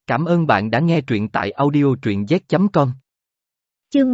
Cảm ơn bạn đã nghe truyện tại audio truyện z.com. Chương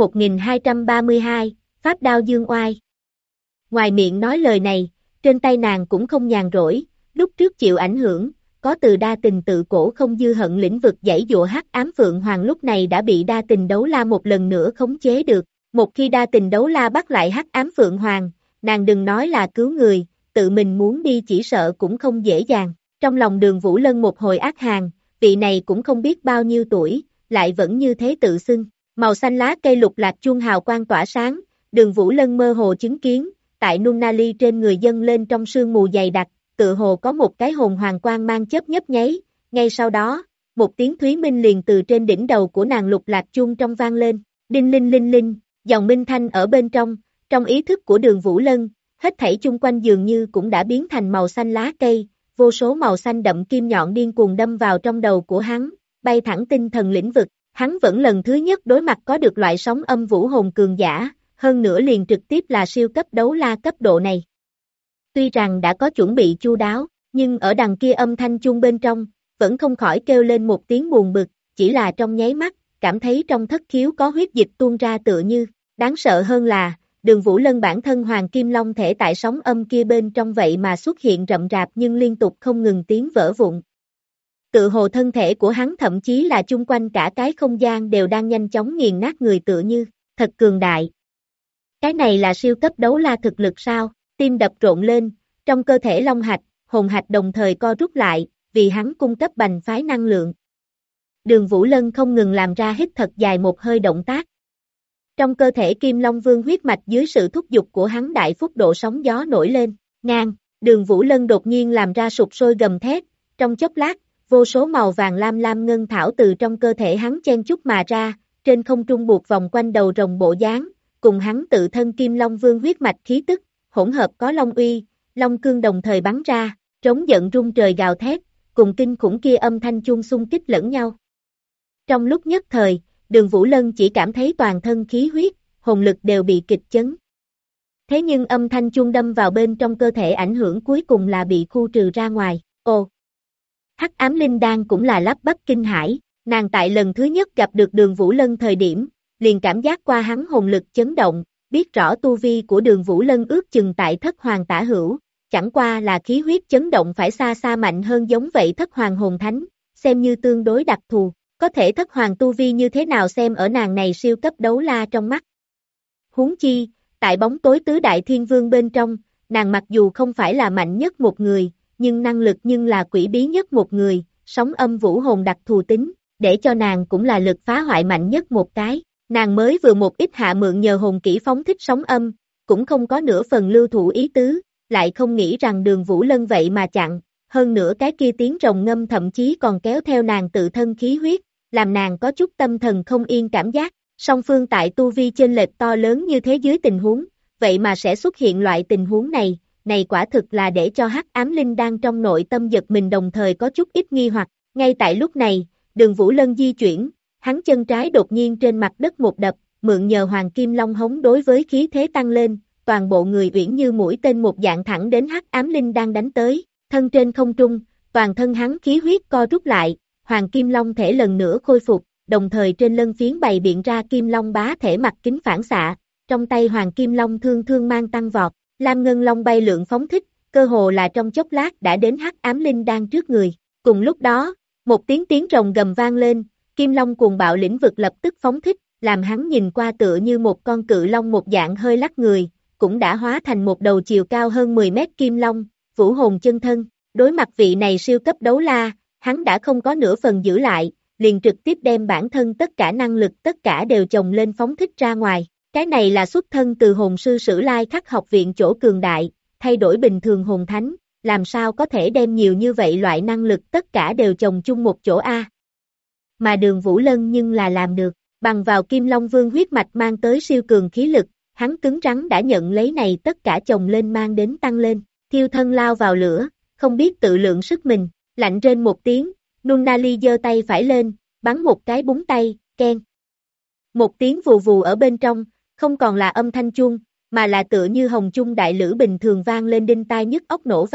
1232, Pháp đao dương oai. Ngoài miệng nói lời này, trên tay nàng cũng không nhàn rỗi, lúc trước chịu ảnh hưởng, có từ đa tình tự cổ không dư hận lĩnh vực giãy dụa hắc ám phượng hoàng lúc này đã bị đa tình đấu la một lần nữa khống chế được. Một khi đa tình đấu la bắt lại hắc ám phượng hoàng, nàng đừng nói là cứu người, tự mình muốn đi chỉ sợ cũng không dễ dàng. Trong lòng Đường Vũ Lân một hồi ác hàn, vị này cũng không biết bao nhiêu tuổi, lại vẫn như thế tự xưng. Màu xanh lá cây lục lạc chuông hào quang tỏa sáng, Đường Vũ Lân mơ hồ chứng kiến, tại Nunnally trên người dâng lên trong sương mù dày đặc, tựa hồ có một cái hồn hoàng quang mang chớp nhấp nháy, ngay sau đó, một tiếng thúy minh liền từ trên đỉnh đầu của nàng lục lạc chuông trong vang lên, đinh linh linh linh, dòng minh thanh ở bên trong ý thức của Đường Vũ Lân, hết thảy chung quanh dường như cũng đã biến thành màu xanh lá cây, vô số màu xanh đậm kim nhọn điên cuồng đâm vào trong đầu của hắn, bay thẳng tinh thần lĩnh vực. Hắn vẫn lần thứ nhất đối mặt có được loại sóng âm vũ hồn cường giả, hơn nữa liền trực tiếp là siêu cấp đấu la cấp độ này. Tuy rằng đã có chuẩn bị chu đáo, nhưng ở đằng kia âm thanh chuông bên trong, vẫn không khỏi kêu lên một tiếng buồn bực, chỉ là trong nháy mắt, cảm thấy trong thất khiếu có huyết dịch tuôn ra tựa như, đáng sợ hơn là, Đường Vũ Lân bản thân Hoàng Kim Long thể tại sóng âm kia bên trong vậy mà xuất hiện rậm rạp nhưng liên tục không ngừng tiếng vỡ vụn. Tự hồ thân thể của hắn thậm chí là chung quanh cả cái không gian đều đang nhanh chóng nghiền nát người tựa như, thật cường đại. Cái này là siêu cấp đấu la thực lực sao? Tim đập rộn lên, trong cơ thể long hạch, hồn hạch đồng thời co rút lại, vì hắn cung cấp bành phái năng lượng. Đường Vũ Lân không ngừng làm ra hít thật dài một hơi động tác. Trong cơ thể Kim Long Vương huyết mạch dưới sự thúc giục của hắn đại phúc độ sóng gió nổi lên, ngang, Đường Vũ Lân đột nhiên làm ra sục sôi gầm thét, trong chốc lát, vô số màu vàng lam lam ngân thảo từ trong cơ thể hắn chen chúc mà ra, trên không trung buộc vòng quanh đầu rồng bộ dáng, cùng hắn tự thân Kim Long Vương huyết mạch khí tức, hỗn hợp có Long Uy, Long Cương đồng thời bắn ra, trống giận rung trời gào thét, cùng kinh khủng kia âm thanh chuông xung kích lẫn nhau. Trong lúc nhất thời, Đường Vũ Lân chỉ cảm thấy toàn thân khí huyết, hồn lực đều bị kịch chấn. Thế nhưng âm thanh chuông đâm vào bên trong cơ thể ảnh hưởng cuối cùng là bị khu trừ ra ngoài. Ồ! Hắc ám linh đan cũng là lắp bắp kinh hãi, nàng tại lần thứ nhất gặp được Đường Vũ Lân thời điểm, liền cảm giác qua hắn hồn lực chấn động, biết rõ tu vi của Đường Vũ Lân ước chừng tại thất hoàng tả hữu, chẳng qua là khí huyết chấn động phải xa xa mạnh hơn giống vậy thất hoàng hồn thánh, xem như tương đối đặc thù, có thể thất hoàng tu vi như thế nào xem ở nàng này siêu cấp đấu la trong mắt. Huống chi, tại bóng tối tứ đại thiên vương bên trong, nàng mặc dù không phải là mạnh nhất một người, nhưng năng lực nhưng là quỷ bí nhất một người, sóng âm vũ hồn đặc thù tính, để cho nàng cũng là lực phá hoại mạnh nhất một cái. Nàng mới vừa một ít hạ mượn nhờ hồn kỹ phóng thích sóng âm, cũng không có nửa phần lưu thủ ý tứ, lại không nghĩ rằng Đường Vũ Lân vậy mà chặn, hơn nữa cái kia tiếng rồng ngâm thậm chí còn kéo theo nàng tự thân khí huyết, làm nàng có chút tâm thần không yên cảm giác, song phương tại tu vi chênh lệch to lớn như thế dưới tình huống, vậy mà sẽ xuất hiện loại tình huống này. Này quả thực là để cho hắc ám linh đang trong nội tâm giật mình đồng thời có chút ít nghi hoặc, ngay tại lúc này, Đường Vũ Lân di chuyển, hắn chân trái đột nhiên trên mặt đất một đập, mượn nhờ Hoàng Kim Long hống đối với khí thế tăng lên, toàn bộ người uyển như mũi tên một dạng thẳng đến hắc ám linh đang đánh tới, thân trên không trung, toàn thân hắn khí huyết co rút lại, Hoàng Kim Long thể lần nữa khôi phục, đồng thời trên lân phiến bày biện ra Kim Long bá thể mặt kính phản xạ, trong tay Hoàng Kim Long thương mang tăng vọt. Lam Ngân Long bay lượn phóng thích, cơ hồ là trong chốc lát đã đến hắc ám linh đan trước người. Cùng lúc đó, một tiếng rồng gầm vang lên, Kim Long cuồng bạo lĩnh vực lập tức phóng thích, làm hắn nhìn qua tựa như một con cự long một dạng hơi lắc người, cũng đã hóa thành một đầu chiều cao hơn 10 mét Kim Long, vũ hồn chân thân. Đối mặt vị này siêu cấp đấu la, hắn đã không có nửa phần giữ lại, liền trực tiếp đem bản thân tất cả năng lực tất cả đều chồng lên phóng thích ra ngoài. Cái này là xuất thân từ hồn sư Sử Lai Khắc học viện chỗ cường đại, thay đổi bình thường hồn thánh, làm sao có thể đem nhiều như vậy loại năng lực tất cả đều chồng chung một chỗ A. Mà Đường Vũ Lân nhưng là làm được, bằng vào Kim Long Vương huyết mạch mang tới siêu cường khí lực, hắn cứng rắn đã nhận lấy này tất cả chồng lên mang đến tăng lên, thiêu thân lao vào lửa, không biết tự lượng sức mình, lạnh rên một tiếng, Nunnally giơ tay phải lên, bắn một cái búng tay, keng. Một tiếng vù vù ở bên trong, không còn là âm thanh chuông, mà là tựa như hồng chung đại lữ bình thường vang lên đinh tai nhức óc nổ vang.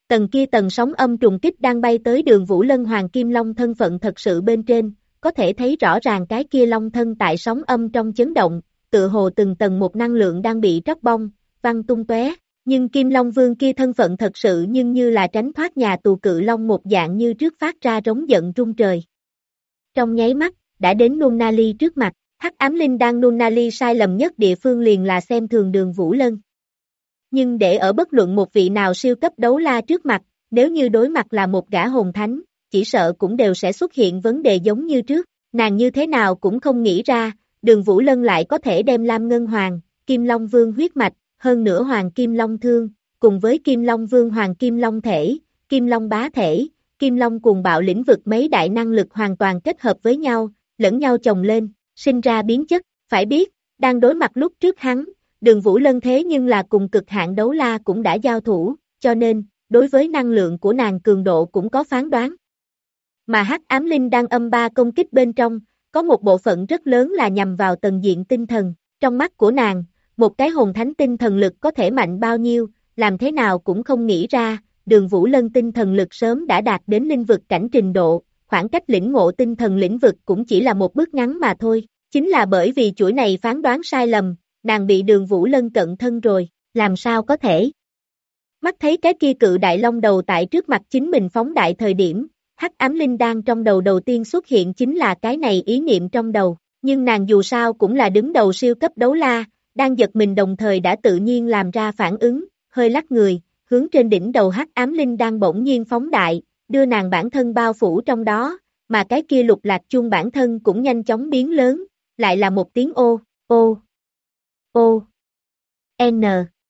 Tầng sóng âm trùng kích đang bay tới Đường Vũ Lân Hoàng Kim Long thân phận thật sự bên trên, có thể thấy rõ ràng cái kia long thân tại sóng âm trong chấn động, tựa hồ từng tầng một năng lượng đang bị tróc bong, văng tung tóe. Nhưng Kim Long Vương kia thân phận thật sự nhưng như là tránh thoát nhà tù cự long một dạng như trước phát ra rống giận rung trời. Trong nháy mắt, đã đến Nunnally trước mặt, Hắc Ám Linh Đan Nunnally sai lầm nhất địa phương liền là xem thường Đường Vũ Lân. Nhưng để ở bất luận một vị nào siêu cấp đấu la trước mặt, nếu như đối mặt là một gã hồn thánh, chỉ sợ cũng đều sẽ xuất hiện vấn đề giống như trước, nàng như thế nào cũng không nghĩ ra, Đường Vũ Lân lại có thể đem Lam Ngân Hoàng, Kim Long Vương huyết mạch, hơn nữa Hoàng Kim Long Thương, cùng với Kim Long Vương Hoàng Kim Long Thể, Kim Long Bá Thể, Kim Long cùng bạo lĩnh vực mấy đại năng lực hoàn toàn kết hợp với nhau, lẫn nhau chồng lên, sinh ra biến chất, phải biết, đang đối mặt lúc trước hắn, Đường Vũ Lân thế nhưng là cùng cực hạn đấu la cũng đã giao thủ, cho nên, đối với năng lượng của nàng cường độ cũng có phán đoán. Mà Hắc Ám Linh Đan âm 3 công kích bên trong, có một bộ phận rất lớn là nhằm vào tầng diện tinh thần, trong mắt của nàng, một cái hồn thánh tinh thần lực có thể mạnh bao nhiêu, làm thế nào cũng không nghĩ ra, Đường Vũ Lân tinh thần lực sớm đã đạt đến linh vực cảnh trình độ, khoảng cách lĩnh ngộ tinh thần lĩnh vực cũng chỉ là một bước ngắn mà thôi, chính là bởi vì chuỗi này phán đoán sai lầm, nàng bị Đường Vũ Lân cận thân rồi, làm sao có thể. Mắt thấy cái kia cự đại long đầu tại trước mặt chính mình phóng đại thời điểm, Hắc Ám Linh Đan trong đầu đầu tiên xuất hiện chính là cái này ý niệm trong đầu, nhưng nàng dù sao cũng là đứng đầu siêu cấp đấu la, đang giật mình đồng thời đã tự nhiên làm ra phản ứng, hơi lắc người, hướng trên đỉnh đầu Hắc Ám Linh Đan bỗng nhiên phóng đại, đưa nàng bản thân bao phủ trong đó, mà cái kia lục lạc chuông bản thân cũng nhanh chóng biến lớn, lại là một tiếng ô, ô, ô, n,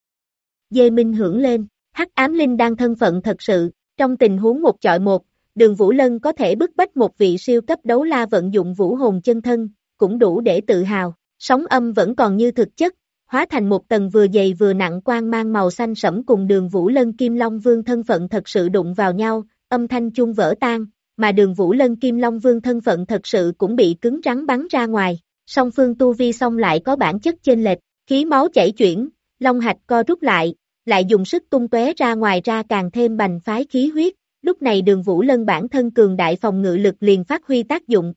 dê minh hưởng lên, Hắc Ám Linh Đan thân phận thật sự, trong tình huống một chọi một, Đường Vũ Lân có thể bức bách một vị siêu cấp đấu la vận dụng vũ hồn chân thân, cũng đủ để tự hào, sóng âm vẫn còn như thực chất, hóa thành một tầng vừa dày vừa nặng quang mang màu xanh sẫm cùng Đường Vũ Lân Kim Long Vương thân phận thật sự đụng vào nhau, âm thanh chuông vỡ tan, mà Đường Vũ Lân Kim Long Vương thân phận thật sự cũng bị cứng rắn bắn ra ngoài, song phương tu vi song lại có bản chất chênh lệch, khí máu chảy chuyển, long hạch co rút lại dùng sức tung tóe ra ngoài ra càng thêm bành phái khí huyết, lúc này Đường Vũ Lân bản thân cường đại phòng ngự lực liền phát huy tác dụng.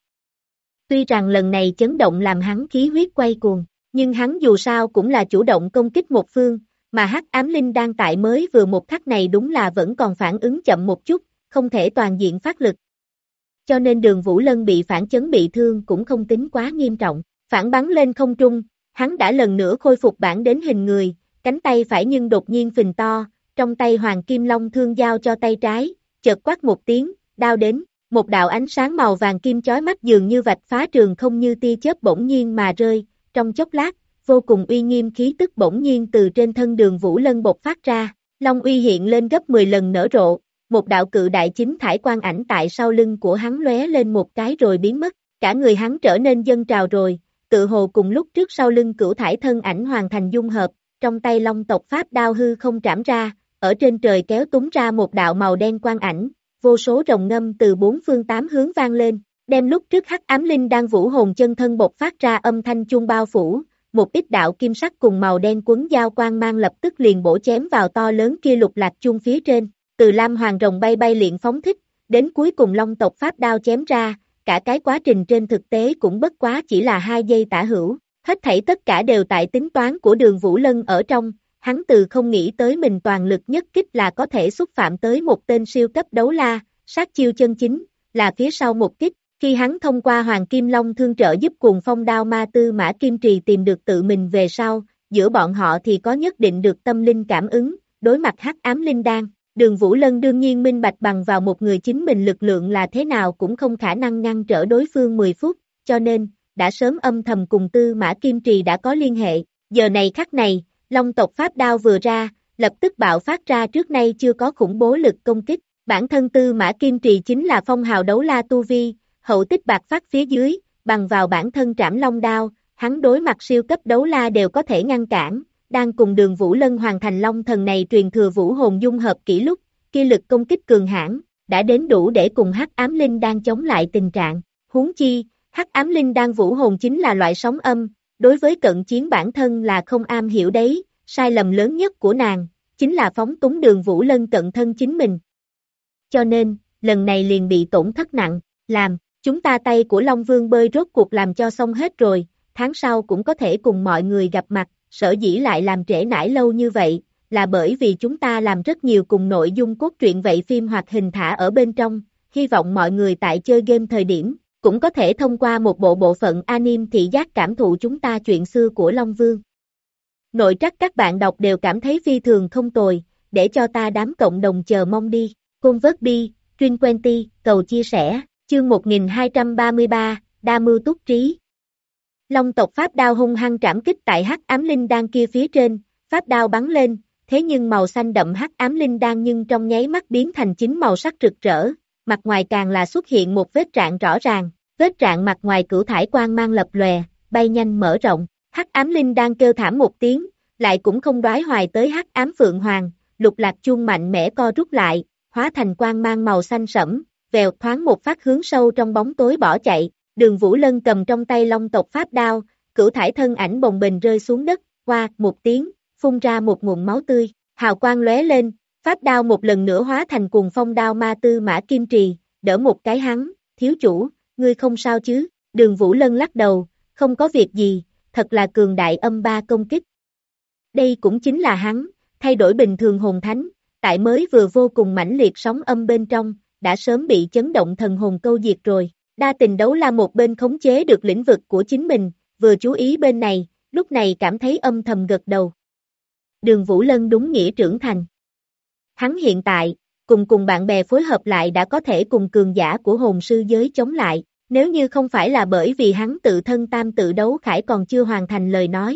Tuy rằng lần này chấn động làm hắn khí huyết quay cuồng, nhưng hắn dù sao cũng là chủ động công kích một phương, mà Hắc Ám Linh Đan tại mới vừa một khắc này đúng là vẫn còn phản ứng chậm một chút, không thể toàn diện phát lực. Cho nên Đường Vũ Lân bị phản chấn bị thương cũng không tính quá nghiêm trọng, phản bắn lên không trung, hắn đã lần nữa khôi phục bản đến hình người, cánh tay phải nhưng đột nhiên phình to, trong tay Hoàng Kim Long thương giao cho tay trái, chợt quát một tiếng, đao đến, một đạo ánh sáng màu vàng kim chói mắt dường như vạch phá trường không như tia chớp bỗng nhiên mà rơi, trong chốc lát, vô cùng uy nghiêm khí tức bỗng nhiên từ trên thân Đường Vũ Lân bộc phát ra, Long uy hiện lên gấp 10 lần nở rộ, một đạo cự đại chính thải quang ảnh tại sau lưng của hắn lóe lên một cái rồi biến mất, cả người hắn trở nên dâng trào rồi, tự hồ cùng lúc trước sau lưng cửu thải thân ảnh hoàn thành dung hợp, trong tay Long tộc pháp đao hư không trảm ra, ở trên trời kéo túng ra một đạo màu đen quang ảnh, vô số rồng ngâm từ bốn phương tám hướng vang lên, đem lúc trước Hắc Ám Linh Đan vũ hồn chân thân bộc phát ra âm thanh chuông bao phủ, một ít đạo kim sắc cùng màu đen quấn giao quang mang lập tức liền bổ chém vào to lớn kia lục lạc chuông phía trên, từ lam hoàng rồng bay bay liền phóng thích, đến cuối cùng Long tộc pháp đao chém ra, cả cái quá trình trên thực tế cũng bất quá chỉ là 2 giây tả hữu, hết thảy tất cả đều tại tính toán của Đường Vũ Lân ở trong, hắn từ không nghĩ tới mình toàn lực nhất kích là có thể xúc phạm tới một tên siêu cấp đấu la, sát chiêu chân chính, là phía sau một kích, khi hắn thông qua Hoàng Kim Long thương trợ giúp Cuồng Phong Đao Ma Tư Mã Kim Trì tìm được tự mình về sau, giữa bọn họ thì có nhất định được tâm linh cảm ứng, đối mặt Hắc Ám Linh Đan, Đường Vũ Lân đương nhiên minh bạch bằng vào một người chính mình lực lượng là thế nào cũng không khả năng ngăn trở đối phương 10 phút, cho nên, đã sớm âm thầm cùng Tư Mã Kim Trì đã có liên hệ, giờ này khắc này, Long tộc pháp đao vừa ra, lập tức bạo phát ra trước nay chưa có khủng bố lực công kích, bản thân Tư Mã Kim Trì chính là phong hào đấu la tu vi, hậu tích bạc phát phía dưới, bằng vào bản thân trảm long đao, hắn đối mặt siêu cấp đấu la đều có thể ngăn cản, đang cùng Đường Vũ Lân hoàn thành long thần này truyền thừa vũ hồn dung hợp kỹ lúc, kia lực công kích cường hãn đã đến đủ để cùng Hắc Ám Linh Đan chống lại tình trạng, huống chi, Hắc Ám Linh Đan vũ hồn chính là loại sóng âm, đối với cận chiến bản thân là không am hiểu đấy, sai lầm lớn nhất của nàng, chính là phóng túng Đường Vũ Lân cận thân chính mình. Cho nên, lần này liền bị tổn thất nặng, làm, chúng ta tay của Long Vương bơi rốt cuộc làm cho xong hết rồi, tháng sau cũng có thể cùng mọi người gặp mặt, sở dĩ lại làm trễ nải lâu như vậy, là bởi vì chúng ta làm rất nhiều cùng nội dung cốt truyện vậy phim hoạt hình thả ở bên trong, hy vọng mọi người tại chơi game thời điểm, cũng có thể thông qua một bộ phận anime thị giác cảm thụ chúng ta chuyện xưa của Long Vương. Nội trắc các bạn đọc đều cảm thấy phi thường không tồi, để cho ta đám cộng đồng chờ mong đi. Convert đi, Trin Quenty, cầu chia sẻ, chương 1233, đa mưu túc trí. Long tộc pháp đao hung hăng trảm kích tại hắc ám linh đan kia phía trên, pháp đao bắn lên, thế nhưng màu xanh đậm hắc ám linh đan nhưng trong nháy mắt biến thành chính màu sắc rực rỡ, mặt ngoài càng là xuất hiện một vết rạn rõ ràng, vết rạn mặt ngoài cửu thải quang mang lập lòe, bay nhanh mở rộng, hắc ám linh đan kêu thảm một tiếng, lại cũng không đoái hoài tới hắc ám phượng hoàng, lục lạc chuông mạnh mẽ co rút lại, hóa thành quang mang màu xanh sẫm, vèo thoáng một phát hướng sâu trong bóng tối bỏ chạy, Đường Vũ Lân cầm trong tay long tộc pháp đao, cửu thải thân ảnh bồng bềnh rơi xuống đất, qua một tiếng, phun ra một nguồn máu tươi, hào quang lóe lên, pháp đao một lần nữa hóa thành cuồng phong đao ma tư mã kim trì, đỡ một cái hắn, thiếu chủ, ngươi không sao chứ, Đường Vũ Lân lắc đầu, không có việc gì, thật là cường đại âm ba công kích. Đây cũng chính là hắn, thay đổi bình thường hồn thánh, tại mới vừa vô cùng mãnh liệt sóng âm bên trong, đã sớm bị chấn động thần hồn câu diệt rồi. Đa tình đấu la một bên khống chế được lĩnh vực của chính mình, vừa chú ý bên này, lúc này cảm thấy âm thầm gật đầu. Đường Vũ Lân đúng nghĩa trưởng thành. Hắn hiện tại, cùng bạn bè phối hợp lại đã có thể cùng cường giả của hồn sư giới chống lại, nếu như không phải là bởi vì hắn tự thân tam tự đấu khải còn chưa hoàn thành lời nói.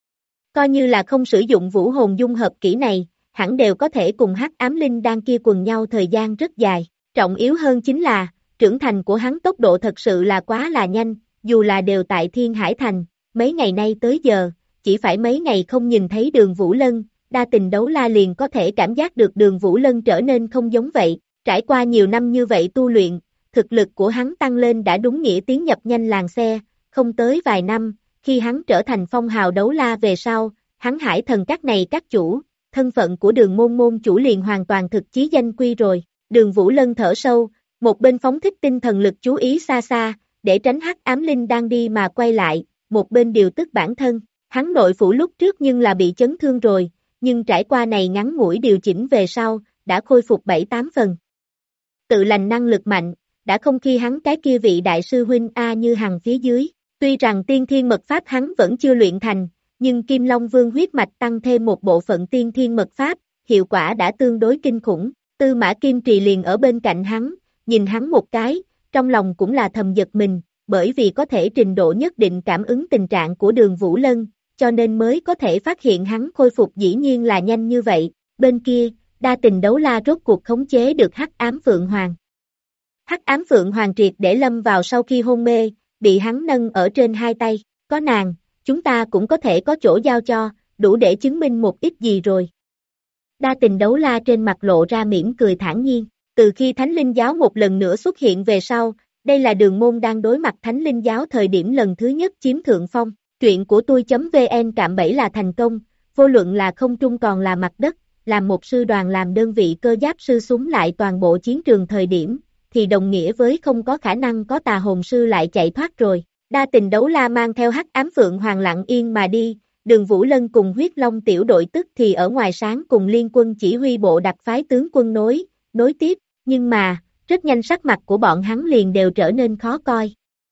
Coi như là không sử dụng vũ hồn dung hợp kỹ này, hẳn đều có thể cùng hắc ám linh đan kia quần nhau thời gian rất dài. Trọng yếu hơn chính là, trưởng thành của hắn tốc độ thật sự là quá là nhanh, dù là đều tại Thiên Hải Thành, mấy ngày nay tới giờ, chỉ phải mấy ngày không nhìn thấy Đường Vũ Lân, đa tình đấu la liền có thể cảm giác được Đường Vũ Lân trở nên không giống vậy, trải qua nhiều năm như vậy tu luyện, thực lực của hắn tăng lên đã đúng nghĩa tiến nhập nhanh làng xe, không tới vài năm, khi hắn trở thành phong hào đấu la về sau, hắn hải thần các này các chủ, thân phận của Đường môn chủ liền hoàn toàn thực chí danh quy rồi. Đường Vũ Lân thở sâu, một bên phóng thích tinh thần lực chú ý xa xa, để tránh hắc ám linh đang đi mà quay lại, một bên điều tức bản thân, hắn nội phủ lúc trước nhưng là bị chấn thương rồi, nhưng trải qua này ngắn ngủi điều chỉnh về sau, đã khôi phục 7-8 phần. Tự lành năng lực mạnh, đã không khi hắn cái kia vị đại sư huynh A Như Hằng phía dưới, tuy rằng tiên thiên mật pháp hắn vẫn chưa luyện thành, nhưng Kim Long Vương huyết mạch tăng thêm một bộ phận tiên thiên mật pháp, hiệu quả đã tương đối kinh khủng. Tư Mã Kim Trì liền ở bên cạnh hắn, nhìn hắn một cái, trong lòng cũng là thầm giật mình, bởi vì có thể trình độ nhất định cảm ứng tình trạng của Đường Vũ Lân, cho nên mới có thể phát hiện hắn khôi phục dĩ nhiên là nhanh như vậy. Bên kia, đa tình đấu la rốt cuộc khống chế được hắc ám Phượng Hoàng. Hắc ám Phượng Hoàng triệt để lâm vào sau khi hôn mê, bị hắn nâng ở trên hai tay, có nàng, chúng ta cũng có thể có chỗ giao cho, đủ để chứng minh một ít gì rồi. Đa tình đấu la trên mặt lộ ra mỉm cười thản nhiên, từ khi Thánh Linh Giáo một lần nữa xuất hiện về sau, đây là Đường môn đang đối mặt Thánh Linh Giáo thời điểm lần thứ nhất chiếm thượng phong, truyện của tôi.vn cạm bẫy là thành công, vô luận là không trung còn là mặt đất, làm một sư đoàn làm đơn vị cơ giáp sư súng lại toàn bộ chiến trường thời điểm, thì đồng nghĩa với không có khả năng có tà hồn sư lại chạy thoát rồi. Đa tình đấu la mang theo hắc ám Phượng Hoàng lặng yên mà đi, Đường Vũ Lân cùng huyết long tiểu đội tức thì ở ngoài sáng cùng liên quân chỉ huy bộ đặc phái tướng quân nối tiếp, nhưng mà, rất nhanh sắc mặt của bọn hắn liền đều trở nên khó coi.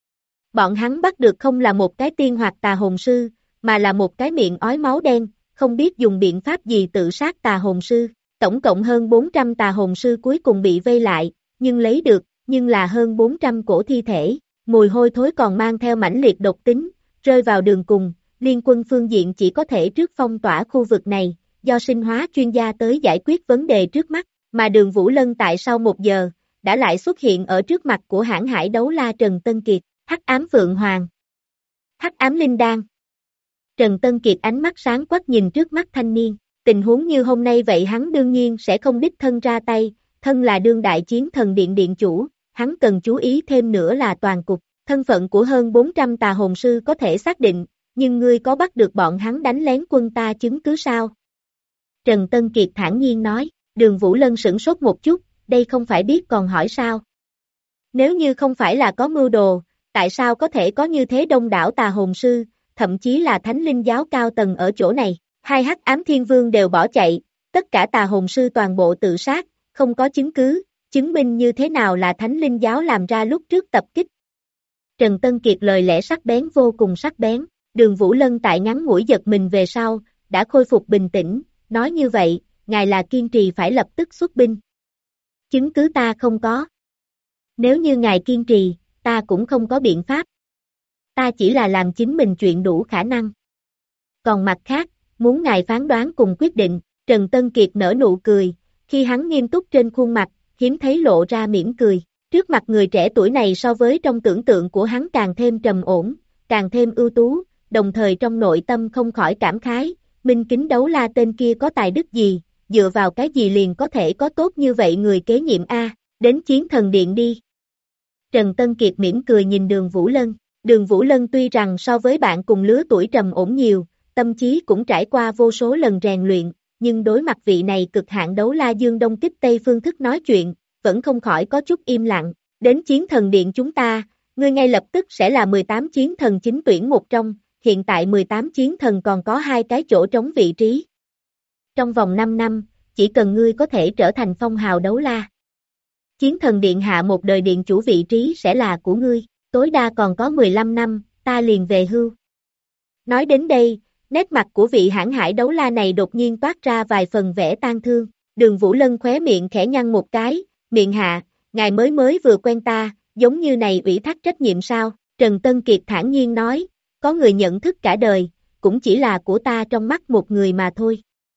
Bọn hắn bắt được không là một cái tiên hoặc tà hồn sư, mà là một cái miệng ói máu đen, không biết dùng biện pháp gì tự sát tà hồn sư, tổng cộng hơn 400 tà hồn sư cuối cùng bị vây lại, nhưng lấy được, nhưng là hơn 400 cổ thi thể, mùi hôi thối còn mang theo mãnh liệt độc tính, rơi vào đường cùng. Liên quân phương diện chỉ có thể trước phong tỏa khu vực này, do sinh hóa chuyên gia tới giải quyết vấn đề trước mắt, mà Đường Vũ Lân tại sau 1 giờ, đã lại xuất hiện ở trước mặt của hãng hải đấu la Trần Tân Kiệt, hắc ám Phượng Hoàng, hắc ám Linh Đan. Trần Tân Kiệt ánh mắt sáng quắc nhìn trước mắt thanh niên, tình huống như hôm nay vậy hắn đương nhiên sẽ không đích thân ra tay, thân là đương đại chiến thần điện điện chủ, hắn cần chú ý thêm nữa là toàn cục, thân phận của hơn 400 tà hồn sư có thể xác định, nhưng ngươi có bắt được bọn hắn đánh lén quân ta chứng cứ sao? Trần Tân Kiệt thản nhiên nói, Đường Vũ Lân sửng sốt một chút, đây không phải biết còn hỏi sao. Nếu như không phải là có mưu đồ, tại sao có thể có như thế đông đảo tà hồn sư, thậm chí là thánh linh giáo cao tầng ở chỗ này, hai hắc ám thiên vương đều bỏ chạy, tất cả tà hồn sư toàn bộ tự sát, không có chứng cứ, chứng minh như thế nào là thánh linh giáo làm ra lúc trước tập kích. Trần Tân Kiệt lời lẽ sắc bén vô cùng sắc bén, Đường Vũ Lân tại ngắn ngủi giật mình về sau, đã khôi phục bình tĩnh, nói như vậy, ngài là kiên trì phải lập tức xuất binh. Chứng cứ ta không có. Nếu như ngài kiên trì, ta cũng không có biện pháp. Ta chỉ là làm chính mình chuyện đủ khả năng. Còn mặt khác, muốn ngài phán đoán cùng quyết định, Trần Tân Kiệt nở nụ cười, khi hắn nghiêm túc trên khuôn mặt, hiếm thấy lộ ra mỉm cười. Trước mặt người trẻ tuổi này so với trong tưởng tượng của hắn càng thêm trầm ổn, càng thêm ưu tú, đồng thời trong nội tâm không khỏi cảm khái, Minh Kính Đấu La tên kia có tài đức gì, dựa vào cái gì liền có thể có tốt như vậy người kế nhiệm A, đến Chiến Thần Điện đi. Trần Tân Kiệt mỉm cười nhìn Đường Vũ Lân, Đường Vũ Lân tuy rằng so với bạn cùng lứa tuổi trầm ổn nhiều, tâm trí cũng trải qua vô số lần rèn luyện, nhưng đối mặt vị này cực hạn đấu la dương đông kích tây phương thức nói chuyện, vẫn không khỏi có chút im lặng, đến Chiến Thần Điện chúng ta, ngươi ngay lập tức sẽ là 18 chiến thần chính tuyển một trong, hiện tại 18 chiến thần còn có 2 cái chỗ trống vị trí. Trong vòng 5 năm, chỉ cần ngươi có thể trở thành phong hào đấu la. Chiến Thần Điện hạ một đời điện chủ vị trí sẽ là của ngươi, tối đa còn có 15 năm, ta liền về hưu. Nói đến đây, nét mặt của vị hãn hải đấu la này đột nhiên toát ra vài phần vẻ tang thương, Đường Vũ Lân khóe miệng khẽ nhăn một cái, miệng hạ, ngài mới vừa quen ta, giống như này ủy thác trách nhiệm sao, Trần Tân Kiệt thản nhiên nói, có người nhận thức cả đời, cũng chỉ là của ta trong mắt một người mà thôi.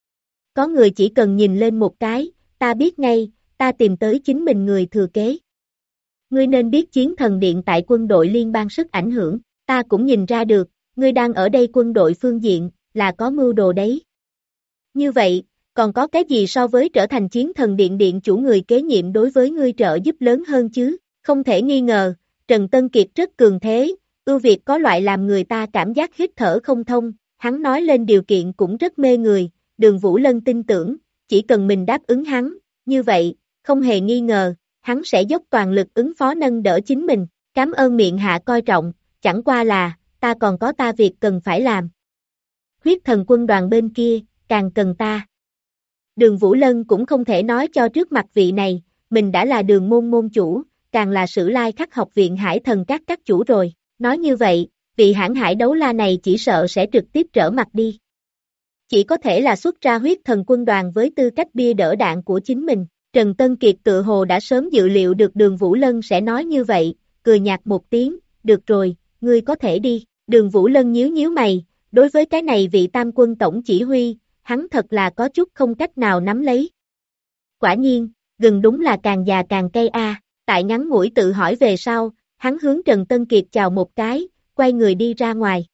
Có người chỉ cần nhìn lên một cái, ta biết ngay, ta tìm tới chính mình người thừa kế. Ngươi nên biết Chiến Thần Điện tại quân đội liên bang sức ảnh hưởng, ta cũng nhìn ra được, ngươi đang ở đây quân đội phương diện, là có mưu đồ đấy. Như vậy, còn có cái gì so với trở thành Chiến Thần Điện điện chủ người kế nhiệm đối với ngươi trợ giúp lớn hơn chứ? Không thể nghi ngờ, Trần Tân Kiệt rất cường thế, ưu việt có loại làm người ta cảm giác hít thở không thông, hắn nói lên điều kiện cũng rất mê người, Đường Vũ Lân tin tưởng, chỉ cần mình đáp ứng hắn, như vậy, không hề nghi ngờ, hắn sẽ dốc toàn lực ứng phó nâng đỡ chính mình, cảm ơn miệng hạ coi trọng, chẳng qua là, ta còn có ta việc cần phải làm. Huyết Thần quân đoàn bên kia, càng cần ta. Đường Vũ Lân cũng không thể nói cho trước mặt vị này, mình đã là Đường môn môn chủ, càng là Sử Lai Khắc học viện Hải Thần các chủ rồi, nói như vậy, vị hãn hải đấu la này chỉ sợ sẽ trực tiếp trở mặt đi. Chỉ có thể là xuất ra Huyết Thần quân đoàn với tư cách bia đỡ đạn của chính mình, Trần Tân Kiệt tự hồ đã sớm dự liệu được Đường Vũ Lân sẽ nói như vậy, cười nhạt một tiếng, được rồi, ngươi có thể đi, Đường Vũ Lân nhíu nhíu mày, đối với cái này vị tam quân tổng chỉ huy, hắn thật là có chút không cách nào nắm lấy. Quả nhiên, gừng đúng là càng già càng cay a. Tại ngắn ngủi tự hỏi về sau, hắn hướng Trần Tân Kiệt chào một cái, quay người đi ra ngoài.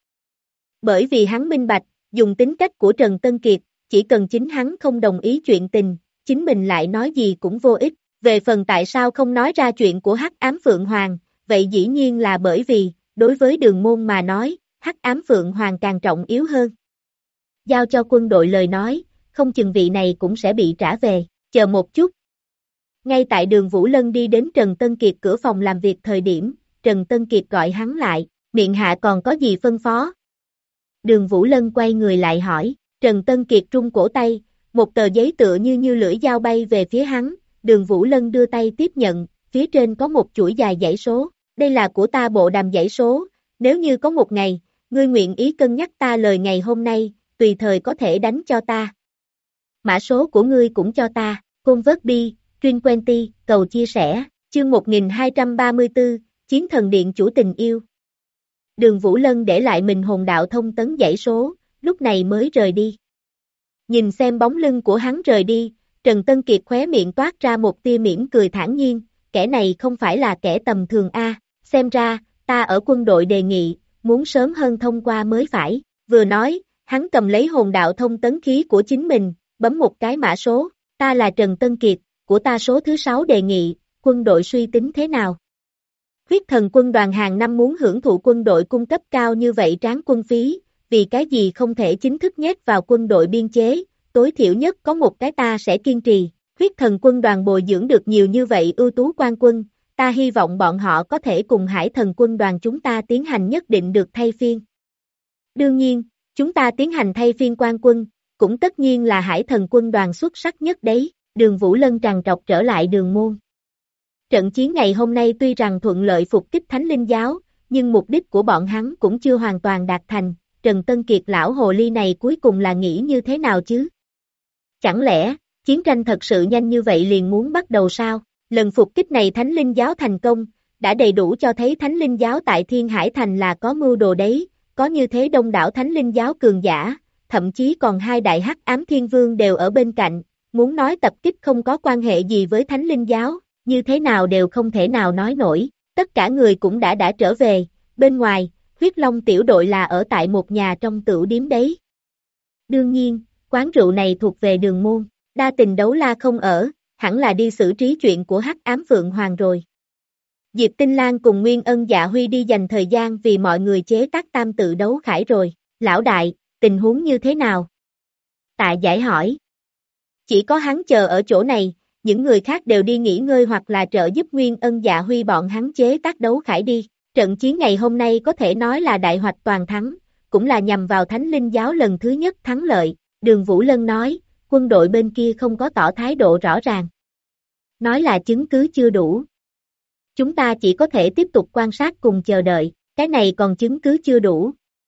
Bởi vì hắn minh bạch, dùng tính cách của Trần Tân Kiệt, chỉ cần chính hắn không đồng ý chuyện tình, chính mình lại nói gì cũng vô ích. Về phần tại sao không nói ra chuyện của Hắc Ám Phượng Hoàng, vậy dĩ nhiên là bởi vì, đối với Đường môn mà nói, Hắc Ám Phượng Hoàng càng trọng yếu hơn. Giao cho quân đội lời nói, không chừng vị này cũng sẽ bị trả về, chờ một chút. Ngay tại Đường Vũ Lân đi đến Trần Tân Kiệt cửa phòng làm việc thời điểm, Trần Tân Kiệt gọi hắn lại, miệng hạ còn có gì phân phó? Đường Vũ Lân quay người lại hỏi, Trần Tân Kiệt rung cổ tay, một tờ giấy tựa như lưỡi dao bay về phía hắn, Đường Vũ Lân đưa tay tiếp nhận, phía trên có một chuỗi dài dãy số, đây là của ta bộ đàm dãy số, nếu như có một ngày, ngươi nguyện ý cân nhắc ta lời ngày hôm nay, tùy thời có thể đánh cho ta. Mã số của ngươi cũng cho ta, Convert Truyền Quenty, cầu chia sẻ, chương 1234, Chiến Thần Điện chủ tình yêu. Đường Vũ Lân để lại mình hồn đạo thông tấn dãy số, lúc này mới rời đi. Nhìn xem bóng lưng của hắn rời đi, Trần Tân Kiệt khóe miệng toát ra một tia mỉm cười thản nhiên, kẻ này không phải là kẻ tầm thường a, xem ra, ta ở quân đội đề nghị, muốn sớm hơn thông qua mới phải, vừa nói, hắn cầm lấy hồn đạo thông tấn khí của chính mình, bấm một cái mã số, ta là Trần Tân Kiệt, của ta số thứ 6 đề nghị, quân đội suy tính thế nào? Huyết Thần quân đoàn hàng năm muốn hưởng thụ quân đội cung cấp cao như vậy tráng quân phí, vì cái gì không thể chính thức nhét vào quân đội biên chế, tối thiểu nhất có một cái ta sẽ kiên trì, huyết thần quân đoàn bồi dưỡng được nhiều như vậy ưu tú quan quân, ta hy vọng bọn họ có thể cùng hải thần quân đoàn chúng ta tiến hành nhất định được thay phiên. Đương nhiên, chúng ta tiến hành thay phiên quan quân, cũng tất nhiên là hải thần quân đoàn xuất sắc nhất đấy, Đường Vũ Lân trằn trọc trở lại Đường Môn. Trận chiến ngày hôm nay tuy rằng thuận lợi phục kích Thánh Linh Giáo, nhưng mục đích của bọn hắn cũng chưa hoàn toàn đạt thành, Trần Tân Kiệt lão hồ ly này cuối cùng là nghĩ như thế nào chứ? Chẳng lẽ, chiến tranh thật sự nhanh như vậy liền muốn bắt đầu sao? Lần phục kích này Thánh Linh Giáo thành công, đã đầy đủ cho thấy Thánh Linh Giáo tại Thiên Hải Thành là có mưu đồ đấy, có như thế đông đảo Thánh Linh Giáo cường giả, thậm chí còn hai đại hắc ám thiên vương đều ở bên cạnh, muốn nói tập kích không có quan hệ gì với Thánh Linh Giáo, như thế nào đều không thể nào nói nổi, tất cả người cũng đã trở về, bên ngoài, huyết long tiểu đội là ở tại một nhà trong tửu điếm đấy. Đương nhiên, quán rượu này thuộc về Đường Môn, Đa Tình Đấu La không ở, hẳn là đi xử trí chuyện của hắc ám Phượng Hoàng rồi. Diệp Tinh Lan cùng Nguyên Ân Dạ Huy đi dành thời gian vì mọi người chế tác tam tự đấu khải rồi, lão đại, tình huống như thế nào? Tạ Giải hỏi. Chỉ có hắn chờ ở chỗ này, những người khác đều đi nghỉ ngơi hoặc là trợ giúp Nguyên Ân Dạ Huy bọn hắn chế tác đấu khải đi. Trận chiến ngày hôm nay có thể nói là đại hoạch toàn thắng, cũng là nhằm vào Thánh Linh Giáo lần thứ nhất thắng lợi, Đường Vũ Lân nói, quân đội bên kia không có tỏ thái độ rõ ràng. Nói là chứng cứ chưa đủ. Chúng ta chỉ có thể tiếp tục quan sát cùng chờ đợi, cái này còn chứng cứ chưa đủ.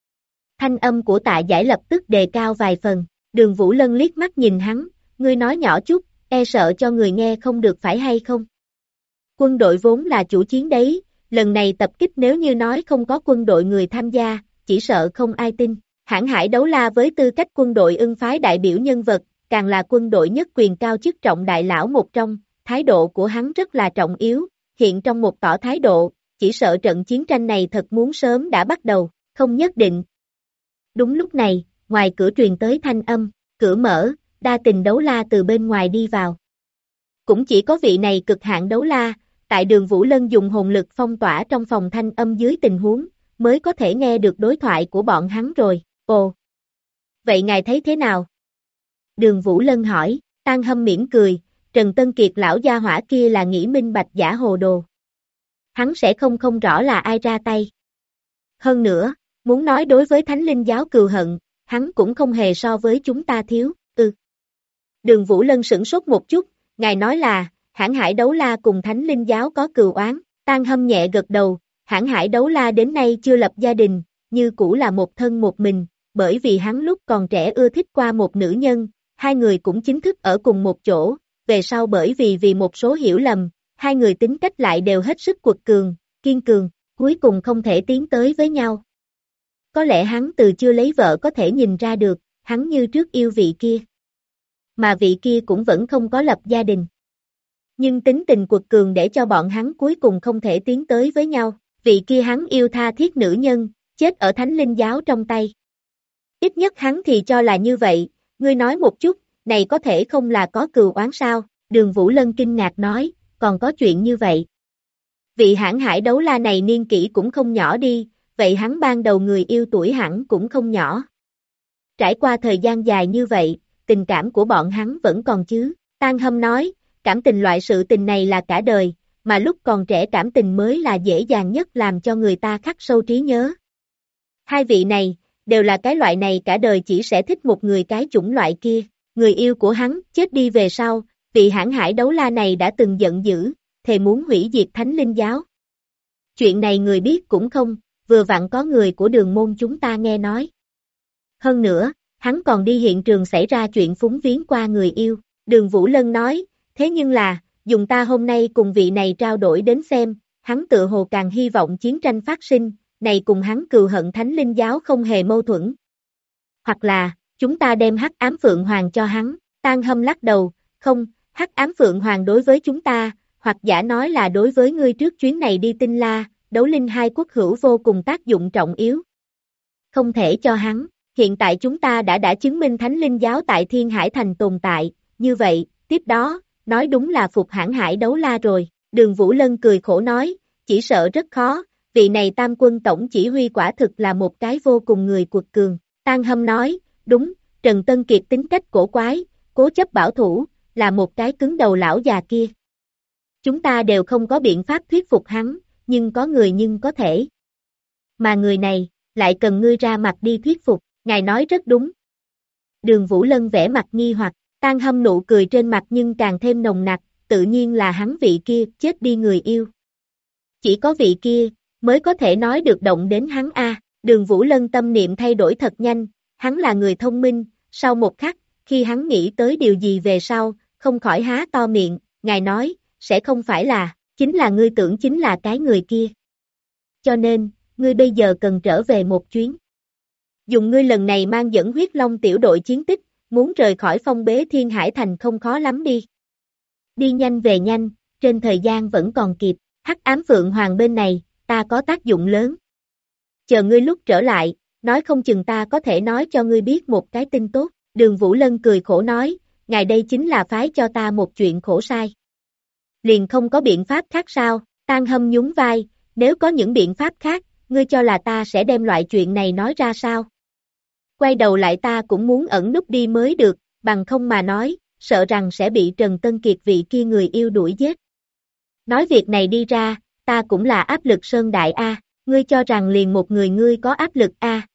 Thanh âm của Tạ Giải lập tức đề cao vài phần, Đường Vũ Lân liếc mắt nhìn hắn, ngươi nói nhỏ chút, e sợ cho người nghe không được phải hay không? Quân đội vốn là chủ chiến đấy, lần này tập kích nếu như nói không có quân đội người tham gia, chỉ sợ không ai tin. Hãn Hải Đấu La với tư cách quân đội ưng phái đại biểu nhân vật, càng là quân đội nhất quyền cao chức trọng đại lão một trong, thái độ của hắn rất là trọng yếu, hiện trong một tỏ thái độ, chỉ sợ trận chiến tranh này thật muốn sớm đã bắt đầu, không nhất định. Đúng lúc này, ngoài cửa truyền tới thanh âm, cửa mở, Đa Tình Đấu La từ bên ngoài đi vào. Cũng chỉ có vị này cực hạn đấu la, tại Đường Vũ Lân dùng hồn lực phong tỏa trong phòng thanh âm dưới tình huống, mới có thể nghe được đối thoại của bọn hắn rồi, ồ. Vậy ngài thấy thế nào? Đường Vũ Lân hỏi, Tang Hâm mỉm cười, Trần Tân Kiệt lão gia hỏa kia là nghĩ minh bạch giả hồ đồ. Hắn sẽ không rõ là ai ra tay. Hơn nữa, muốn nói đối với Thánh Linh Giáo cừu hận, hắn cũng không hề so với chúng ta thiếu, Đường Vũ Lân sửng sốt một chút, ngài nói là, Hãn Hải Đấu La cùng Thánh Linh Giáo có cừu oán, Tang Hâm nhẹ gật đầu, Hãn Hải Đấu La đến nay chưa lập gia đình, như cũ là một thân một mình, bởi vì hắn lúc còn trẻ ưa thích qua một nữ nhân, hai người cũng chính thức ở cùng một chỗ, về sau bởi vì một số hiểu lầm, hai người tính cách lại đều hết sức quật cường, kiên cường, cuối cùng không thể tiến tới với nhau. Có lẽ hắn từ chưa lấy vợ có thể nhìn ra được, hắn như trước yêu vị kia. Mà vị kia cũng vẫn không có lập gia đình. Nhưng tính tình quật cường để cho bọn hắn cuối cùng không thể tiến tới với nhau, vị kia hắn yêu tha thiết nữ nhân, chết ở Thánh Linh Giáo trong tay. Ít nhất hắn thì cho là như vậy, ngươi nói một chút, này có thể không là có cừu oán sao, Đường Vũ Lân kinh ngạc nói, còn có chuyện như vậy. Vị Hãn Hải Đấu La này niên kỷ cũng không nhỏ đi, vậy hắn ban đầu người yêu tuổi hẳn cũng không nhỏ. Trải qua thời gian dài như vậy, tình cảm của bọn hắn vẫn còn chứ, Tang Hâm nói, cảm tình loại sự tình này là cả đời, mà lúc còn trẻ cảm tình mới là dễ dàng nhất làm cho người ta khắc sâu trí nhớ. Hai vị này, đều là cái loại này cả đời chỉ sẽ thích một người cái chủng loại kia, người yêu của hắn chết đi về sau, vị Hãn Hải Đấu La này đã từng giận dữ, thề muốn hủy diệt Thánh Linh Giáo. Chuyện này người biết cũng không, vừa vặn có người của Đường Môn chúng ta nghe nói. Hơn nữa, hắn còn đi hiện trường xảy ra chuyện phúng viếng qua người yêu, Đường Vũ Lân nói, thế nhưng là, dùng ta hôm nay cùng vị này trao đổi đến xem, hắn tự hồ càng hy vọng chiến tranh phát sinh, này cùng hắn cừu hận Thánh Linh Giáo không hề mâu thuẫn. Hoặc là, chúng ta đem Hắc Ám Phượng Hoàng cho hắn, Tang Hâm lắc đầu, không, Hắc Ám Phượng Hoàng đối với chúng ta, hoặc giả nói là đối với ngươi trước chuyến này đi Tinh La, Đấu Linh hai quốc hữu vô cùng tác dụng trọng yếu. Không thể cho hắn, hiện tại chúng ta đã chứng minh Thánh Linh Giáo tại Thiên Hải Thành tồn tại, như vậy, tiếp đó, nói đúng là phục Hãn Hải Đấu La rồi, Đường Vũ Lân cười khổ nói, chỉ sợ rất khó, vị này Tam Quân Tổng chỉ huy quả thực là một cái vô cùng người quật cường, Tang Hâm nói, đúng, Trần Tân Kiệt tính cách cổ quái, cố chấp bảo thủ, là một cái cứng đầu lão già kia. Chúng ta đều không có biện pháp thuyết phục hắn, nhưng có thể. Mà người này, lại cần ngươi ra mặt đi thuyết phục, ngài nói rất đúng. Đường Vũ Lân vẻ mặt nghi hoặc, Tang Hâm nụ cười trên mặt nhưng càng thêm nồng nặc, tự nhiên là hắn vị kia, chết đi người yêu. Chỉ có vị kia, mới có thể nói được động đến hắn a. Đường Vũ Lân tâm niệm thay đổi thật nhanh, hắn là người thông minh, sau một khắc, khi hắn nghĩ tới điều gì về sau, không khỏi há to miệng, ngài nói, sẽ không phải là, chính là ngươi tưởng chính là cái người kia. Cho nên, ngươi bây giờ cần trở về một chuyến. Dùng ngươi lần này mang dẫn huyết long tiểu đội chiến tích, muốn rời khỏi phong bế Thiên Hải Thành không khó lắm đi. Đi nhanh về nhanh, trên thời gian vẫn còn kịp, Hắc Ám Phượng Hoàng bên này, ta có tác dụng lớn. Chờ ngươi lúc trở lại, nói không chừng ta có thể nói cho ngươi biết một cái tin tốt. Đường Vũ Lân cười khổ nói, ngài đây chính là phái cho ta một chuyện khổ sai. Liền không có biện pháp khác sao? Tang Hâm nhún vai, nếu có những biện pháp khác, ngươi cho là ta sẽ đem loại chuyện này nói ra sao? Quay đầu lại ta cũng muốn ẩn núp đi mới được, bằng không mà nói, sợ rằng sẽ bị Trần Tân Kiệt vị kia người yêu đuổi giết. Nói việc này đi ra, ta cũng là áp lực sơn đại a, ngươi cho rằng liền một người ngươi có áp lực a?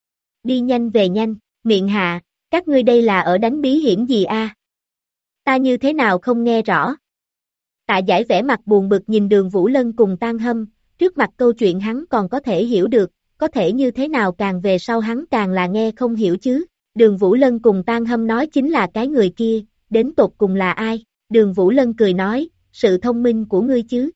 Đi nhanh về nhanh, miệng hạ, các ngươi đây là ở đánh bí hiểm gì a? Ta như thế nào không nghe rõ? Tạ Giải vẻ mặt buồn bực nhìn Đường Vũ Lân cùng Tang Hâm, trước mặt câu chuyện hắn còn có thể hiểu được, có thể như thế nào càng về sau hắn càng là nghe không hiểu chứ. Đường Vũ Lân cùng Tang Hâm nói chính là cái người kia, đến tột cùng là ai? Đường Vũ Lân cười nói, sự thông minh của ngươi chứ.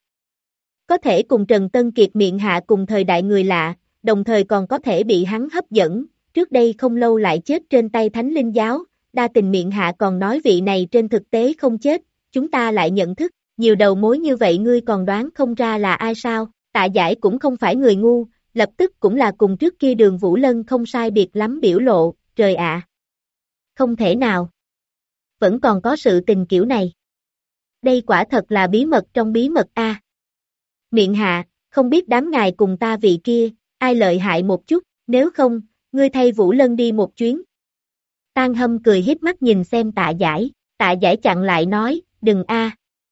Có thể cùng Trần Tân Kiệt miệng hạ cùng thời đại người lạ, đồng thời còn có thể bị hắn hấp dẫn, trước đây không lâu lại chết trên tay Thánh Linh Giáo, đa tình miệng hạ còn nói vị này trên thực tế không chết, chúng ta lại nhận thức, nhiều đầu mối như vậy ngươi còn đoán không ra là ai sao? Tạ Giải cũng không phải người ngu, lập tức cũng là cùng trước kia Đường Vũ Lân không sai biệt lắm biểu lộ, trời ạ. Không thể nào. Vẫn còn có sự tình kiểu này. Đây quả thật là bí mật trong bí mật a. Miệng hạ, không biết đám ngài cùng ta vị kia, ai lợi hại một chút, nếu không, ngươi thay Vũ Lân đi một chuyến. Tang Hâm cười híp mắt nhìn xem Tạ Giải, Tạ Giải chặn lại nói, đừng a.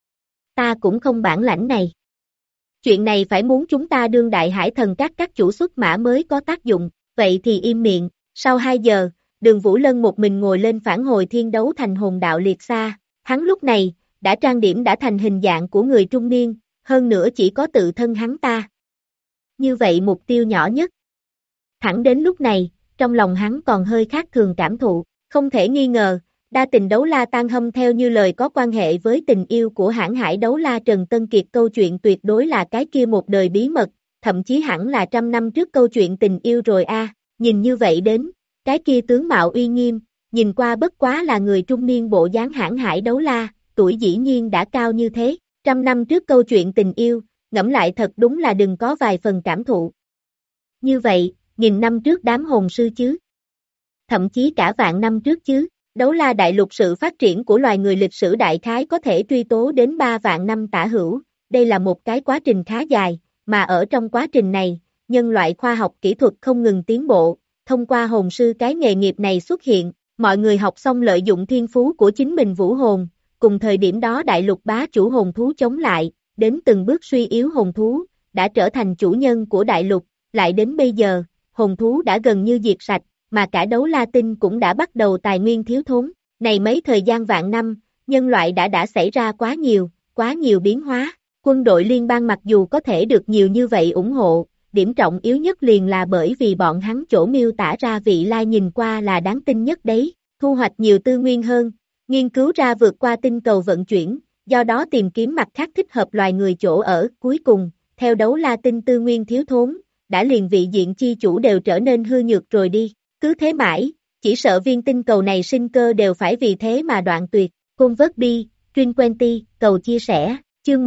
Ta cũng không bản lãnh này. Chuyện này phải muốn chúng ta đương đại hải thần các chủ xuất mã mới có tác dụng, vậy thì im miệng. Sau 2 giờ, Đường Vũ Lân một mình ngồi lên phản hồi thiên đấu thành hồn đạo liệt xa, hắn lúc này, đã trang điểm đã thành hình dạng của người trung niên, hơn nữa chỉ có tự thân hắn ta. Như vậy mục tiêu nhỏ nhất. Thẳng đến lúc này, trong lòng hắn còn hơi khác thường cảm thụ, không thể nghi ngờ, đa tình đấu la Tang Hâm theo như lời có quan hệ với tình yêu của hãng hải đấu la Trần Tân Kiệt, câu chuyện tuyệt đối là cái kia một đời bí mật, thậm chí hẳn là 100 năm trước câu chuyện tình yêu rồi a. Nhìn như vậy đến, cái kia tướng mạo uy nghiêm, nhìn qua bất quá là người trung niên bộ dáng hãng hải đấu la, tuổi dĩ nhiên đã cao như thế, 100 năm trước câu chuyện tình yêu, ngẫm lại thật đúng là đừng có vài phần cảm thụ. Như vậy, 1000 năm trước đám hồn sư chứ? Thậm chí cả vạn năm trước chứ? Đấu la đại lục sự phát triển của loài người lịch sử đại khái có thể truy tố đến 3 vạn năm tả hữu, đây là một cái quá trình khá dài, mà ở trong quá trình này, nhân loại khoa học kỹ thuật không ngừng tiến bộ, thông qua hồn sư cái nghề nghiệp này xuất hiện, mọi người học xong lợi dụng thiên phú của chính mình vũ hồn, cùng thời điểm đó đại lục bá chủ hồn thú chống lại, đến từng bước suy yếu hồn thú, đã trở thành chủ nhân của đại lục, lại đến bây giờ, hồn thú đã gần như diệt sạch, mà cả đấu la tinh cũng đã bắt đầu tài nguyên thiếu thốn. Này mấy thời gian vạn năm, nhân loại đã xảy ra quá nhiều biến hóa. Quân đội liên bang mặc dù có thể được nhiều như vậy ủng hộ, điểm trọng yếu nhất liền là bởi vì bọn hắn chỗ miêu tả ra vị lai nhìn qua là đáng tin nhất đấy, thu hoạch nhiều tư nguyên hơn, nghiên cứu ra vượt qua tinh cầu vận chuyển, do đó tìm kiếm mặt khác thích hợp loài người chỗ ở. Cuối cùng, theo đấu la tinh tư nguyên thiếu thốn, đã liền vị diện chi chủ đều trở nên hư nhược rồi đi. Cứ thế mãi, chỉ sợ viên tinh cầu này sinh cơ đều phải vì thế mà đoạn tuyệt. Convert Trin Quenty, cầu chia sẻ, chương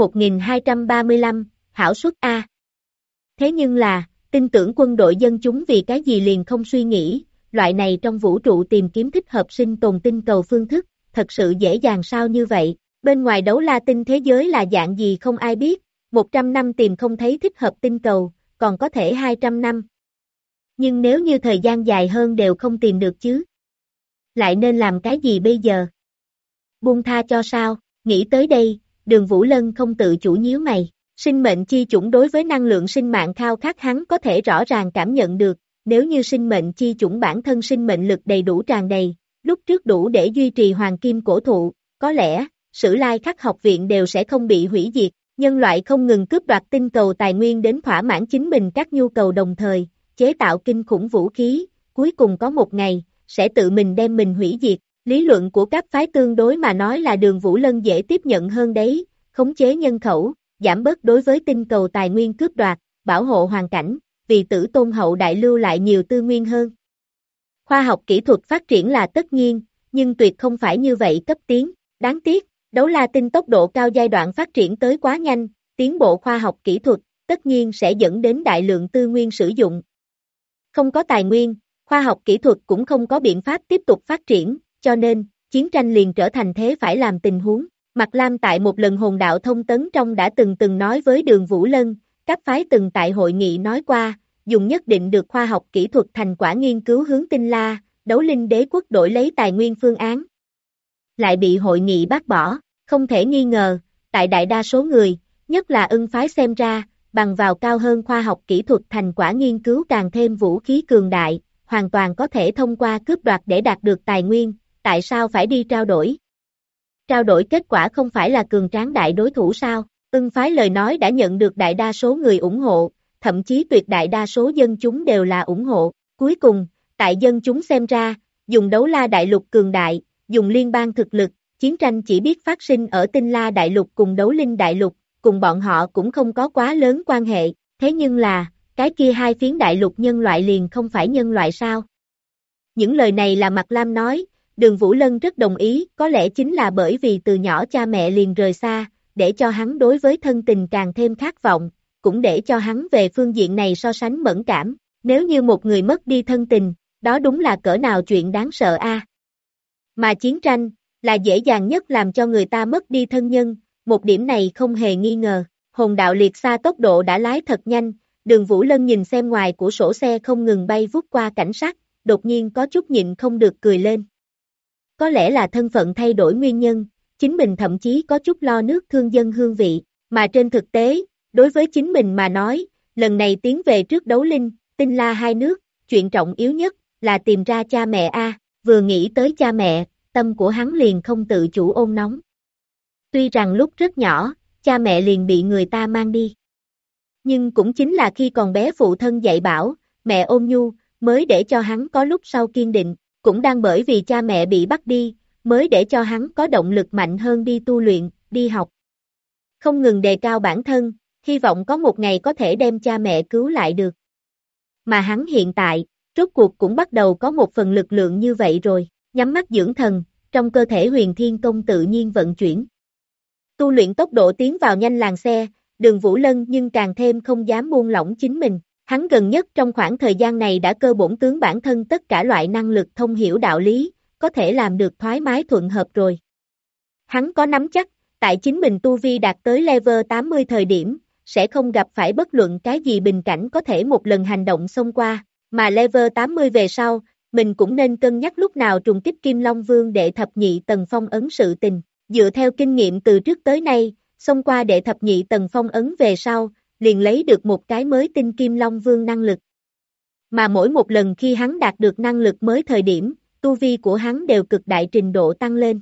1235, hảo suất A. Thế nhưng là, tin tưởng quân đội dân chúng vì cái gì liền không suy nghĩ, loại này trong vũ trụ tìm kiếm thích hợp sinh tồn tinh cầu phương thức, thật sự dễ dàng sao như vậy, bên ngoài đấu la tinh thế giới là dạng gì không ai biết, 100 năm tìm không thấy thích hợp tinh cầu, còn có thể 200 năm. Nhưng nếu như thời gian dài hơn đều không tìm được chứ. Lại nên làm cái gì bây giờ? Buông tha cho sao? Nghĩ tới đây, Đường Vũ Lân không tự chủ nhíu mày. Sinh mệnh chi chủng đối với năng lượng sinh mạng khao khát hắn có thể rõ ràng cảm nhận được, nếu như sinh mệnh chi chủng bản thân sinh mệnh lực đầy đủ tràn đầy, lúc trước đủ để duy trì hoàng kim cổ thụ, có lẽ, Sử Lai Khắc học viện đều sẽ không bị hủy diệt, nhân loại không ngừng cướp đoạt tinh cầu tài nguyên đến thỏa mãn chính mình các nhu cầu đồng thời, chế tạo kinh khủng vũ khí, cuối cùng có một ngày, sẽ tự mình đem mình hủy diệt. Lý luận của các phái tương đối mà nói là Đường Vũ Lân dễ tiếp nhận hơn đấy, khống chế nhân khẩu, giảm bớt đối với tinh cầu tài nguyên cướp đoạt, bảo hộ hoàn cảnh, vì tử tôn hậu đại lưu lại nhiều tư nguyên hơn. Khoa học kỹ thuật phát triển là tất nhiên, nhưng tuyệt không phải như vậy cấp tiến, đáng tiếc, đấu la tinh tốc độ cao giai đoạn phát triển tới quá nhanh, tiến bộ khoa học kỹ thuật, tất nhiên sẽ dẫn đến đại lượng tư nguyên sử dụng. Không có tài nguyên, khoa học kỹ thuật cũng không có biện pháp tiếp tục phát triển, cho nên, chiến tranh liền trở thành thế phải làm tình huống. Mạc Lam tại một lần hồn đạo thông tấn trong đã từng nói với Đường Vũ Lân, các phái từng tại hội nghị nói qua, dùng nhất định được khoa học kỹ thuật thành quả nghiên cứu hướng Tinh La, Đấu Linh Đế quốc đổi lấy tài nguyên phương án. Lại bị hội nghị bác bỏ, không thể nghi ngờ, tại đại đa số người, nhất là Ưng phái xem ra, bằng vào cao hơn khoa học kỹ thuật thành quả nghiên cứu càng thêm vũ khí cường đại, hoàn toàn có thể thông qua cướp đoạt để đạt được tài nguyên, tại sao phải đi trao đổi? Trao đổi kết quả không phải là cường tráng đại đối thủ sao? Ưng phái lời nói đã nhận được đại đa số người ủng hộ, thậm chí tuyệt đại đa số dân chúng đều là ủng hộ. Cuối cùng, tại dân chúng xem ra, dùng đấu la đại lục cường đại, dùng liên bang thực lực, chiến tranh chỉ biết phát sinh ở Tinh La đại lục cùng Đấu Linh đại lục, cùng bọn họ cũng không có quá lớn quan hệ, thế nhưng là, cái kia hai phiến đại lục nhân loại liền không phải nhân loại sao? Những lời này là Mạc Lam nói, Đường Vũ Lân rất đồng ý, có lẽ chính là bởi vì từ nhỏ cha mẹ liền rời xa, để cho hắn đối với thân tình càng thêm khát vọng, cũng để cho hắn về phương diện này so sánh mẫn cảm, nếu như một người mất đi thân tình, đó đúng là cỡ nào chuyện đáng sợ a. Mà chiến tranh, là dễ dàng nhất làm cho người ta mất đi thân nhân, một điểm này không hề nghi ngờ, hồn đạo liệt xa tốc độ đã lái thật nhanh, Đường Vũ Lân nhìn xem ngoài của sổ xe không ngừng bay vút qua cảnh sát, đột nhiên có chút nhịn không được cười lên. Có lẽ là thân phận thay đổi nguyên nhân, chính mình thậm chí có chút lo nước thương dân hương vị, mà trên thực tế, đối với chính mình mà nói, lần này tiến về trước Đấu Linh, Tinh La hai nước, chuyện trọng yếu nhất là tìm ra cha mẹ a. Vừa nghĩ tới cha mẹ, tâm của hắn liền không tự chủ ôn nóng. Tuy rằng lúc rất nhỏ, cha mẹ liền bị người ta mang đi. Nhưng cũng chính là khi còn bé phụ thân dạy bảo, mẹ ôn nhu, mới để cho hắn có lúc sau kiên định, cũng đang bởi vì cha mẹ bị bắt đi, mới để cho hắn có động lực mạnh hơn đi tu luyện, đi học. Không ngừng đề cao bản thân, hy vọng có một ngày có thể đem cha mẹ cứu lại được. Mà hắn hiện tại, rốt cuộc cũng bắt đầu có một phần lực lượng như vậy rồi, nhắm mắt dưỡng thần, trong cơ thể Huyền Thiên Công tự nhiên vận chuyển. Tu luyện tốc độ tiến vào nhanh làng xe, Đường Vũ Lân nhưng càng thêm không dám buông lỏng chính mình. Hắn gần nhất trong khoảng thời gian này đã cơ bổn tướng bản thân tất cả loại năng lực thông hiểu đạo lý, có thể làm được thoải mái thuận hợp rồi. Hắn có nắm chắc, tại chính mình tu vi đạt tới level 80 thời điểm, sẽ không gặp phải bất luận cái gì bình cảnh có thể một lần hành động xông qua, mà level 80 về sau, mình cũng nên cân nhắc lúc nào trùng kích Kim Long Vương đệ thập nhị tầng phong ấn sự tình. Dựa theo kinh nghiệm từ trước tới nay, xông qua đệ thập nhị tầng phong ấn về sau, liền lấy được một cái mới tinh Kim Long Vương năng lực. Mà mỗi một lần khi hắn đạt được năng lực mới thời điểm, tu vi của hắn đều cực đại trình độ tăng lên.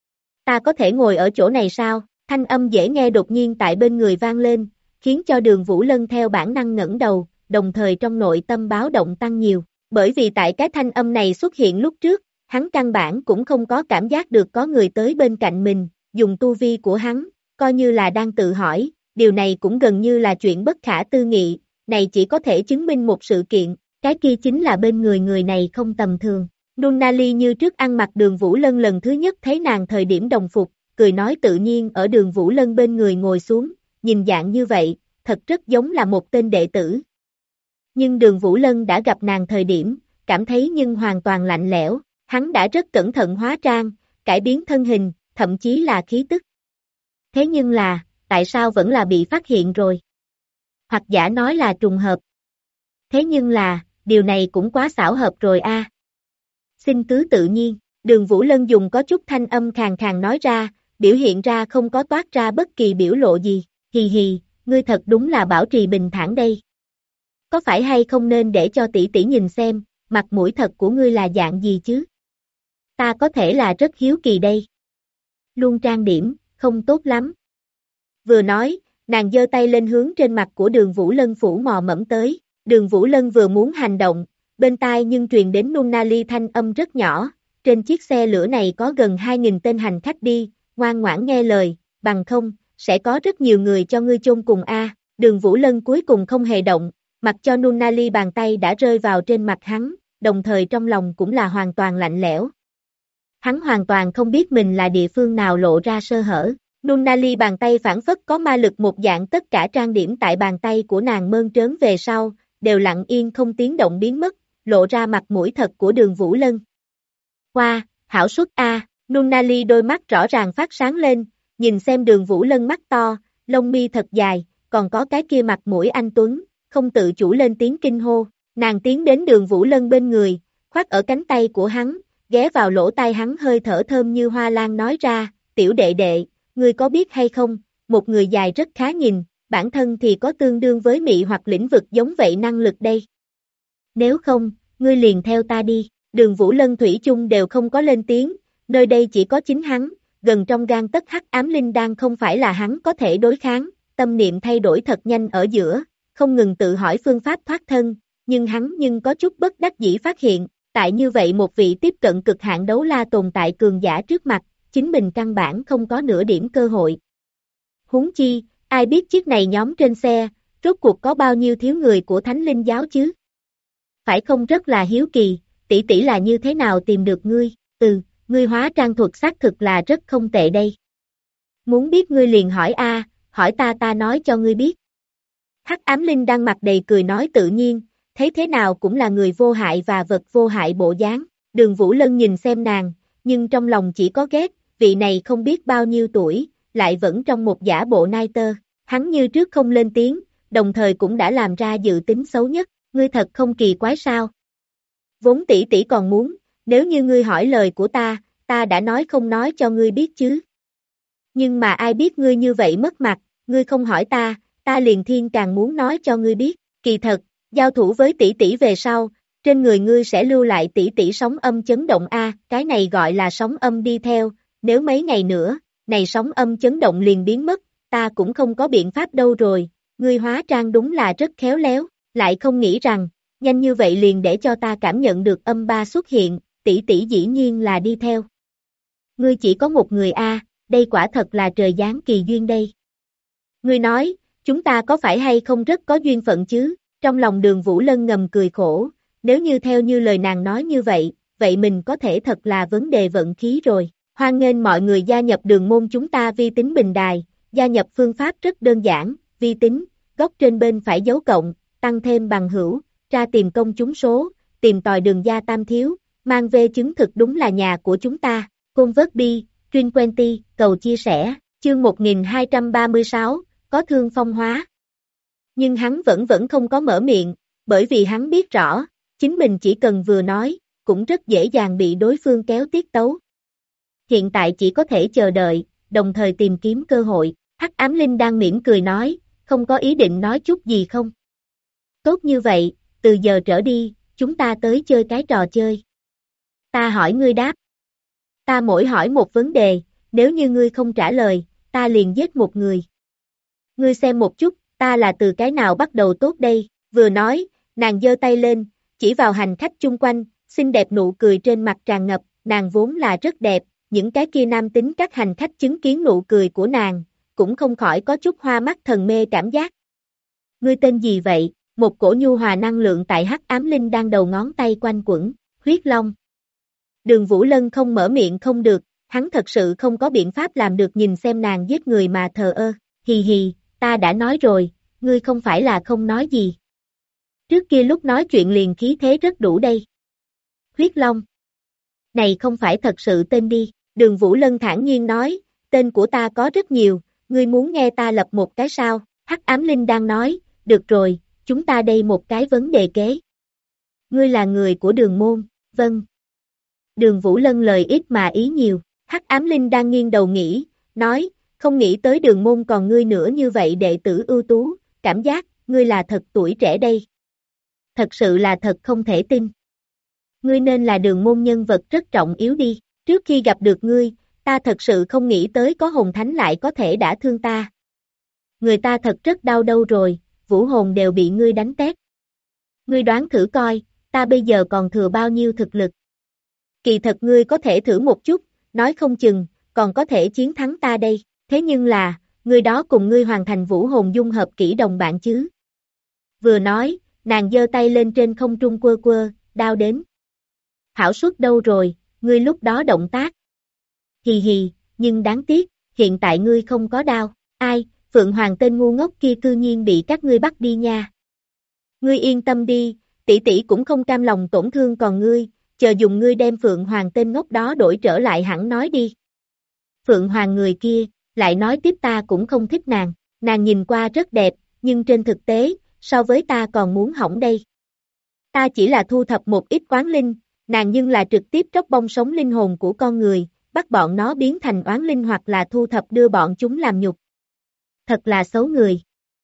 Ta có thể ngồi ở chỗ này sao? Thanh âm dễ nghe đột nhiên tại bên người vang lên, khiến cho Đường Vũ Lân theo bản năng ngẩng đầu, đồng thời trong nội tâm báo động tăng nhiều. Bởi vì tại cái thanh âm này xuất hiện lúc trước, hắn căn bản cũng không có cảm giác được có người tới bên cạnh mình, dùng tu vi của hắn, coi như là đang tự hỏi, điều này cũng gần như là chuyện bất khả tư nghị, này chỉ có thể chứng minh một sự kiện, cái kia chính là bên người này không tầm thường. Nunnally như trước ăn mặc Đường Vũ Lân lần thứ nhất thấy nàng thời điểm đồng phục, cười nói tự nhiên ở Đường Vũ Lân bên người ngồi xuống, nhìn dạng như vậy, thật rất giống là một tên đệ tử. Nhưng Đường Vũ Lân đã gặp nàng thời điểm, cảm thấy nhưng hoàn toàn lạnh lẽo, hắn đã rất cẩn thận hóa trang, cải biến thân hình, thậm chí là khí tức. Thế nhưng là, tại sao vẫn là bị phát hiện rồi? Hoặc giả nói là trùng hợp. Thế nhưng là, điều này cũng quá xảo hợp rồi a. Xin cứ tự nhiên, Đường Vũ Lân dùng có chút thanh âm khàn khàn nói ra, biểu hiện ra không có toát ra bất kỳ biểu lộ gì, hì hì, ngươi thật đúng là bảo trì bình thản đây. Có phải hay không nên để cho tỷ tỷ nhìn xem, mặt mũi thật của ngươi là dạng gì chứ? Ta có thể là rất hiếu kỳ đây. Luôn trang điểm, không tốt lắm. Vừa nói, nàng giơ tay lên hướng trên mặt của Đường Vũ Lân phủ mò mẫm tới. Đường Vũ Lân vừa muốn hành động, bên tai nhưng truyền đến Nunnally thanh âm rất nhỏ. Trên chiếc xe lửa này có gần 2.000 tên hành khách đi, ngoan ngoãn nghe lời, bằng không, sẽ có rất nhiều người cho ngươi chôn cùng a. Đường Vũ Lân cuối cùng không hề động, mặc cho Nunnally bàn tay đã rơi vào trên mặt hắn, đồng thời trong lòng cũng là hoàn toàn lạnh lẽo. Hắn hoàn toàn không biết mình là địa phương nào lộ ra sơ hở. Nunnally bàn tay phản phất có ma lực một dạng, tất cả trang điểm tại bàn tay của nàng mơn trớn về sau, đều lặng yên không tiếng động biến mất, lộ ra mặt mũi thật của Đường Vũ Lân. Hoa, hảo suất a, Nunnally đôi mắt rõ ràng phát sáng lên, nhìn xem Đường Vũ Lân mắt to, lông mi thật dài, còn có cái kia mặt mũi anh tuấn, không tự chủ lên tiếng kinh hô. Nàng tiến đến Đường Vũ Lân bên người, khoác ở cánh tay của hắn, ghé vào lỗ tai hắn hơi thở thơm như hoa lan nói ra, tiểu đệ đệ, ngươi có biết hay không, một người dài rất khá nhìn, bản thân thì có tương đương với mị hoặc lĩnh vực giống vậy năng lực đây. Nếu không, ngươi liền theo ta đi. Đường Vũ Lân thủy chung đều không có lên tiếng, nơi đây chỉ có chính hắn, gần trong gan tấc hắc ám linh đan không phải là hắn có thể đối kháng, tâm niệm thay đổi thật nhanh ở giữa, không ngừng tự hỏi phương pháp thoát thân, nhưng hắn có chút bất đắc dĩ phát hiện, tại như vậy một vị tiếp cận cực hạn đấu la tồn tại cường giả trước mặt, chính mình căn bản không có nửa điểm cơ hội. Huống chi, ai biết chiếc này nhóm trên xe, rốt cuộc có bao nhiêu thiếu người của Thánh Linh giáo chứ? Phải không rất là hiếu kỳ, tỷ tỷ là như thế nào tìm được ngươi, ngươi hóa trang thuật xác thực là rất không tệ đây. Muốn biết ngươi liền hỏi a, hỏi ta nói cho ngươi biết. Hắc ám linh đang mặt đầy cười nói tự nhiên, thấy thế nào cũng là người vô hại và vật vô hại bộ dáng. Đường Vũ Lân nhìn xem nàng, nhưng trong lòng chỉ có ghét, vị này không biết bao nhiêu tuổi, lại vẫn trong một giả bộ nai tơ. Hắn như trước không lên tiếng, đồng thời cũng đã làm ra dự tính xấu nhất, ngươi thật không kỳ quái sao. Vốn tỷ tỷ còn muốn, nếu như ngươi hỏi lời của ta đã nói không nói cho ngươi biết chứ. Nhưng mà ai biết ngươi như vậy mất mặt, ngươi không hỏi ta liền thiên càng muốn nói cho ngươi biết, kỳ thật, giao thủ với tỷ tỷ về sau, trên người ngươi sẽ lưu lại tỷ tỷ sóng âm chấn động a, cái này gọi là sóng âm đi theo, nếu mấy ngày nữa, này sóng âm chấn động liền biến mất, ta cũng không có biện pháp đâu rồi, ngươi hóa trang đúng là rất khéo léo, lại không nghĩ rằng, nhanh như vậy liền để cho ta cảm nhận được âm ba xuất hiện, tỷ tỷ dĩ nhiên là đi theo. Ngươi chỉ có một người a, đây quả thật là trời giáng kỳ duyên đây. Ngươi nói, chúng ta có phải hay không rất có duyên phận chứ? Trong lòng Đường Vũ Lân ngầm cười khổ, nếu như theo như lời nàng nói như vậy, vậy mình có thể thật là vấn đề vận khí rồi. Hoan nghênh mọi người gia nhập đường môn chúng ta vi tính bình đài, gia nhập phương pháp rất đơn giản, vi tính, góc trên bên phải dấu cộng, tăng thêm bằng hữu, tra tìm công chúng số, tìm tòi đường gia tam thiếu, mang về chứng thực đúng là nhà của chúng ta, Convert Truyền Quenty, cầu chia sẻ, chương 1236, có thương phong hóa. Nhưng hắn vẫn không có mở miệng, bởi vì hắn biết rõ, chính mình chỉ cần vừa nói, cũng rất dễ dàng bị đối phương kéo tiết tấu. Hiện tại chỉ có thể chờ đợi, đồng thời tìm kiếm cơ hội, Hắc Ám Linh đang mỉm cười nói, không có ý định nói chút gì không? Tốt như vậy, từ giờ trở đi, chúng ta tới chơi cái trò chơi. Ta hỏi ngươi đáp. Ta mỗi hỏi một vấn đề, nếu như ngươi không trả lời, ta liền giết một người. Ngươi xem một chút, ta là từ cái nào bắt đầu tốt đây, vừa nói, nàng giơ tay lên, chỉ vào hành khách chung quanh, xinh đẹp nụ cười trên mặt tràn ngập, nàng vốn là rất đẹp, những cái kia nam tính các hành khách chứng kiến nụ cười của nàng, cũng không khỏi có chút hoa mắt thần mê cảm giác. Ngươi tên gì vậy? Một cổ nhu hòa năng lượng tại Hắc Ám Linh đang đầu ngón tay quanh quẩn, huyết long. Đường Vũ Lân không mở miệng không được, hắn thật sự không có biện pháp làm được nhìn xem nàng giết người mà thờ ơ, hì hì, ta đã nói rồi, ngươi không phải là không nói gì. Trước kia lúc nói chuyện liền khí thế rất đủ đây. Huyết long. Này không phải thật sự tên đi, Đường Vũ Lân thản nhiên nói, tên của ta có rất nhiều, ngươi muốn nghe ta lập một cái sao? Hắc Ám Linh đang nói, được rồi, chúng ta đây một cái vấn đề kế. Ngươi là người của đường môn, vâng. Đường Vũ Lân lời ít mà ý nhiều, Hắc Ám Linh đang nghiêng đầu nghĩ, nói, không nghĩ tới Đường môn còn ngươi nữa như vậy đệ tử ưu tú, cảm giác, ngươi là thật tuổi trẻ đây. Thật sự là thật không thể tin. Ngươi nên là Đường môn nhân vật rất trọng yếu đi, trước khi gặp được ngươi, ta thật sự không nghĩ tới có hồn thánh lại có thể đã thương ta. Người ta thật rất đau đâu rồi, vũ hồn đều bị ngươi đánh tét. Ngươi đoán thử coi, ta bây giờ còn thừa bao nhiêu thực lực. Kỳ thật ngươi có thể thử một chút, nói không chừng, còn có thể chiến thắng ta đây, thế nhưng là, ngươi đó cùng ngươi hoàn thành vũ hồn dung hợp kỹ đồng bạn chứ. Vừa nói, nàng giơ tay lên trên không trung quơ quơ, đao đến. Hảo suất đâu rồi, ngươi lúc đó động tác. Hì hì, nhưng đáng tiếc, hiện tại ngươi không có đao, ai, Phượng Hoàng tên ngu ngốc kia cư nhiên bị các ngươi bắt đi nha. Ngươi yên tâm đi, tỷ tỷ cũng không cam lòng tổn thương còn ngươi, chờ dùng ngươi đem Phượng Hoàng tên ngốc đó đổi trở lại hẳn nói đi. Phượng Hoàng người kia, lại nói tiếp ta cũng không thích nàng nhìn qua rất đẹp, nhưng trên thực tế, so với ta còn muốn hỏng đây. Ta chỉ là thu thập một ít oán linh, nàng nhưng là trực tiếp tróc bong sống linh hồn của con người, bắt bọn nó biến thành oán linh hoặc là thu thập đưa bọn chúng làm nhục. Thật là xấu người.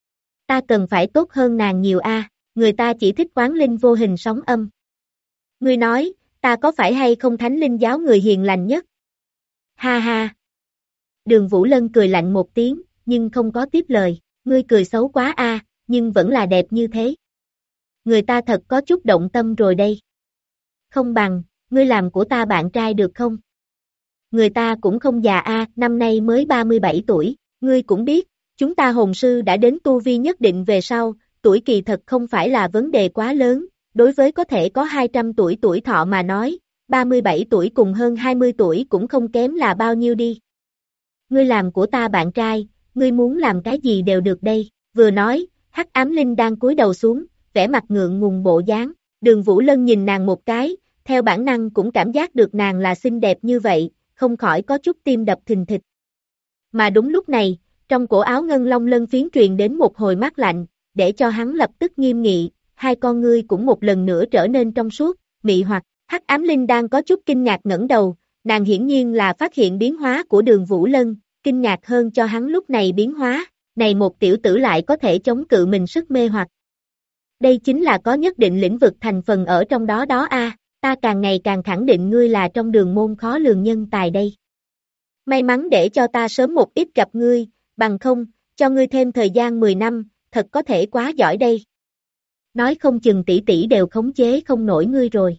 Ta cần phải tốt hơn nàng nhiều a, người ta chỉ thích oán linh vô hình sóng âm. Ngươi nói, ta có phải hay không thánh linh giáo người hiền lành nhất? Ha ha. Đường Vũ Lân cười lạnh một tiếng, nhưng không có tiếp lời, ngươi cười xấu quá a, nhưng vẫn là đẹp như thế. Người ta thật có chút động tâm rồi đây. Không bằng, ngươi làm của ta bạn trai được không? Người ta cũng không già a, năm nay mới 37 tuổi, ngươi cũng biết, chúng ta hồn sư đã đến tu vi nhất định về sau, tuổi kỳ thật không phải là vấn đề quá lớn, đối với có thể có 200 tuổi tuổi thọ mà nói, 37 tuổi cùng hơn 20 tuổi cũng không kém là bao nhiêu đi. Ngươi làm của ta bạn trai, ngươi muốn làm cái gì đều được đây, vừa nói, Hắc Ám Linh đang cúi đầu xuống, vẻ mặt ngượng ngùng bộ dáng, Đường Vũ Lân nhìn nàng một cái, theo bản năng cũng cảm giác được nàng là xinh đẹp như vậy, không khỏi có chút tim đập thình thịch. Mà đúng lúc này, trong cổ áo ngân long lân phiến truyền đến một hồi mát lạnh, để cho hắn lập tức nghiêm nghị, hai con ngươi cũng một lần nữa trở nên trong suốt, mị hoặc, Hắc Ám Linh đang có chút kinh ngạc ngẩng đầu, nàng hiển nhiên là phát hiện biến hóa của Đường Vũ Lân, kinh ngạc hơn cho hắn lúc này biến hóa, này một tiểu tử lại có thể chống cự mình sức mê hoặc. Đây chính là có nhất định lĩnh vực thành phần ở trong đó đó a, ta càng ngày càng khẳng định ngươi là trong đường môn khó lường nhân tài đây. May mắn để cho ta sớm một ít gặp ngươi, bằng không, cho ngươi thêm thời gian 10 năm, thật có thể quá giỏi đây. Nói không chừng tỷ tỷ đều khống chế không nổi ngươi rồi.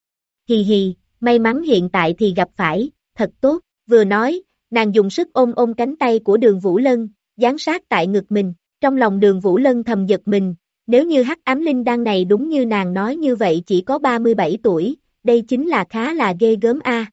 Hì hì, may mắn hiện tại thì gặp phải, thật tốt, vừa nói, nàng dùng sức ôm ôm cánh tay của Đường Vũ Lân, dán sát tại ngực mình, trong lòng Đường Vũ Lân thầm giật mình, nếu như Hắc Ám Linh đan này đúng như nàng nói như vậy chỉ có 37 tuổi, đây chính là khá là ghê gớm a.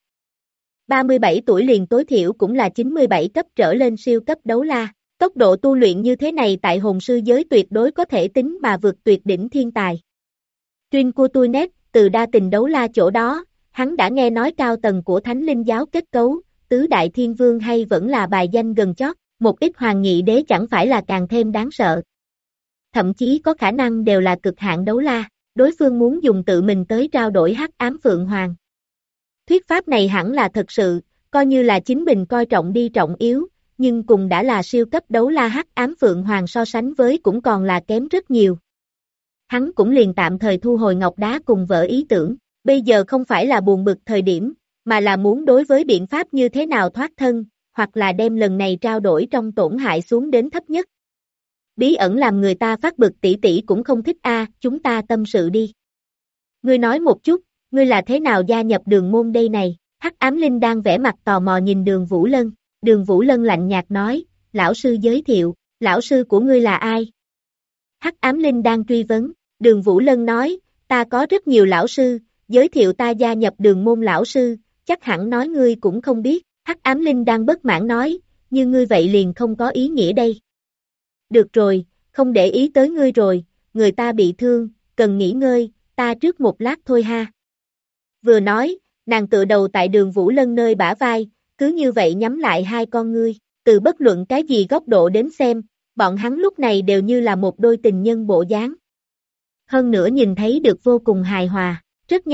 37 tuổi liền tối thiểu cũng là 97 cấp trở lên siêu cấp đấu la, tốc độ tu luyện như thế này tại hồn sư giới tuyệt đối có thể tính mà vượt tuyệt đỉnh thiên tài. Tuyên của tôi nét, từ đa tình đấu la chỗ đó, hắn đã nghe nói cao tầng của Thánh Linh giáo kết cấu, tứ đại thiên vương hay vẫn là bài danh gần chót, một ít hoàng nghị đế chẳng phải là càng thêm đáng sợ. Thậm chí có khả năng đều là cực hạn đấu la, đối phương muốn dùng tự mình tới trao đổi Hắc Ám Phượng Hoàng. Thuyết pháp này hẳn là thật sự, coi như là chính mình coi trọng đi trọng yếu, nhưng cùng đã là siêu cấp đấu la Hắc Ám Phượng Hoàng so sánh với cũng còn là kém rất nhiều. Hắn cũng liền tạm thời thu hồi ngọc đá cùng vợ ý tưởng, bây giờ không phải là buồn bực thời điểm, mà là muốn đối với biện pháp như thế nào thoát thân, hoặc là đem lần này trao đổi trong tổn hại xuống đến thấp nhất. Bí ẩn làm người ta phát bực tỷ tỷ cũng không thích a, chúng ta tâm sự đi. Ngươi nói một chút, ngươi là thế nào gia nhập đường môn đây này? Hắc Ám Linh đang vẽ mặt tò mò nhìn Đường Vũ Lân. Đường Vũ Lân lạnh nhạt nói, lão sư giới thiệu, lão sư của ngươi là ai? Hắc Ám Linh đang truy vấn, Đường Vũ Lân nói, ta có rất nhiều lão sư, giới thiệu ta gia nhập đường môn lão sư, chắc hẳn nói ngươi cũng không biết. Hắc Ám Linh đang bất mãn nói, như ngươi vậy liền không có ý nghĩa đây. Được rồi, không để ý tới ngươi rồi, người ta bị thương, cần nghỉ ngơi, ta trước một lát thôi ha. Vừa nói, nàng tựa đầu tại Đường Vũ Lân nơi bả vai, cứ như vậy nhắm lại hai con ngươi, từ bất luận cái gì góc độ đến xem, bọn hắn lúc này đều như là một đôi tình nhân bộ dáng. Hơn nữa nhìn thấy được vô cùng hài hòa, rất nhanh,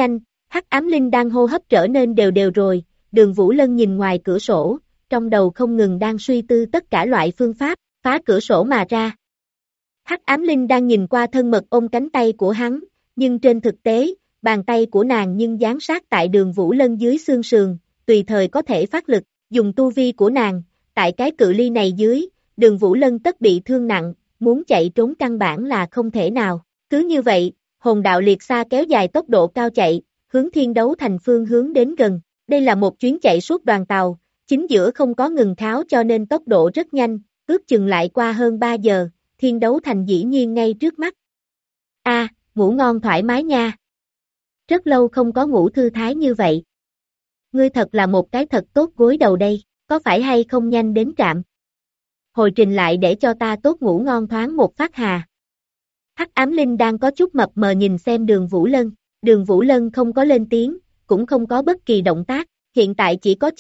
Hắc ám linh đang hô hấp trở nên đều đều rồi, Đường Vũ Lân nhìn ngoài cửa sổ, trong đầu không ngừng đang suy tư tất cả loại phương pháp, phá cửa sổ mà ra. Hắc ám linh đang nhìn qua thân mật ôm cánh tay của hắn, nhưng trên thực tế, bàn tay của nàng nhưng dán sát tại Đường Vũ Lân dưới xương sườn, tùy thời có thể phát lực, dùng tu vi của nàng, tại cái cự ly này dưới, Đường Vũ Lân tất bị thương nặng, muốn chạy trốn căn bản là không thể nào. Cứ như vậy, hồn đạo liệt xa kéo dài tốc độ cao chạy, hướng Thiên Đấu Thành phương hướng đến gần. Đây là một chuyến chạy suốt đoàn tàu, chính giữa không có ngừng tháo cho nên tốc độ rất nhanh, ước chừng lại qua hơn 3 giờ, Thiên Đấu Thành dĩ nhiên ngay trước mắt. Ngủ ngon thoải mái nha. Rất lâu không có ngủ thư thái như vậy. Ngươi thật là một cái thật tốt gối đầu đây, có phải hay không nhanh đến trạm? Hồi trình lại để cho ta tốt ngủ ngon thoáng một phát hà. Hắc ám linh đang có chút mập mờ nhìn xem Đường Vũ Lân. Đường Vũ Lân không có lên tiếng, cũng không có bất kỳ động tác, hiện tại chỉ có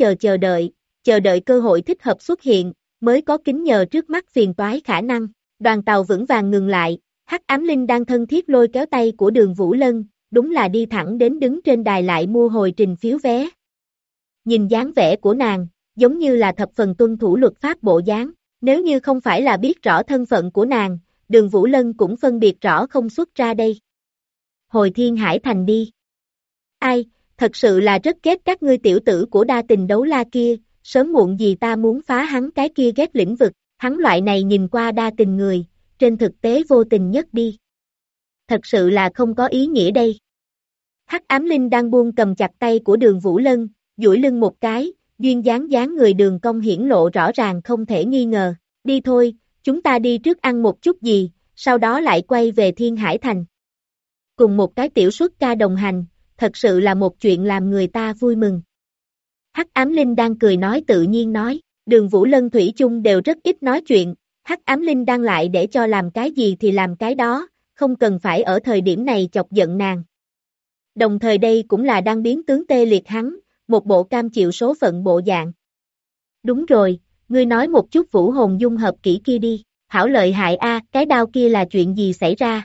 chờ đợi cơ hội thích hợp xuất hiện, mới có kính nhờ trước mắt phiền toái khả năng. Đoàn tàu vững vàng ngừng lại, Hắc ám linh đang thân thiết lôi kéo tay của Đường Vũ Lân, đúng là đi thẳng đến đứng trên đài lại mua hồi trình phiếu vé. Nhìn dáng vẻ của nàng, giống như là thập phần tuân thủ luật pháp bộ dáng, nếu như không phải là biết rõ thân phận của nàng, Đường Vũ Lân cũng phân biệt rõ không xuất ra đây. Hồi Thiên Hải Thành đi. Ai, thật sự là rất ghét các ngươi tiểu tử của đa tình đấu la kia, sớm muộn gì ta muốn phá hắn cái kia ghét lĩnh vực, hắn loại này nhìn qua đa tình người, trên thực tế vô tình nhất đi. Thật sự là không có ý nghĩa đây. Hắc ám linh đang buông cầm chặt tay của Đường Vũ Lân, duỗi lưng một cái, duyên dáng người đường cong hiển lộ rõ ràng không thể nghi ngờ. Đi thôi, chúng ta đi trước ăn một chút gì, sau đó lại quay về Thiên Hải Thành. Cùng một cái tiểu xuất ca đồng hành, thật sự là một chuyện làm người ta vui mừng. Hắc ám linh đang cười nói tự nhiên nói, Đường Vũ Lân thủy chung đều rất ít nói chuyện, Hắc ám linh đang lại để cho làm cái gì thì làm cái đó, không cần phải ở thời điểm này chọc giận nàng. Đồng thời đây cũng là đang biến tướng tê liệt hắn, một bộ cam chịu số phận bộ dạng. Đúng rồi, ngươi nói một chút vũ hồn dung hợp kỹ kia đi, hảo lợi hại cái đao kia là chuyện gì xảy ra?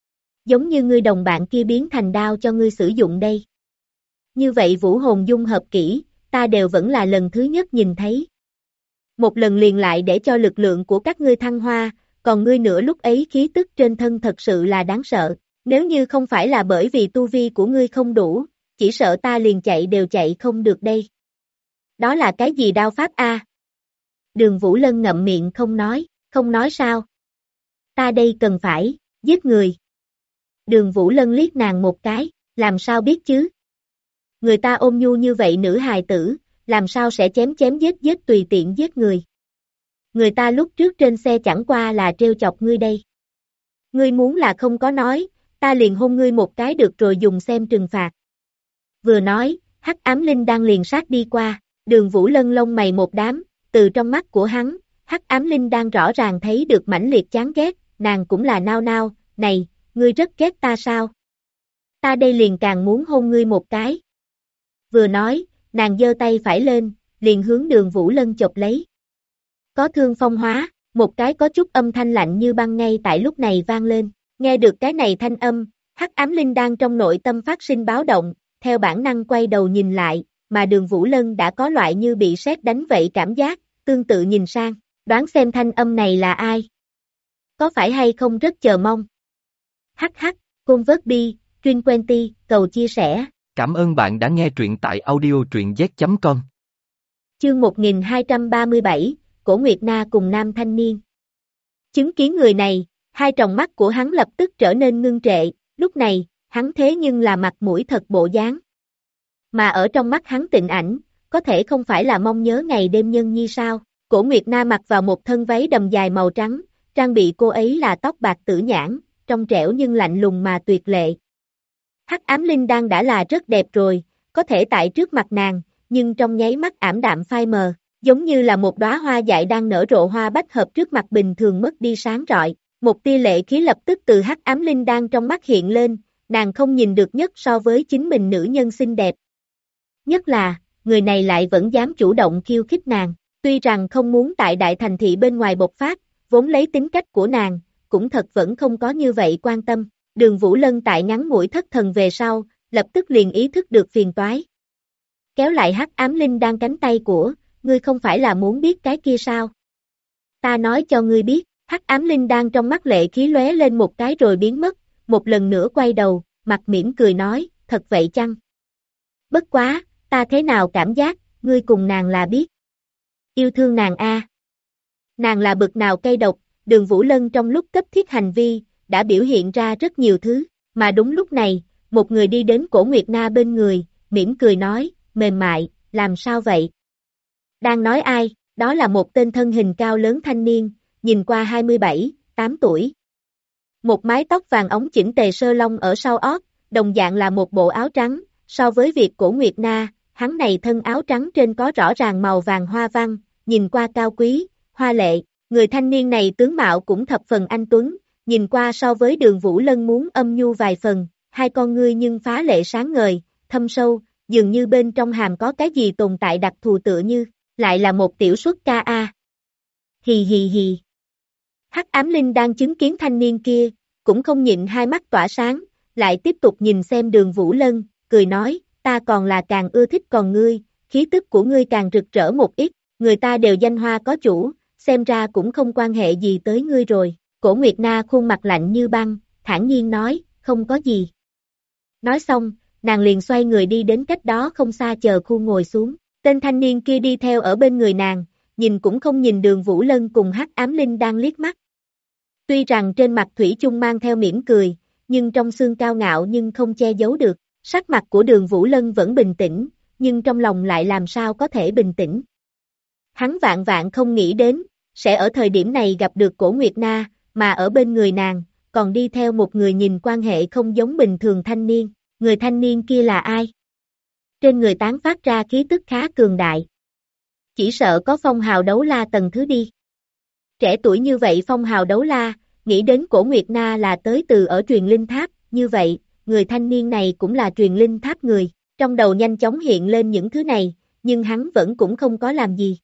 Giống như ngươi đồng bạn kia biến thành đao cho ngươi sử dụng đây. Như vậy vũ hồn dung hợp kỹ, ta đều vẫn là lần thứ nhất nhìn thấy. Một lần liền lại để cho lực lượng của các ngươi thăng hoa, còn ngươi nữa lúc ấy khí tức trên thân thật sự là đáng sợ. Nếu như không phải là bởi vì tu vi của ngươi không đủ, chỉ sợ ta liền chạy đều chạy không được đây. Đó là cái gì đao pháp a? Đường Vũ Lân ngậm miệng không nói sao? Ta đây cần phải, giết người. Đường Vũ Lân liếc nàng một cái, làm sao biết chứ? Người ta ôm nhu như vậy nữ hài tử, làm sao sẽ chém giết tùy tiện giết người? Người ta lúc trước trên xe chẳng qua là trêu chọc ngươi đây. Ngươi muốn là không có nói, ta liền hôn ngươi một cái được rồi dùng xem trừng phạt. Vừa nói, Hắc ám linh đang liền sát đi qua, Đường Vũ Lân lông mày một đám, từ trong mắt của hắn, Hắc ám linh đang rõ ràng thấy được mãnh liệt chán ghét, nàng cũng là nao nao, này, ngươi rất ghét ta sao? Ta đây liền càng muốn hôn ngươi một cái. Vừa nói, nàng giơ tay phải lên, liền hướng Đường Vũ Lân chộp lấy. Có thương phong hóa, một cái có chút âm thanh lạnh như băng ngay tại lúc này vang lên, nghe được cái này thanh âm, Hắc ám linh đang trong nội tâm phát sinh báo động, theo bản năng quay đầu nhìn lại, mà Đường Vũ Lân đã có loại như bị sét đánh vậy cảm giác, tương tự nhìn sang, đoán xem thanh âm này là ai. Có phải hay không rất chờ mong. Hắc, Convertby, Trinquenty, cầu chia sẻ. Cảm ơn bạn đã nghe truyện tại audio truyện z.com. Chương 1237, Cổ Nguyệt Na cùng nam thanh niên. Chứng kiến người này, hai tròng mắt của hắn lập tức trở nên ngưng trệ, lúc này, hắn thế nhưng là mặt mũi thật bộ dáng. Mà ở trong mắt hắn tịnh ảnh, có thể không phải là mong nhớ ngày đêm nhân nhi sao? Cổ Nguyệt Na mặc vào một thân váy đầm dài màu trắng, trang bị cô ấy là tóc bạc tử nhãn, trong trẻo nhưng lạnh lùng mà tuyệt lệ. Hắc ám linh đang đã là rất đẹp rồi, có thể tại trước mặt nàng, nhưng trong nháy mắt ảm đạm phai mờ, giống như là một đóa hoa dại đang nở rộ hoa bách hợp trước mặt bình thường mất đi sáng rọi. Một tia lệ khí lập tức từ Hắc ám linh đang trong mắt hiện lên, nàng không nhìn được nhất so với chính mình nữ nhân xinh đẹp. Nhất là, người này lại vẫn dám chủ động khiêu khích nàng, tuy rằng không muốn tại đại thành thị bên ngoài bộc phát, vốn lấy tính cách của nàng, cũng thật vẫn không có như vậy quan tâm. Đường Vũ Lân tại ngắn ngủi thất thần về sau, lập tức liền ý thức được phiền toái. Kéo lại Hắc Ám Linh Đan cánh tay của, ngươi không phải là muốn biết cái kia sao? Ta nói cho ngươi biết, Hắc Ám Linh Đan trong mắt lệ khí lóe lên một cái rồi biến mất, một lần nữa quay đầu, mặt mỉm cười nói, thật vậy chăng? Bất quá, ta thế nào cảm giác, ngươi cùng nàng là biết. Yêu thương nàng a. Nàng là bực nào cây độc, Đường Vũ Lân trong lúc cấp thiết hành vi, đã biểu hiện ra rất nhiều thứ, mà đúng lúc này, một người đi đến Cổ Nguyệt Na bên người, mỉm cười nói, mềm mại, làm sao vậy? Đang nói ai, đó là một tên thân hình cao lớn thanh niên, nhìn qua 27, 8 tuổi. Một mái tóc vàng óng chỉnh tề sơ lông ở sau ót, đồng dạng là một bộ áo trắng, so với việc Cổ Nguyệt Na, hắn này thân áo trắng trên có rõ ràng màu vàng hoa văn, nhìn qua cao quý, hoa lệ, người thanh niên này tướng mạo cũng thập phần anh tuấn, nhìn qua so với Đường Vũ Lân muốn âm nhu vài phần, hai con ngươi nhưng phá lệ sáng ngời, thâm sâu, dường như bên trong hàm có cái gì tồn tại đặc thù tựa như, lại là một tiểu xuất ca a. Hì hì hì. Hắc Ám Linh đang chứng kiến thanh niên kia, cũng không nhịn hai mắt tỏa sáng, lại tiếp tục nhìn xem Đường Vũ Lân, cười nói, ta còn là càng ưa thích còn ngươi, khí tức của ngươi càng rực rỡ một ít, người ta đều danh hoa có chủ, xem ra cũng không quan hệ gì tới ngươi rồi. Cổ Nguyệt Na khuôn mặt lạnh như băng, thản nhiên nói, không có gì. Nói xong, nàng liền xoay người đi đến cách đó không xa chờ khu ngồi xuống, tên thanh niên kia đi theo ở bên người nàng, nhìn cũng không nhìn Đường Vũ Lân cùng Hắc Ám Linh đang liếc mắt. Tuy rằng trên mặt thủy chung mang theo mỉm cười, nhưng trong xương cao ngạo nhưng không che giấu được, sắc mặt của Đường Vũ Lân vẫn bình tĩnh, nhưng trong lòng lại làm sao có thể bình tĩnh. Hắn vạn vạn không nghĩ đến, sẽ ở thời điểm này gặp được Cổ Nguyệt Na, mà ở bên người nàng, còn đi theo một người nhìn quan hệ không giống bình thường thanh niên, người thanh niên kia là ai? Trên người tán phát ra khí tức khá cường đại. Chỉ sợ có phong hào đấu la tầng thứ đi. Trẻ tuổi như vậy phong hào đấu la, nghĩ đến Cổ Nguyệt Na là tới từ ở truyền linh tháp, như vậy, người thanh niên này cũng là truyền linh tháp người, trong đầu nhanh chóng hiện lên những thứ này, nhưng hắn vẫn cũng không có làm gì.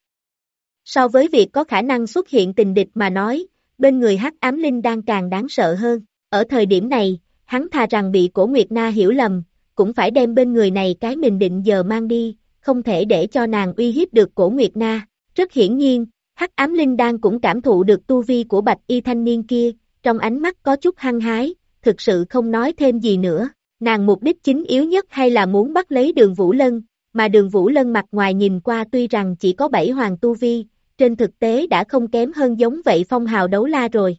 So với việc có khả năng xuất hiện tình địch mà nói, bên người Hắc Ám Linh đang càng đáng sợ hơn, ở thời điểm này, hắn thà rằng bị Cổ Nguyệt Na hiểu lầm, cũng phải đem bên người này cái mình định giờ mang đi, không thể để cho nàng uy hiếp được Cổ Nguyệt Na. Rất hiển nhiên, Hắc Ám Linh đang cũng cảm thụ được tu vi của bạch y thanh niên kia, trong ánh mắt có chút hăng hái, thực sự không nói thêm gì nữa, nàng mục đích chính yếu nhất hay là muốn bắt lấy Đường Vũ Lân, mà Đường Vũ Lân mặt ngoài nhìn qua tuy rằng chỉ có 7 hoàng tu vi, trên thực tế đã không kém hơn giống vậy phong hào đấu la rồi.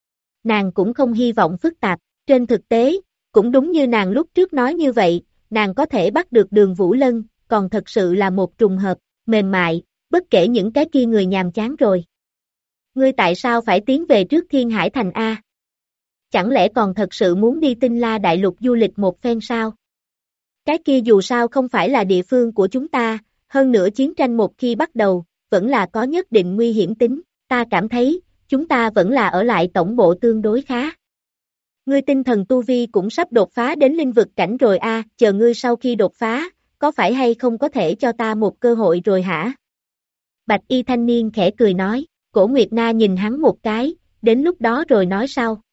Nàng cũng không hy vọng phức tạp, trên thực tế, cũng đúng như nàng lúc trước nói như vậy, nàng có thể bắt được Đường Vũ Lân, còn thật sự là một trùng hợp, mềm mại, bất kể những cái kia người nhàm chán rồi. Ngươi tại sao phải tiến về trước Thiên Hải Thành A? Chẳng lẽ còn thật sự muốn đi Tinh La Đại Lục du lịch một phen sao? Cái kia dù sao không phải là địa phương của chúng ta, hơn nữa chiến tranh một khi bắt đầu, vẫn là có nhất định nguy hiểm tính, ta cảm thấy, chúng ta vẫn là ở lại tổng bộ tương đối khá. Ngươi tinh thần tu vi cũng sắp đột phá đến linh vực cảnh rồi a, chờ ngươi sau khi đột phá, có phải hay không có thể cho ta một cơ hội rồi hả? Bạch y thanh niên khẽ cười nói, Cổ Nguyệt Na nhìn hắn một cái, đến lúc đó rồi nói sau.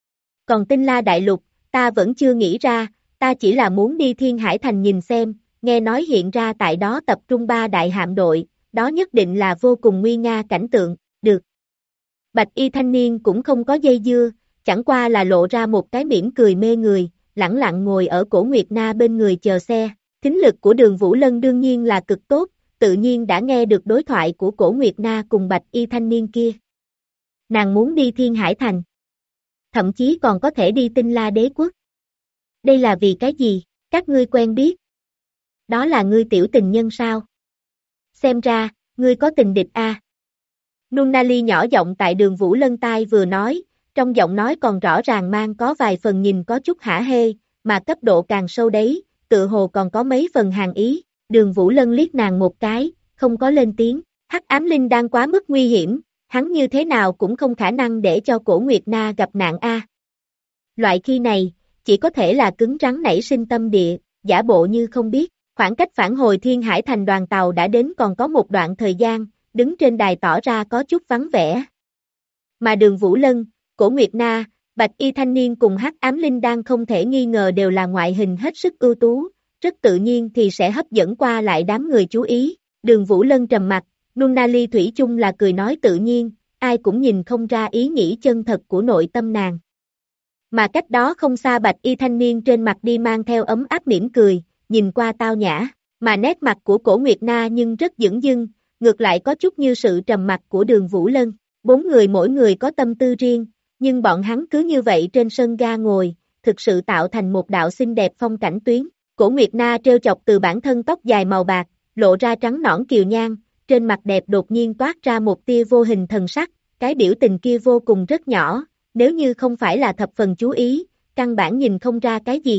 Còn Tinh La Đại Lục, ta vẫn chưa nghĩ ra, ta chỉ là muốn đi Thiên Hải Thành nhìn xem, nghe nói hiện ra tại đó tập trung 3 đại hạm đội, đó nhất định là vô cùng nguy nga cảnh tượng, được. Bạch y thanh niên cũng không có dây dưa, chẳng qua là lộ ra một cái mỉm cười mê người, lẳng lặng ngồi ở Cổ Nguyệt Na bên người chờ xe. Thính lực của Đường Vũ Lân đương nhiên là cực tốt, tự nhiên đã nghe được đối thoại của Cổ Nguyệt Na cùng bạch y thanh niên kia. Nàng muốn đi Thiên Hải Thành. Thậm chí còn có thể đi Tinh La Đế Quốc. Đây là vì cái gì? Các ngươi quen biết. Đó là ngươi tiểu tình nhân sao? Xem ra, ngươi có tình địch a. Nunnali nhỏ giọng tại Đường Vũ Lân tai vừa nói, trong giọng nói còn rõ ràng mang có vài phần nhìn có chút hả hê, mà cấp độ càng sâu đấy, tự hồ còn có mấy phần hàn ý. Đường Vũ Lân liếc nàng một cái, không có lên tiếng, Hắc Ám Linh đang quá mức nguy hiểm, hắn như thế nào cũng không khả năng để cho Cổ Nguyệt Na gặp nạn a. Loại khi này, chỉ có thể là cứng rắn nảy sinh tâm địa, giả bộ như không biết, khoảng cách phản hồi Thiên Hải Thành đoàn tàu đã đến còn có một đoạn thời gian, đứng trên đài tỏ ra có chút vắng vẻ. Mà Đường Vũ Lân, Cổ Nguyệt Na, Bạch y thanh niên cùng hắc ám linh đan không thể nghi ngờ đều là ngoại hình hết sức ưu tú, rất tự nhiên thì sẽ hấp dẫn qua lại đám người chú ý. Đường Vũ Lân trầm mặt, Nunnally thủy chung là cười nói tự nhiên, ai cũng nhìn không ra ý nghĩ chân thật của nội tâm nàng. Mà cách đó không xa bạch y thanh niên trên mặt đi mang theo ấm áp mỉm cười, nhìn qua tao nhã, mà nét mặt của Cổ Nguyệt Na nhưng rất dửng dưng, ngược lại có chút như sự trầm mặc của Đường Vũ Lân. Bốn người mỗi người có tâm tư riêng, nhưng bọn hắn cứ như vậy trên sân ga ngồi, thực sự tạo thành một đạo xinh đẹp phong cảnh tuyến. Cổ Nguyệt Na trêu chọc từ bản thân tóc dài màu bạc, lộ ra trắng nõn kiều nhan, trên mặt đẹp đột nhiên toát ra một tia vô hình thần sắc, cái biểu tình kia vô cùng rất nhỏ, nếu như không phải là thập phần chú ý, căn bản nhìn không ra cái gì.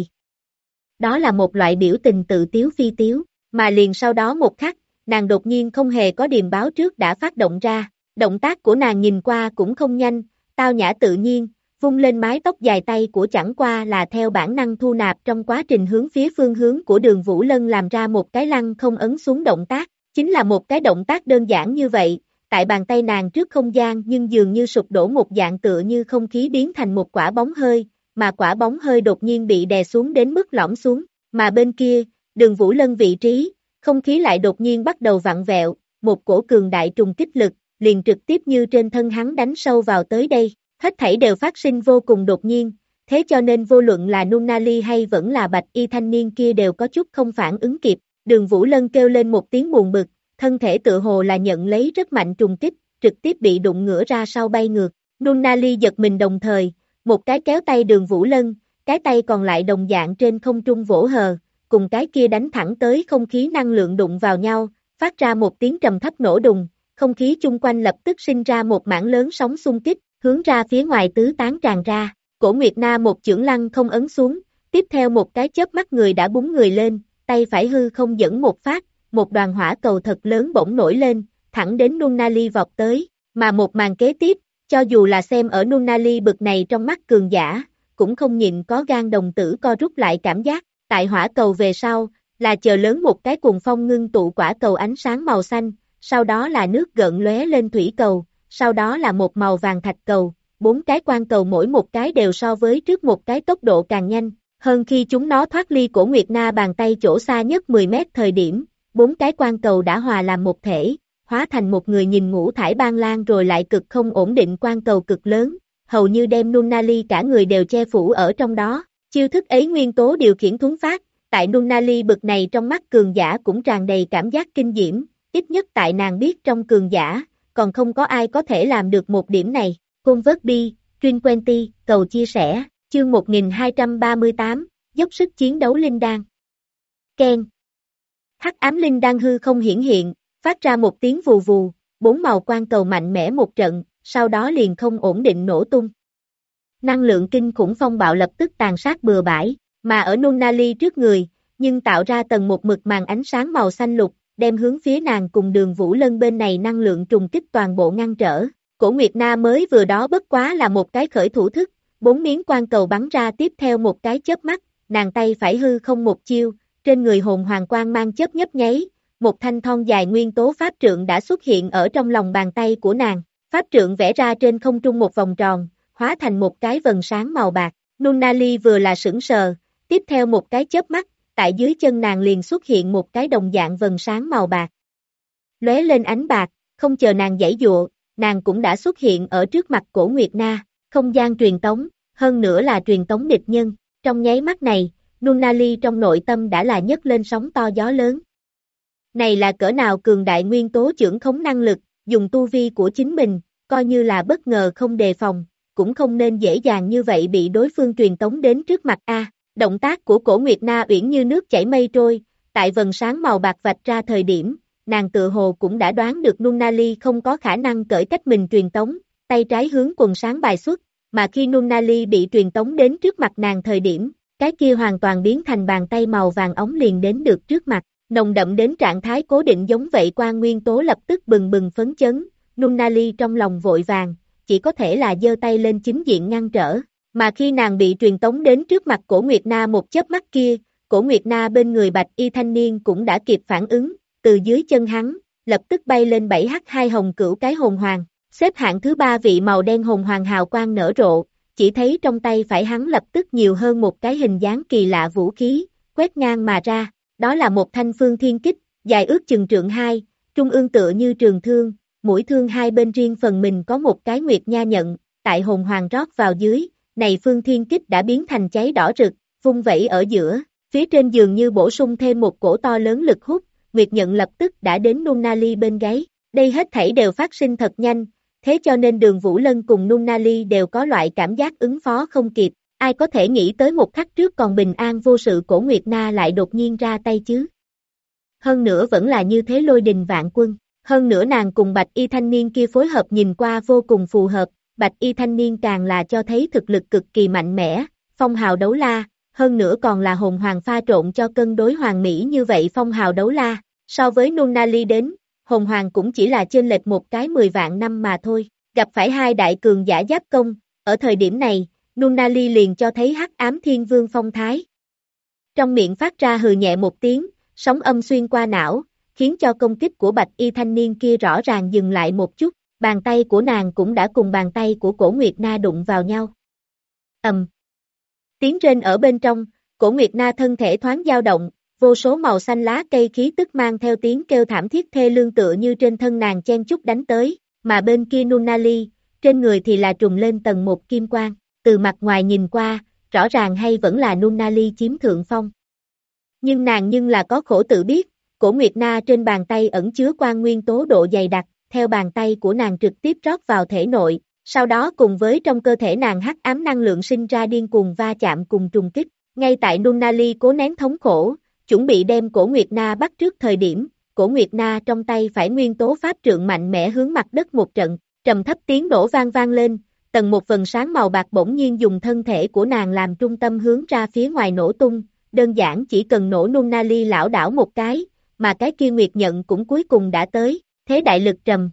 Đó là một loại biểu tình tự tiếu phi tiếu, mà liền sau đó một khắc, nàng đột nhiên không hề có điềm báo trước đã phát động ra, động tác của nàng nhìn qua cũng không nhanh, tao nhã tự nhiên, vung lên mái tóc dài tay của chẳng qua là theo bản năng thu nạp trong quá trình hướng phía phương hướng của Đường Vũ Lân làm ra một cái lăng không ấn xuống động tác, chính là một cái động tác đơn giản như vậy, tại bàn tay nàng trước không gian nhưng dường như sụp đổ một dạng tựa như không khí biến thành một quả bóng hơi, mà quả bóng hơi đột nhiên bị đè xuống đến mức lõm xuống, mà bên kia, Đường Vũ Lân vị trí, không khí lại đột nhiên bắt đầu vặn vẹo, một cổ cường đại trùng kích lực, liền trực tiếp như trên thân hắn đánh sâu vào tới đây, hết thảy đều phát sinh vô cùng đột nhiên, thế cho nên vô luận là Nunnally hay vẫn là bạch y thanh niên kia đều có chút không phản ứng kịp, Đường Vũ Lân kêu lên một tiếng buồn bực, thân thể tự hồ là nhận lấy rất mạnh trùng kích, trực tiếp bị đụng ngửa ra sau bay ngược, Nunnally giật mình đồng thời, một cái kéo tay Đường Vũ Lân, cái tay còn lại đồng dạng trên không trung vỗ hờ, cùng cái kia đánh thẳng tới không khí năng lượng đụng vào nhau, phát ra một tiếng trầm thấp nổ đùng, không khí chung quanh lập tức sinh ra một mảng lớn sóng xung kích, hướng ra phía ngoài tứ tán tràn ra, Cổ Nguyệt Na một chưởng lăng không ấn xuống, tiếp theo một cái chớp mắt người đã búng người lên, tay phải hư không dẫn một phát, một đoàn hỏa cầu thật lớn bỗng nổi lên, thẳng đến Nunnally vọt tới, mà một màn kế tiếp, cho dù là xem ở Nunnally bực này trong mắt cường giả, cũng không nhịn có gan đồng tử co rút lại cảm giác, tại hỏa cầu về sau, là chờ lớn một cái cuồng phong ngưng tụ quả cầu ánh sáng màu xanh, sau đó là nước gợn lóe lên thủy cầu, sau đó là một màu vàng thạch cầu, bốn cái quang cầu mỗi một cái đều so với trước một cái tốc độ càng nhanh, hơn khi chúng nó thoát ly Cổ Nguyệt Na bàn tay chỗ xa nhất 10 mét thời điểm, bốn cái quang cầu đã hòa làm một thể, hóa thành một người nhìn ngũ thải ban lan rồi lại cực không ổn định quang cầu cực lớn, hầu như đem Nunnally cả người đều che phủ ở trong đó, chiêu thức ấy nguyên tố điều khiển thuấn phát, tại Nunnally bực này trong mắt cường giả cũng tràn đầy cảm giác kinh diễm, ít nhất tại nàng biết trong cường giả, còn không có ai có thể làm được một điểm này, Convert đi, Truyền Quenty, cầu chia sẻ, chương 1238, dốc sức chiến đấu linh đan. Ken. Hắc ám linh đan hư không hiển hiện, phát ra một tiếng vù vù, bốn màu quang cầu mạnh mẽ một trận, sau đó liền không ổn định nổ tung. Năng lượng kinh khủng phong bạo lập tức tàn sát bừa bãi, mà ở Nunnally trước người, nhưng tạo ra tầng một mực màn ánh sáng màu xanh lục, đem hướng phía nàng cùng Đường Vũ Lân bên này năng lượng trùng kích toàn bộ ngăn trở. Cổ Nguyệt Na mới vừa đó bất quá là một cái khởi thủ thức, bốn miếng quang cầu bắn ra tiếp theo một cái chớp mắt, nàng tay phải hư không một chiêu, trên người hồn hoàng quang mang chớp nhấp nháy, một thanh thon dài nguyên tố pháp trượng đã xuất hiện ở trong lòng bàn tay của nàng, pháp trượng vẽ ra trên không trung một vòng tròn, hóa thành một cái vầng sáng màu bạc, Nunnally vừa là sững sờ, tiếp theo một cái chớp mắt, tại dưới chân nàng liền xuất hiện một cái đồng dạng vầng sáng màu bạc. Lóe lên ánh bạc, không chờ nàng giãy giụa, nàng cũng đã xuất hiện ở trước mặt Cổ Nguyệt Na, không gian truyền tống, hơn nữa là truyền tống địch nhân, trong nháy mắt này, Nunnally trong nội tâm đã là nhấc lên sóng to gió lớn. Này là cỡ nào cường đại nguyên tố chưởng khống năng lực, dùng tu vi của chính mình, coi như là bất ngờ không đề phòng, cũng không nên dễ dàng như vậy bị đối phương truyền tống đến trước mặt a. Động tác của Cổ Nguyệt Na uyển như nước chảy mây trôi, tại vầng sáng màu bạc vạch ra thời điểm, nàng tự hồ cũng đã đoán được Nunnally không có khả năng cởi cách mình truyền tống, tay trái hướng quần sáng bài xuất, mà khi Nunnally bị truyền tống đến trước mặt nàng thời điểm, cái kia hoàn toàn biến thành bàn tay màu vàng óng liền đến được trước mặt, nồng đậm đến trạng thái cố định giống vậy quang nguyên tố lập tức bừng bừng phấn chấn, Nunnally trong lòng vội vàng, chỉ có thể là giơ tay lên chính diện ngăn trở, mà khi nàng bị truyền tống đến trước mặt Cổ Nguyệt Na một chớp mắt kia, Cổ Nguyệt Na bên người bạch y thanh niên cũng đã kịp phản ứng, từ dưới chân hắn, lập tức bay lên 7H2 hồng cửu cái hồn hoàng, xếp hạng thứ 3 vị màu đen hồn hoàng hào quang nở rộ, chỉ thấy trong tay phải hắn lập tức nhiều hơn một cái hình dáng kỳ lạ vũ khí, quét ngang mà ra, đó là một thanh phương thiên kích, dài ước chừng trượng 2, trung ương tựa như trường thương, mũi thương hai bên riêng phần mình có một cái nguyệt nha nhận, tại hồn hoàng rót vào dưới, này phương thiên kích đã biến thành cháy đỏ rực, vung vẩy ở giữa, phía trên dường như bổ sung thêm một cổ to lớn lực hút, nguyệt nhận lập tức đã đến Nunnally bên gáy, đây hết thảy đều phát sinh thật nhanh, thế cho nên Đường Vũ Lân cùng Nunnally đều có loại cảm giác ứng phó không kịp, ai có thể nghĩ tới một khắc trước còn bình an vô sự Cổ Nguyệt Na lại đột nhiên ra tay chứ. Hơn nữa vẫn là như thế lôi đình vạn quân, hơn nữa nàng cùng bạch y thanh niên kia phối hợp nhìn qua vô cùng phù hợp, bạch y thanh niên càng là cho thấy thực lực cực kỳ mạnh mẽ, phong hào đấu la, hơn nữa còn là hồn hoàng pha trộn cho cân đối hoàng mỹ như vậy phong hào đấu la, so với Nunnally đến, hồn hoàng cũng chỉ là chênh lệch một cái 10 vạn năm mà thôi, gặp phải hai đại cường giả giáp công, ở thời điểm này, Nunnally liền cho thấy hắc ám thiên vương phong thái. Trong miệng phát ra hừ nhẹ một tiếng, sóng âm xuyên qua não, khiến cho công kích của bạch y thanh niên kia rõ ràng dừng lại một chút, bàn tay của nàng cũng đã cùng bàn tay của Cổ Nguyệt Na đụng vào nhau. Tiếng rên ở bên trong, Cổ Nguyệt Na thân thể thoáng dao động, vô số màu xanh lá cây khí tức mang theo tiếng kêu thảm thiết thê lương tựa như trên thân nàng chen chúc đánh tới, mà bên kia Nunnally, trên người thì là trùng lên tầng một kim quang, từ mặt ngoài nhìn qua, rõ ràng hay vẫn là Nunnally chiếm thượng phong. Nhưng nàng là có khổ tự biết, Cổ Nguyệt Na trên bàn tay ẩn chứa quang nguyên tố độ dày đặc, theo bàn tay của nàng trực tiếp rót vào thể nội, sau đó cùng với trong cơ thể nàng hắc ám năng lượng sinh ra điên cuồng va chạm cùng trùng kích, ngay tại Nunnally cố nén thống khổ, chuẩn bị đem Cổ Nguyệt Na bắt trước thời điểm, Cổ Nguyệt Na trong tay phải nguyên tố pháp trượng mạnh mẽ hướng mặt đất một trận, trầm thấp tiếng nổ vang lên, tầng một vần sáng màu bạc bỗng nhiên dùng thân thể của nàng làm trung tâm hướng ra phía ngoài nổ tung, đơn giản chỉ cần nổ Nunnally lảo đảo một cái, mà cái kia nguyệt nhận cũng cuối cùng đã tới, thế đại lực trầm.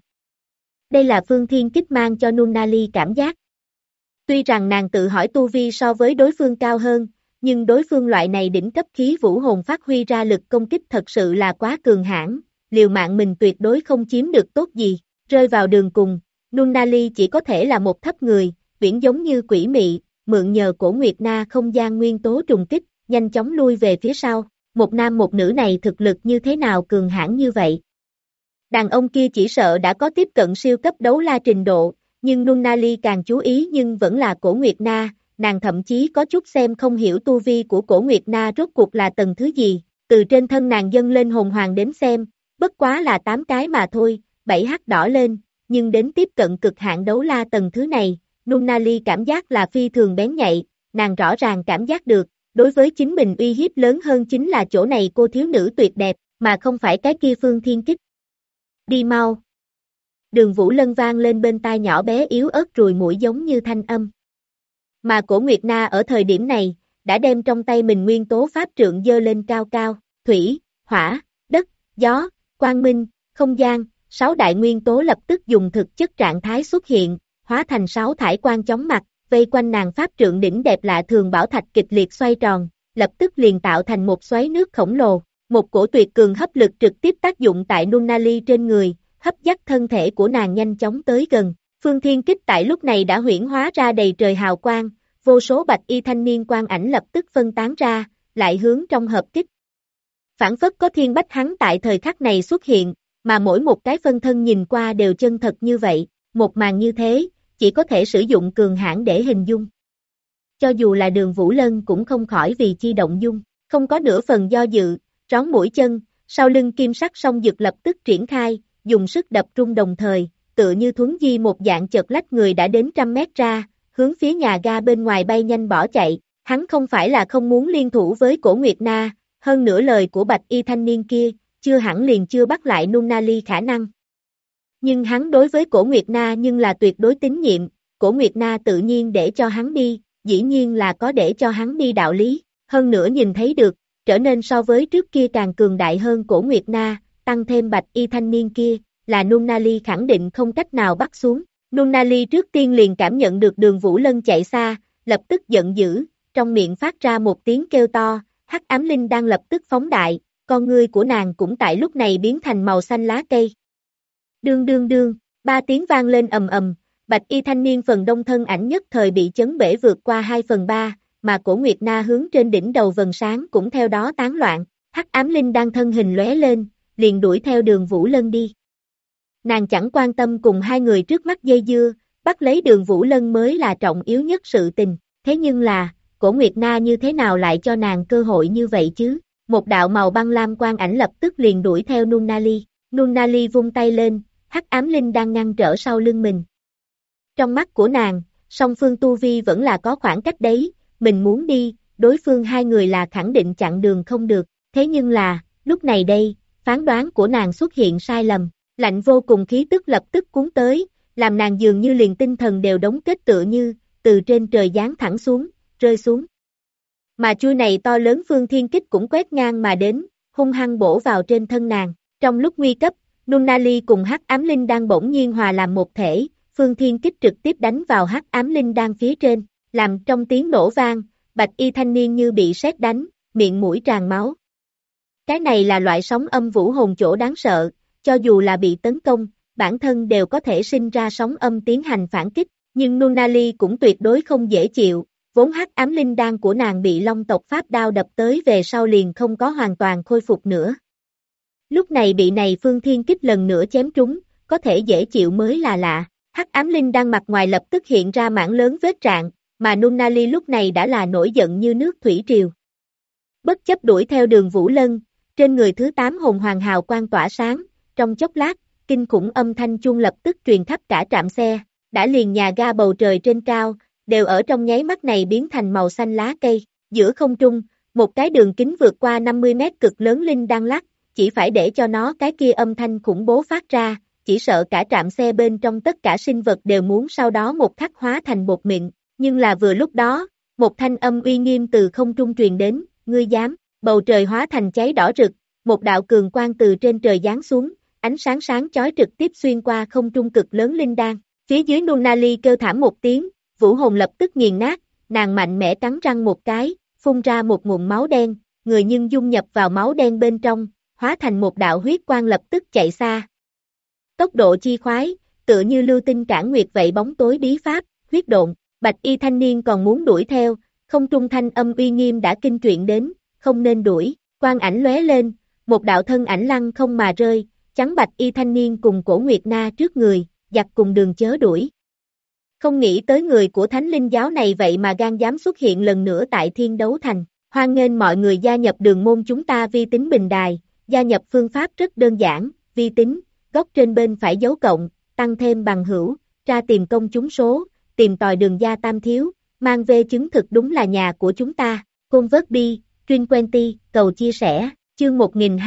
Đây là phương thiên kích mang cho Nunnally cảm giác. Tuy rằng nàng tự hỏi tu vi so với đối phương cao hơn, nhưng đối phương loại này đỉnh cấp khí vũ hồn phát huy ra lực công kích thật sự là quá cường hãn, liều mạng mình tuyệt đối không chiếm được tốt gì, rơi vào đường cùng, Nunnally chỉ có thể là một thấp người, viễn giống như quỷ mị, mượn nhờ Cổ Nguyệt Na không gian nguyên tố trùng kích, nhanh chóng lui về phía sau, một nam một nữ này thực lực như thế nào cường hãn như vậy. Đàn ông kia chỉ sợ đã có tiếp cận siêu cấp đấu la trình độ, nhưng Nunnally càng chú ý nhưng vẫn là Cổ Nguyệt Na, nàng thậm chí có chút xem không hiểu tu vi của Cổ Nguyệt Na rốt cuộc là tầng thứ gì, từ trên thân nàng dâng lên hồn hoàng đến xem, bất quá là 8 cái mà thôi, 7 hắc đỏ lên, nhưng đến tiếp cận cực hạn đấu la tầng thứ này, Nunnally cảm giác là phi thường bén nhạy, nàng rõ ràng cảm giác được, đối với chính mình uy hiếp lớn hơn chính là chỗ này cô thiếu nữ tuyệt đẹp, mà không phải cái kia phương thiên kích. Đi mau. Đường Vũ Lân vang lên bên tai nhỏ bé yếu ớt rùi mũi giống như thanh âm. Mà Cổ Nguyệt Na ở thời điểm này, đã đem trong tay mình nguyên tố pháp trượng dơ lên cao cao, thủy, hỏa, đất, gió, quang minh, không gian, 6 đại nguyên tố lập tức dùng thực chất trạng thái xuất hiện, hóa thành 6 thải quang chóng mặt, vây quanh nàng pháp trượng đỉnh đẹp lạ thường bảo thạch kịch liệt xoay tròn, lập tức liền tạo thành một xoáy nước khổng lồ, một cổ tuyệt cường hấp lực trực tiếp tác dụng tại Nunnally trên người, hấp dắt thân thể của nàng nhanh chóng tới gần. Phương thiên kích tại lúc này đã huyễn hóa ra đầy trời hào quang, vô số bạch y thanh niên quang ảnh lập tức phân tán ra, lại hướng trong hợp kích. Phản phất có thiên bách hắn tại thời khắc này xuất hiện, mà mỗi một cái phân thân nhìn qua đều chân thật như vậy, một màn như thế, chỉ có thể sử dụng cường hãn để hình dung. Cho dù là Đường Vũ Lân cũng không khỏi vì chi động dung, không có nửa phần do dự, rón mũi chân, sau lưng kim sắc song dực lập tức triển khai, dùng sức đập rung đồng thời, tựa như thuấn di một dạng chợt lách người đã đến 100 mét ra, hướng phía nhà ga bên ngoài bay nhanh bỏ chạy, hắn không phải là không muốn liên thủ với Cổ Nguyệt Na, hơn nữa lời của bạch y thanh niên kia, chưa hẳn liền chưa bắt lại Nunnally khả năng. Nhưng hắn đối với Cổ Nguyệt Na nhưng là tuyệt đối tín nhiệm, Cổ Nguyệt Na tự nhiên để cho hắn đi, dĩ nhiên là có để cho hắn đi đạo lý, hơn nữa nhìn thấy được, trở nên so với trước kia càng cường đại hơn Cổ Nguyệt Na, tăng thêm bạch y thanh niên kia, là Nunnally khẳng định không cách nào bắt xuống. Nunnally trước tiên liền cảm nhận được Đường Vũ Lân chạy xa, lập tức giận dữ, trong miệng phát ra một tiếng kêu to, hắc ám linh đang lập tức phóng đại, con ngươi của nàng cũng tại lúc này biến thành màu xanh lá cây. Đương đương đương, 3 tiếng vang lên ầm ầm, Bạch y thanh niên phần đông thân ảnh nhất thời bị chấn bể vượt qua 2/3, mà cổ Nguyệt Na hướng trên đỉnh đầu vầng sáng cũng theo đó tán loạn, hắc ám linh đang thân hình lóe lên, liền đuổi theo Đường Vũ Lân đi. Nàng chẳng quan tâm cùng hai người trước mắt dây dưa, bắt lấy Đường Vũ Lân mới là trọng yếu nhất sự tình, thế nhưng là, cổ Nguyệt Na như thế nào lại cho nàng cơ hội như vậy chứ? Một đạo màu băng lam quang ảnh lập tức liền đuổi theo Nunnally. Nunnally vung tay lên, hắc ám linh đang ngăn trở sau lưng mình. Trong mắt của nàng, song phương tu vi vẫn là có khoảng cách đấy, mình muốn đi, đối phương hai người là khẳng định chặn đường không được, thế nhưng là, lúc này đây, phán đoán của nàng xuất hiện sai lầm, lạnh vô cùng khí tức lập tức cuốn tới, làm nàng dường như liền tinh thần đều đóng kết tựa như, từ trên trời giáng thẳng xuống, rơi xuống. Mà chui này to lớn phương thiên kích cũng quét ngang mà đến, hung hăng bổ vào trên thân nàng, trong lúc nguy cấp, Nunnally cùng hắc ám linh đang bỗng nhiên hòa làm một thể, phương thiên kích trực tiếp đánh vào hắc ám linh đang phía trên, làm trong tiếng nổ vang, bạch y thanh niên như bị sét đánh, miệng mũi tràn máu. Cái này là loại sóng âm vũ hồn chỗ đáng sợ, cho dù là bị tấn công, bản thân đều có thể sinh ra sóng âm tiến hành phản kích, nhưng Nunnally cũng tuyệt đối không dễ chịu, vốn hắc ám linh đan của nàng bị long tộc pháp đao đập tới về sau liền không có hoàn toàn khôi phục nữa. Lúc này bị này phương thiên kích lần nữa chém trúng, có thể dễ chịu mới là lạ, hắc ám linh đan mặt ngoài lập tức hiện ra mảng lớn vết rạn, mà Nunnally lúc này đã là nổi giận như nước thủy triều. Bất chấp đuổi theo Đường Vũ Lân, trên người thứ 8 hồn hoàng hào quang tỏa sáng, trong chốc lát, kinh khủng âm thanh chuông lập tức truyền khắp cả trạm xe, đã liền nhà ga bầu trời trên cao, đều ở trong nháy mắt này biến thành màu xanh lá cây, giữa không trung, một cái đường kính vượt qua 50 mét cực lớn linh đang lắc, chỉ phải để cho nó cái kia âm thanh khủng bố phát ra, chỉ sợ cả trạm xe bên trong tất cả sinh vật đều muốn sau đó một khắc hóa thành bột mịn, nhưng là vừa lúc đó, một thanh âm uy nghiêm từ không trung truyền đến, ngươi dám, bầu trời hóa thành cháy đỏ rực, một đạo cường quang từ trên trời giáng xuống, ánh sáng sáng chói trực tiếp xuyên qua không trung cực lớn linh đan, phía dưới Nunnally kêu thảm một tiếng, vũ hồn lập tức nghiền nát, nàng mạnh mẽ cắn răng một cái, phun ra một nguồn máu đen, người nhưng dung nhập vào máu đen bên trong, hóa thành một đạo huyết quang lập tức chạy xa. Tốc độ chi khoái, tựa như lưu tinh cản nguyệt vậy bóng tối bí pháp, huyết độn, bạch y thanh niên còn muốn đuổi theo, không trung thanh âm uy nghiêm đã kinh truyện đến, không nên đuổi, quang ảnh lóe lên, một đạo thân ảnh lăng không mà rơi, chắn bạch y thanh niên cùng cổ Nguyệt Na trước người, giặc cùng đường chớ đuổi. Không nghĩ tới người của thánh linh giáo này vậy mà gan dám xuất hiện lần nữa tại thiên đấu thành, hoan nghênh mọi người gia nhập đường môn chúng ta vi tính bình đài, gia nhập phương pháp rất đơn giản, vi tính, góc trên bên phải dấu cộng, tăng thêm bằng hữu, tra tìm công chúng số, tìm tòi đường gia tam thiếu, mang về chứng thực đúng là nhà của chúng ta, Convert Truyền Quenty, cầu chia sẻ, chương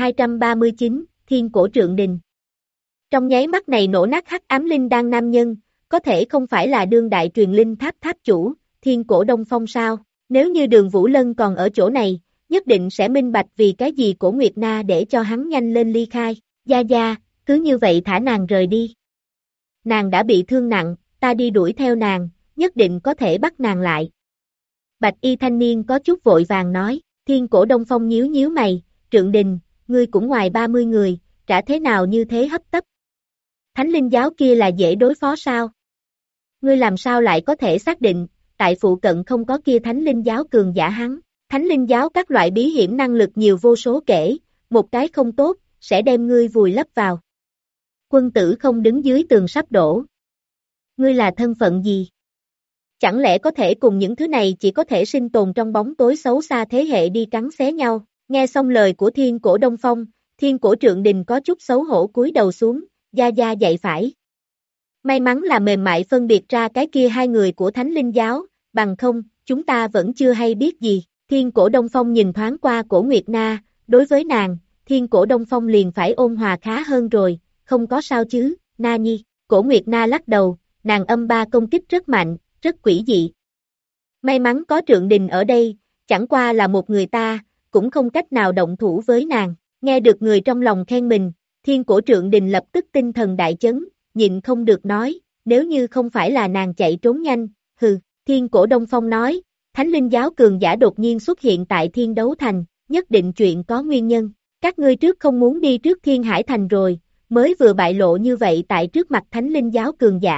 1239, Thiên Cổ Trượng Đình. Trong nháy mắt này nổ nát hắc ám linh đan nam nhân, có thể không phải là đương đại truyền linh tháp tháp chủ, Thiên Cổ Đông Phong sao, nếu như Đường Vũ Lân còn ở chỗ này, nhất định sẽ minh bạch vì cái gì cổ Nguyệt Na để cho hắn nhanh lên ly khai, gia gia, cứ như vậy thả nàng rời đi. Nàng đã bị thương nặng, ta đi đuổi theo nàng, nhất định có thể bắt nàng lại. Bạch y thanh niên có chút vội vàng nói, Thiên Cổ Đông Phong nhíu nhíu mày, Trượng Đình, ngươi cũng ngoài 30 người, trả thế nào như thế hấp tấp. Thánh linh giáo kia là dễ đối phó sao? Ngươi làm sao lại có thể xác định, tại phụ cận không có kia thánh linh giáo cường giả hắn. Thánh linh giáo các loại bí hiểm năng lực nhiều vô số kể, một cái không tốt, sẽ đem ngươi vùi lấp vào. Quân tử không đứng dưới tường sắp đổ. Ngươi là thân phận gì? Chẳng lẽ có thể cùng những thứ này chỉ có thể sinh tồn trong bóng tối xấu xa thế hệ đi cắn xé nhau? Nghe xong lời của Thiên Cổ Đông Phong, Thiên Cổ Trượng Đình có chút xấu hổ cúi đầu xuống, gia gia dạy phải. May mắn là mềm mại phân biệt ra cái kia hai người của Thánh Linh Giáo, bằng không, chúng ta vẫn chưa hay biết gì. Thiên Cổ Đông Phong nhìn thoáng qua cổ Nguyệt Na, đối với nàng, Thiên Cổ Đông Phong liền phải ôn hòa khá hơn rồi, không có sao chứ, Na Nhi. Cổ Nguyệt Na lắc đầu, nàng âm ba công kích rất mạnh, rất quỷ dị. May mắn có Trượng Đình ở đây, chẳng qua là một người ta, cũng không cách nào động thủ với nàng. Nghe được người trong lòng khen mình, Thiên Cổ Trượng Đình lập tức tinh thần đại chấn, nhịn không được nói, nếu như không phải là nàng chạy trốn nhanh, hừ. Thiên Cổ Đông Phong nói, Thánh Linh Giáo cường giả đột nhiên xuất hiện tại Thiên Đấu Thành, nhất định chuyện có nguyên nhân. Các ngươi trước không muốn đi trước Thiên Hải Thành rồi, mới vừa bại lộ như vậy tại trước mặt Thánh Linh Giáo cường giả,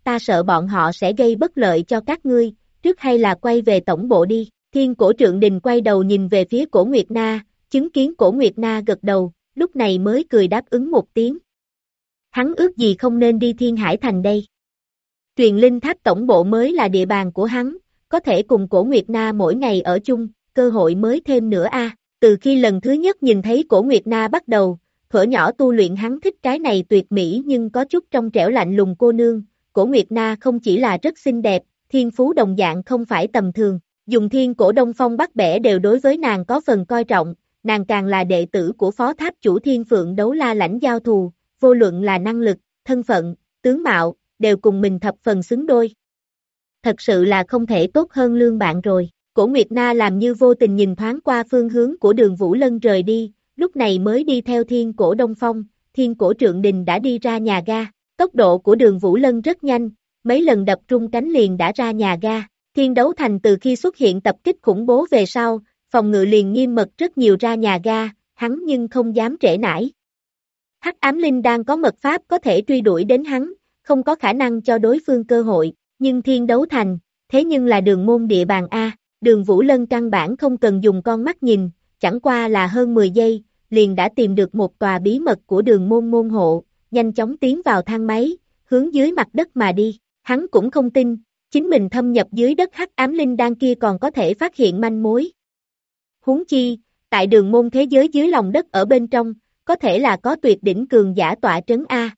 ta sợ bọn họ sẽ gây bất lợi cho các ngươi, trước hay là quay về tổng bộ đi. Thiên Cổ Trượng Đình quay đầu nhìn về phía Cổ Nguyệt Na, chứng kiến Cổ Nguyệt Na gật đầu, lúc này mới cười đáp ứng một tiếng. Hắn ước gì không nên đi Thiên Hải Thành đây. Truyền linh tháp tổng bộ mới là địa bàn của hắn, có thể cùng Cổ Nguyệt Na mỗi ngày ở chung, cơ hội mới thêm nữa a. Từ khi lần thứ nhất nhìn thấy Cổ Nguyệt Na bắt đầu, thuở nhỏ tu luyện hắn thích cái này tuyệt mỹ nhưng có chút trong trẻo lạnh lùng cô nương. Cổ Nguyệt Na không chỉ là rất xinh đẹp, thiên phú đồng dạng không phải tầm thường. Dùng Thiên Cổ Đông Phong Bắc Bẻ đều đối với nàng có phần coi trọng, nàng càng là đệ tử của phó tháp chủ Thiên Phượng Đấu La Lãnh giao thù, vô luận là năng lực, thân phận, tướng mạo, đều cùng mình thập phần xứng đôi. Thật sự là không thể tốt hơn lương bạn rồi. Cổ Nguyệt Na làm như vô tình nhìn thoáng qua phương hướng của Đường Vũ Lân rời đi, lúc này mới đi theo Thiên Cổ Đông Phong, Thiên Cổ Trượng Đình đã đi ra nhà ga. Tốc độ của Đường Vũ Lân rất nhanh, mấy lần đập rung cánh liền đã ra nhà ga. Thiên Đấu Thành từ khi xuất hiện tập kích khủng bố về sau, phòng ngự liền nghiêm mật rất nhiều ra nhà ga, hắn nhưng không dám trễ nải. Hắc Ám Linh đang có mật pháp có thể truy đuổi đến hắn, không có khả năng cho đối phương cơ hội, nhưng Thiên Đấu Thành, thế nhưng là đường môn địa bàn A, Đường Vũ Lân căn bản không cần dùng con mắt nhìn, chẳng qua là hơn 10 giây, liền đã tìm được một tòa bí mật của đường môn môn hộ, nhanh chóng tiến vào thang máy, hướng dưới mặt đất mà đi, hắn cũng không tin, chính mình thâm nhập dưới đất Hắc Ám Linh đan kia còn có thể phát hiện manh mối. Huống chi, tại đường môn thế giới dưới lòng đất ở bên trong, có thể là có tuyệt đỉnh cường giả tọa trấn A.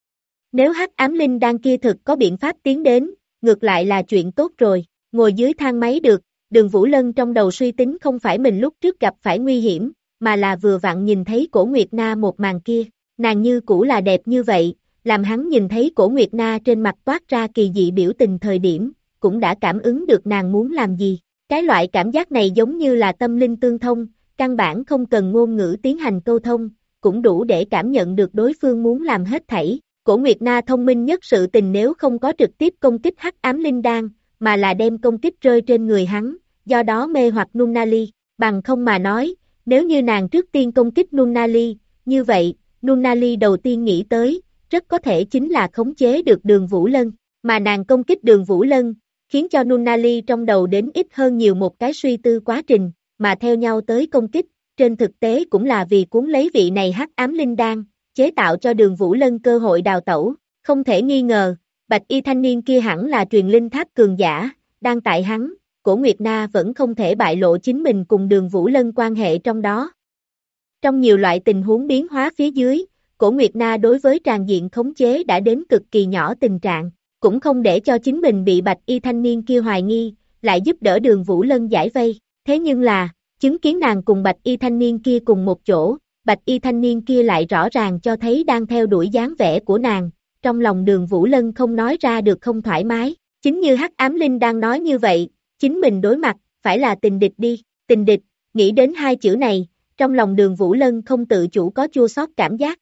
Nếu Hắc Ám Linh đan kia thực có biện pháp tiến đến, ngược lại là chuyện tốt rồi, ngồi dưới thang máy được, Đường Vũ Lân trong đầu suy tính không phải mình lúc trước gặp phải nguy hiểm, mà là vừa vặn nhìn thấy Cổ Nguyệt Na một màn kia, nàng như cũ là đẹp như vậy, làm hắn nhìn thấy Cổ Nguyệt Na trên mặt toát ra kỳ dị biểu tình thời điểm, cũng đã cảm ứng được nàng muốn làm gì. Cái loại cảm giác này giống như là tâm linh tương thông, căn bản không cần ngôn ngữ tiến hành câu thông, cũng đủ để cảm nhận được đối phương muốn làm hết thảy. Cổ Nguyệt Na thông minh nhất sự tình nếu không có trực tiếp công kích Hắc Ám Linh đan, mà là đem công kích rơi trên người hắn, do đó mê hoặc Nunnally, bằng không mà nói, nếu như nàng trước tiên công kích Nunnally, như vậy, Nunnally đầu tiên nghĩ tới, rất có thể chính là khống chế được Đường Vũ Lân, mà nàng công kích Đường Vũ Lân, khiến cho Nunnally trong đầu đến ít hơn nhiều một cái suy tư quá trình, mà theo nhau tới công kích, trên thực tế cũng là vì cuốn lấy vị này Hắc Ám Linh đan, chế tạo cho Đường Vũ Lân cơ hội đào tẩu, không thể nghi ngờ, bạch y thanh niên kia hẳn là truyền linh tháp cường giả, đang tại hắn, Cổ Nguyệt Na vẫn không thể bại lộ chính mình cùng Đường Vũ Lân quan hệ trong đó. Trong nhiều loại tình huống biến hóa phía dưới, Cổ Nguyệt Na đối với tràn diện khống chế đã đến cực kỳ nhỏ tình trạng, cũng không để cho chính mình bị bạch y thanh niên kia hoài nghi, lại giúp đỡ Đường Vũ Lân giải vây, thế nhưng là, chứng kiến nàng cùng bạch y thanh niên kia cùng một chỗ, bạch y thanh niên kia lại rõ ràng cho thấy đang theo đuổi dáng vẻ của nàng, trong lòng Đường Vũ Lân không nói ra được không thoải mái, chính như Hắc Ám Linh đang nói như vậy, chính mình đối mặt, phải là tình địch đi, tình địch, nghĩ đến hai chữ này, trong lòng Đường Vũ Lân không tự chủ có chua xót cảm giác.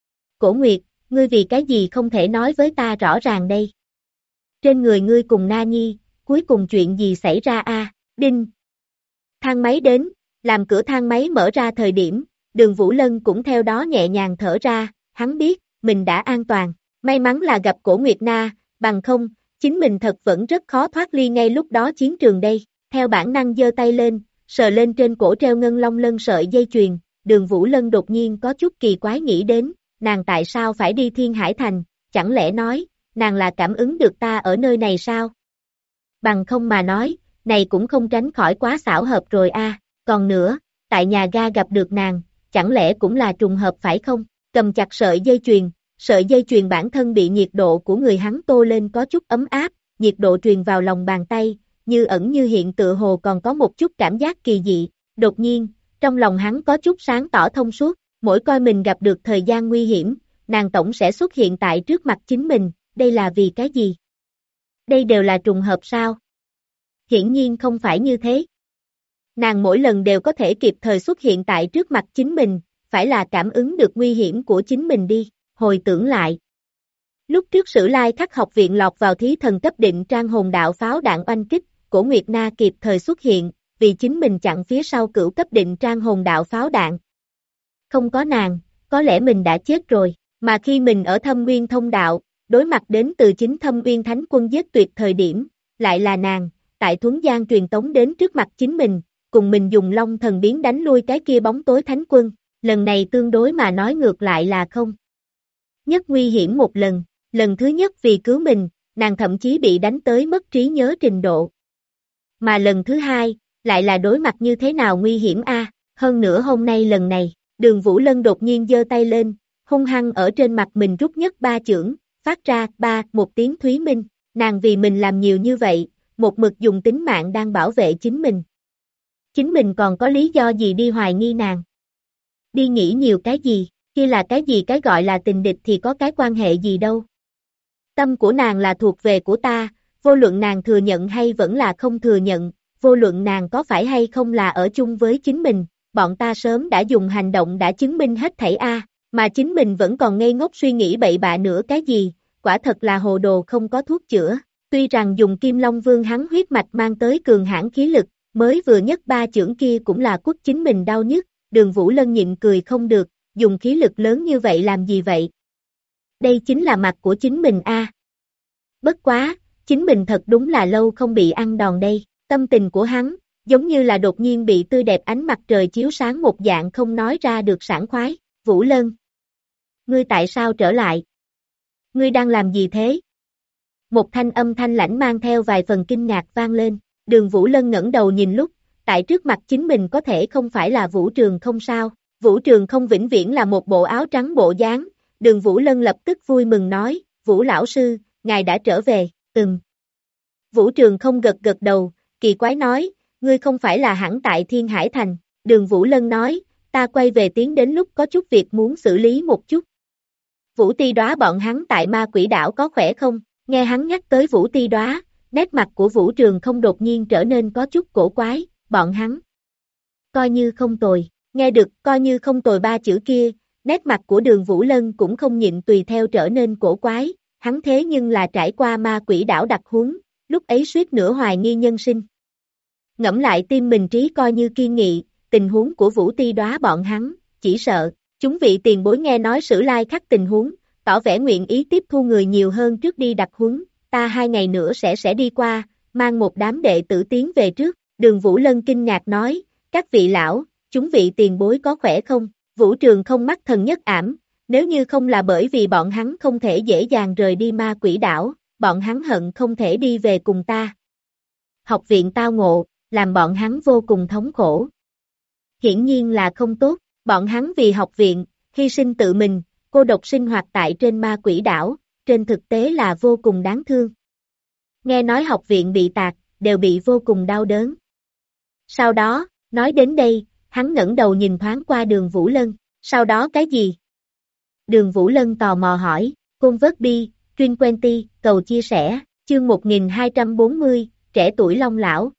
Cổ Nguyệt, ngươi vì cái gì không thể nói với ta rõ ràng đây? Trên người ngươi cùng Na Nhi, cuối cùng chuyện gì xảy ra a? Đinh! Thang máy đến, làm cửa thang máy mở ra thời điểm, Đường Vũ Lân cũng theo đó nhẹ nhàng thở ra, hắn biết, mình đã an toàn, may mắn là gặp Cổ Nguyệt Na, bằng không, chính mình thật vẫn rất khó thoát ly ngay lúc đó chiến trường đây, theo bản năng giơ tay lên, sờ lên trên cổ treo ngân long lân sợi dây chuyền, Đường Vũ Lân đột nhiên có chút kỳ quái nghĩ đến, nàng tại sao phải đi Thiên Hải Thành, chẳng lẽ nói, nàng là cảm ứng được ta ở nơi này sao? Bằng không mà nói, này cũng không tránh khỏi quá xảo hợp rồi a. Còn nữa, tại nhà ga gặp được nàng, chẳng lẽ cũng là trùng hợp phải không? Cầm chặt sợi dây chuyền bản thân bị nhiệt độ của người hắn tô lên có chút ấm áp, nhiệt độ truyền vào lòng bàn tay, như ẩn như hiện tựa hồ còn có một chút cảm giác kỳ dị, đột nhiên, trong lòng hắn có chút sáng tỏ thông suốt, mỗi coi mình gặp được thời gian nguy hiểm, nàng tổng sẽ xuất hiện tại trước mặt chính mình, đây là vì cái gì? Đây đều là trùng hợp sao? Hiển nhiên không phải như thế. Nàng mỗi lần đều có thể kịp thời xuất hiện tại trước mặt chính mình, phải là cảm ứng được nguy hiểm của chính mình đi, hồi tưởng lại. Lúc trước Sử Lai Khắc học viện lọt vào thí thần cấp định trang hồn đạo pháo đạn oanh kích, Cổ Nguyệt Na kịp thời xuất hiện, vì chính mình chặn phía sau cửu cấp định trang hồn đạo pháo đạn. Không có nàng, có lẽ mình đã chết rồi, mà khi mình ở Thâm Nguyên thông đạo, đối mặt đến từ chính Thâm Uyên Thánh Quân giết tuyệt thời điểm, lại là nàng, tại Thuấn Gian truyền tống đến trước mặt chính mình, cùng mình dùng Long Thần Biến đánh lui cái kia bóng tối Thánh Quân, lần này tương đối mà nói ngược lại là không nhất nguy hiểm một lần thứ nhất vì cứu mình, nàng thậm chí bị đánh tới mất trí nhớ trình độ. Mà lần thứ hai, lại là đối mặt như thế nào nguy hiểm a? Hơn nữa hôm nay lần này, Đường Vũ Lân đột nhiên giơ tay lên, hung hăng ở trên mặt mình rút nhất 3 chưởng, phát ra một tiếng thúy minh, nàng vì mình làm nhiều như vậy, một mực dùng tính mạng đang bảo vệ chính mình. Chính mình còn có lý do gì đi hoài nghi nàng? Đi nghĩ nhiều cái gì, kia là cái gì, cái gọi là tình địch thì có cái quan hệ gì đâu. Tâm của nàng là thuộc về của ta, vô luận nàng thừa nhận hay vẫn là không thừa nhận, vô luận nàng có phải hay không là ở chung với chính mình, bọn ta sớm đã dùng hành động đã chứng minh hết thảy mà chính mình vẫn còn ngây ngốc suy nghĩ bậy bạ nữa cái gì, quả thật là hồ đồ không có thuốc chữa. Tuy rằng dùng Kim Long Vương hắn huyết mạch mang tới cường hãn khí lực, mới vừa nhất 3 chưởng kia cũng là quất chính mình đau nhất, Đường Vũ Lân nhịn cười không được, dùng khí lực lớn như vậy làm gì vậy? Đây chính là mặt của chính mình Bất quá, chính mình thật đúng là lâu không bị ăn đòn đây, tâm tình của hắn, giống như là đột nhiên bị tươi đẹp ánh mặt trời chiếu sáng một dạng không nói ra được sảng khoái. Vũ Lân, ngươi tại sao trở lại? Ngươi đang làm gì thế? Một thanh âm thanh lãnh mang theo vài phần kinh ngạc vang lên, Đường Vũ Lân ngẩng đầu nhìn lúc, tại trước mặt chính mình có thể không phải là Vũ Trường Không sao, Vũ Trường Không vĩnh viễn là một bộ áo trắng bộ dáng, Đường Vũ Lân lập tức vui mừng nói, Vũ lão sư, ngài đã trở về, Vũ Trường Không gật gật đầu, kỳ quái nói, ngươi không phải là hẳn tại Thiên Hải Thành, Đường Vũ Lân nói, ta quay về tiến đến lúc có chút việc muốn xử lý một chút. Vũ Ti Đóa bọn hắn tại Ma Quỷ Đảo có khỏe không? Nghe hắn nhắc tới Vũ Ti Đóa, nét mặt của Vũ Trường Không đột nhiên trở nên có chút cổ quái, bọn hắn coi như không tồi, nghe được coi như không tồi 3 chữ kia, nét mặt của Đường Vũ Lân cũng không nhịn tùy theo trở nên cổ quái, hắn thế nhưng là trải qua Ma Quỷ Đảo đặc huấn, lúc ấy suýt nữa hoài nghi nhân sinh. Ngẫm lại tim mình trí coi như kiên nghị, tình huống của Vũ Ti Đóa bọn hắn, chỉ sợ, chúng vị tiền bối nghe nói Sử Lai Khắc tình huống, tỏ vẻ nguyện ý tiếp thu người nhiều hơn trước đi đặc huấn, ta 2 ngày nữa sẽ đi qua, mang một đám đệ tử tiến về trước, Đường Vũ Lân kinh ngạc nói, các vị lão, chúng vị tiền bối có khỏe không? Vũ Trường Không mắt thần nhất ảm, nếu như không là bởi vì bọn hắn không thể dễ dàng rời đi Ma Quỷ Đảo, bọn hắn hận không thể đi về cùng ta. Học viện tao ngộ, làm bọn hắn vô cùng thống khổ. Hiển nhiên là không tốt, bọn hắn vì học viện, hy sinh tự mình, cô độc sinh hoạt tại trên Ma Quỷ Đảo, trên thực tế là vô cùng đáng thương. Nghe nói học viện bị tạc, đều bị vô cùng đau đớn. Sau đó, nói đến đây, hắn ngẩng đầu nhìn thoáng qua Đường Vũ Lân, sau đó cái gì? Đường Vũ Lân tò mò hỏi, Côn Vớt Bi, Truyền Quenty, cầu chia sẻ, chương 1240, trẻ tuổi Long Lão.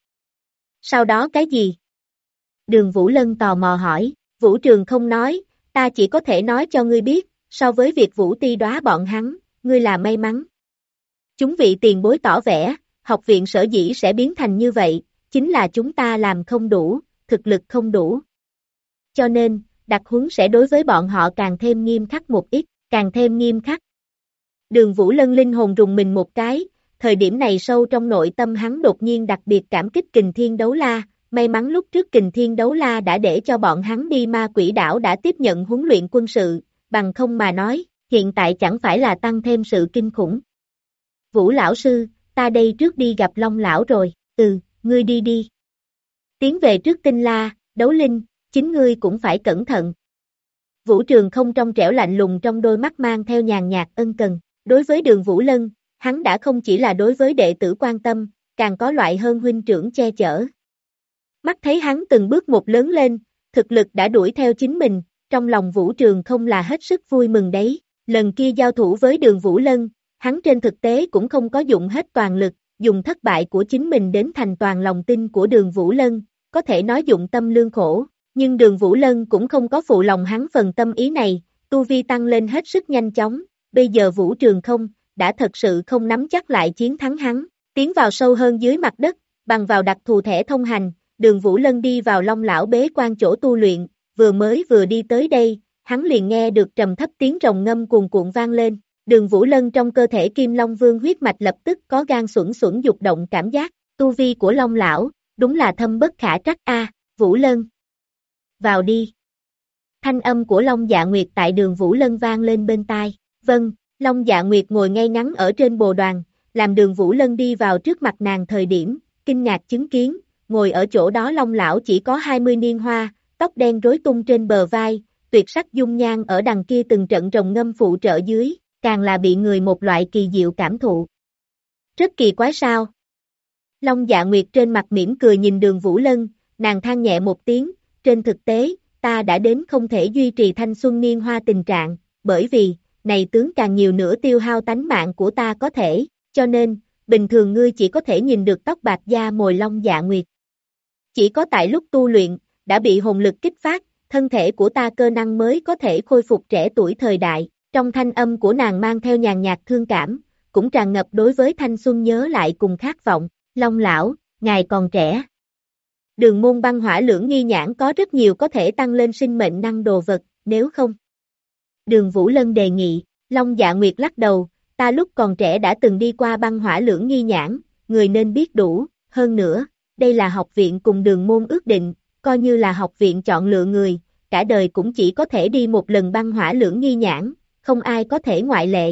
Sau đó cái gì? Đường Vũ Lân tò mò hỏi, Vũ Trường Không nói, ta chỉ có thể nói cho ngươi biết, so với việc Vũ Ti Đóa bọn hắn, ngươi là may mắn. Chúng vị tiền bối tỏ vẻ, học viện sở dĩ sẽ biến thành như vậy, chính là chúng ta làm không đủ, thực lực không đủ. Cho nên, đặc huấn sẽ đối với bọn họ càng thêm nghiêm khắc một ít, càng thêm nghiêm khắc. Đường Vũ Lân linh hồn rùng mình một cái, thời điểm này sâu trong nội tâm hắn đột nhiên đặc biệt cảm kích Kình Thiên Đấu La, may mắn lúc trước Kình Thiên Đấu La đã để cho bọn hắn đi Ma Quỷ Đảo đã tiếp nhận huấn luyện quân sự, bằng không mà nói, hiện tại chẳng phải là tăng thêm sự kinh khủng. Vũ lão sư, ta đây trước đi gặp Long lão rồi, ngươi đi. Tiến về trước Tinh La, Đấu Linh, chính ngươi cũng phải cẩn thận. Vũ Trường Không trong trẻo lạnh lùng trong đôi mắt mang theo nhàn nhạt ân cần, đối với Đường Vũ Lân, hắn đã không chỉ là đối với đệ tử quan tâm, càng có loại hơn huynh trưởng che chở. Mắt thấy hắn từng bước một lớn lên, thực lực đã đuổi theo chính mình, trong lòng Vũ Trường Không là hết sức vui mừng đấy, lần kia giao thủ với Đường Vũ Lân, hắn trên thực tế cũng không có dụng hết toàn lực, dùng thất bại của chính mình đến thành toàn lòng tin của Đường Vũ Lân, có thể nói dụng tâm lương khổ, nhưng Đường Vũ Lân cũng không có phụ lòng hắn phần tâm ý này, tu vi tăng lên hết sức nhanh chóng, bây giờ Vũ Trường Không, đã thật sự không nắm chắc lại chiến thắng hắn, tiến vào sâu hơn dưới mặt đất, bằng vào đặc thù thẻ thông hành, Đường Vũ Lân đi vào Long lão bế quan chỗ tu luyện, vừa đi tới đây, hắn liền nghe được trầm thấp tiếng rồng ngâm cuồn cuộn vang lên, Đường Vũ Lân trong cơ thể Kim Long Vương huyết mạch lập tức có gan xuẩn xuẩn dục động cảm giác, tu vi của Long lão, đúng là thâm bất khả trắc a. Vũ Lân. Vào đi. Thanh âm của Long Dạ Nguyệt tại đường Vũ Lân vang lên bên tai. Vâng, Long Dạ Nguyệt ngồi ngay ngắn ở trên bồ đoàn, làm đường Vũ Lân đi vào trước mặt nàng thời điểm, kinh ngạc chứng kiến, ngồi ở chỗ đó Long lão chỉ có 20 niên hoa, tóc đen rối tung trên bờ vai, tuyệt sắc dung nhan ở đằng kia từng trận rồng ngâm phụ trợ dưới, càng là bị người một loại kỳ diệu cảm thụ. Rất kỳ quái sao? Long Dạ Nguyệt trên mặt mỉm cười nhìn đường Vũ Lân, nàng than nhẹ một tiếng, trên thực tế, ta đã đến không thể duy trì thanh xuân niên hoa tình trạng, bởi vì, này tướng càng nhiều nữa tiêu hao tánh mạng của ta có thể, cho nên, bình thường ngươi chỉ có thể nhìn được tóc bạc da mồi Long Dạ Nguyệt. Chỉ có tại lúc tu luyện, đã bị hồn lực kích phát, thân thể của ta cơ năng mới có thể khôi phục trẻ tuổi thời đại, trong thanh âm của nàng mang theo nhàn nhạt thương cảm, cũng tràn ngập đối với thanh xuân nhớ lại cùng khát vọng, Long lão, ngài còn trẻ. Đường môn băng hỏa lưỡng nghi nhãn có rất nhiều có thể tăng lên sinh mệnh năng đồ vật, nếu không. Đường Vũ Lân đề nghị, Long Dạ Nguyệt lắc đầu, ta lúc còn trẻ đã từng đi qua băng hỏa lưỡng nghi nhãn, người nên biết đủ, hơn nữa, đây là học viện cùng đường môn ước định, coi như là học viện chọn lựa người, cả đời cũng chỉ có thể đi một lần băng hỏa lưỡng nghi nhãn, không ai có thể ngoại lệ.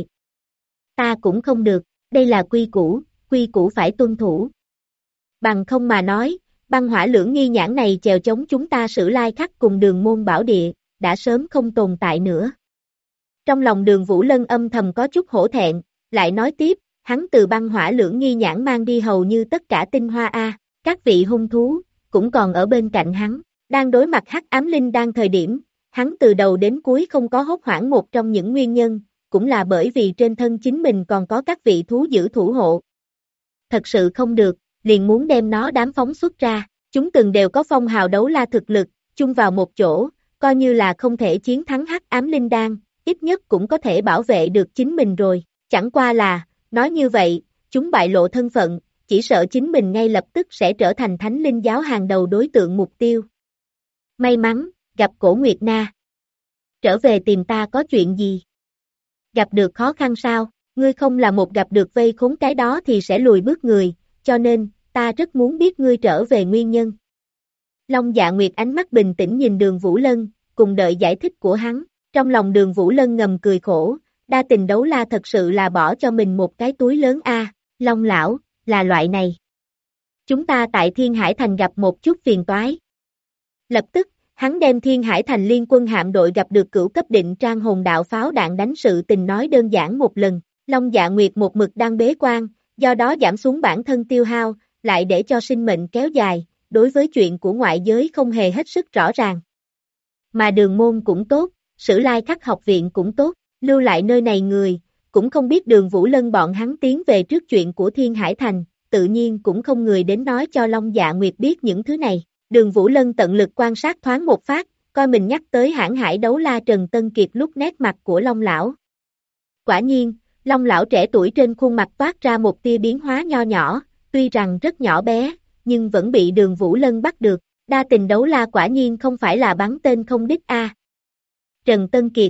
Ta cũng không được, đây là quy củ phải tuân thủ. Bằng không mà nói, băng hỏa lưỡng nghi nhãn này chèo chống chúng ta Sử Lai Khắc cùng đường môn bảo địa, đã sớm không tồn tại nữa. Trong lòng đường Vũ Lân âm thầm có chút hổ thẹn, lại nói tiếp, hắn từ băng hỏa lưỡng nghi nhãn mang đi hầu như tất cả tinh hoa A, các vị hung thú, cũng còn ở bên cạnh hắn, đang đối mặt hắc ám linh đang thời điểm, hắn từ đầu đến cuối không có hốt hoảng một trong những nguyên nhân, cũng là bởi vì trên thân chính mình còn có các vị thú giữ thủ hộ. Thật sự không được, liền muốn đem nó đám phóng xuất ra, chúng từng đều có phong hào đấu la thực lực, chung vào một chỗ, coi như là không thể chiến thắng hắc ám linh đan, ít nhất cũng có thể bảo vệ được chính mình rồi, chẳng qua là, nói như vậy, chúng bại lộ thân phận, chỉ sợ chính mình ngay lập tức sẽ trở thành thánh linh giáo hàng đầu đối tượng mục tiêu. May mắn, gặp Cổ Nguyệt Na. Trở về tìm ta có chuyện gì? Gặp được khó khăn sao? Ngươi không là một gặp được vây khốn cái đó thì sẽ lùi bước người, cho nên, ta rất muốn biết ngươi trở về nguyên nhân. Long Dạ Nguyệt ánh mắt bình tĩnh nhìn đường Vũ Lân, cùng đợi giải thích của hắn, trong lòng đường Vũ Lân ngầm cười khổ, đa tình đấu la thật sự là bỏ cho mình một cái túi lớn a. Long lão, là loại này. Chúng ta tại Thiên Hải Thành gặp một chút phiền toái. Lập tức, hắn đem Thiên Hải Thành liên quân hạm đội gặp được cửu cấp định trang hồn đạo pháo đạn đánh sự tình nói đơn giản một lần, Long Dạ Nguyệt một mực đang bế quan, do đó giảm xuống bản thân tiêu hao, lại để cho sinh mệnh kéo dài, đối với chuyện của ngoại giới không hề hết sức rõ ràng. Mà đường môn cũng tốt, Sử Lai Khắc học viện cũng tốt, lưu lại nơi này người, cũng không biết đường Vũ Lân bọn hắn tiến về trước chuyện của Thiên Hải Thành, tự nhiên cũng không người đến nói cho Long Dạ Nguyệt biết những thứ này. Đường Vũ Lân tận lực quan sát thoáng một phát, coi mình nhắc tới hãn hải đấu la Trần Tân Kiệt lúc nét mặt của Long lão. Quả nhiên, Long lão trẻ tuổi trên khuôn mặt toát ra một tia biến hóa nho nhỏ, tuy rằng rất nhỏ bé, nhưng vẫn bị đường Vũ Lân bắt được, đa tình đấu la quả nhiên không phải là bắn tên không đích a. Trần Tân Kiệt.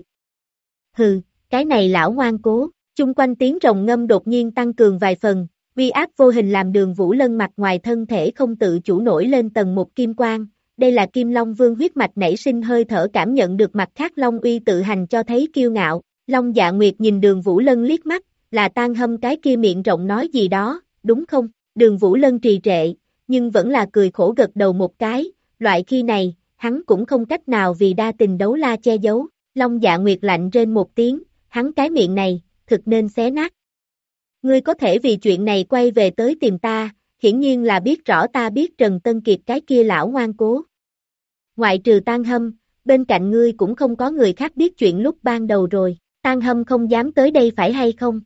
Hừ, cái này lão ngoan cố, chung quanh tiếng rồng ngâm đột nhiên tăng cường vài phần, uy áp vô hình làm đường Vũ Lân mặt ngoài thân thể không tự chủ nổi lên tầng một kim quang, đây là Kim Long Vương huyết mạch nảy sinh hơi thở cảm nhận được mặt khác Long uy tự hành cho thấy kiêu ngạo, Long Dạ Nguyệt nhìn đường Vũ Lân liếc mắt, là tan hâm cái kia miệng rộng nói gì đó, đúng không? Đường Vũ Lân trì trệ, nhưng vẫn là cười khổ gật đầu một cái, loại khi này, hắn cũng không cách nào vì đa tình đấu la che giấu, Long Dạ Nguyệt lạnh rên một tiếng, hắn cái miệng này, thực nên xé nát. Ngươi có thể vì chuyện này quay về tới tìm ta, hiển nhiên là biết rõ ta biết Trần Tân Kiệt cái kia lão ngoan cố. Ngoại trừ Tan Hâm, bên cạnh ngươi cũng không có người khác biết chuyện lúc ban đầu rồi, Tan Hâm không dám tới đây phải hay không?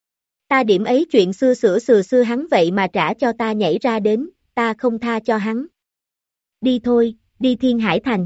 Ta điểm ấy chuyện xưa hắn vậy mà trả cho ta nhảy ra đến, ta không tha cho hắn. Đi thôi, đi Thiên Hải Thành.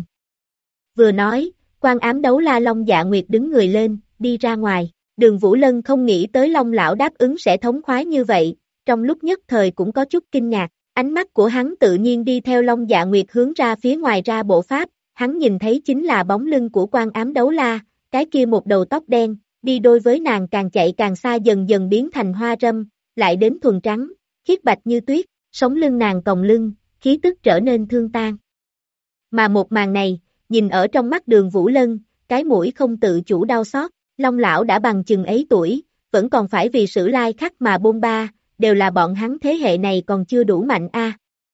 Vừa nói, Quan Ám Đấu La Long Dạ Nguyệt đứng người lên, đi ra ngoài. Đường Vũ Lân không nghĩ tới Long lão đáp ứng sẽ thống khoái như vậy, trong lúc nhất thời cũng có chút kinh ngạc, ánh mắt của hắn tự nhiên đi theo Long Dạ Nguyệt hướng ra phía ngoài ra bộ pháp, hắn nhìn thấy chính là bóng lưng của Quan Ám Đấu La, cái kia một đầu tóc đen, đi đôi với nàng càng chạy càng xa dần dần biến thành hoa râm, lại đến thuần trắng, khiết bạch như tuyết, sống lưng nàng còng lưng, khí tức trở nên thương tan. Mà một màn này, nhìn ở trong mắt Đường Vũ Lân, cái mũi không tự chủ đau xót, Long lão đã bằng chừng ấy tuổi, vẫn còn phải vì Sử Lai Khắc mà bôn ba, đều là bọn hắn thế hệ này còn chưa đủ mạnh a.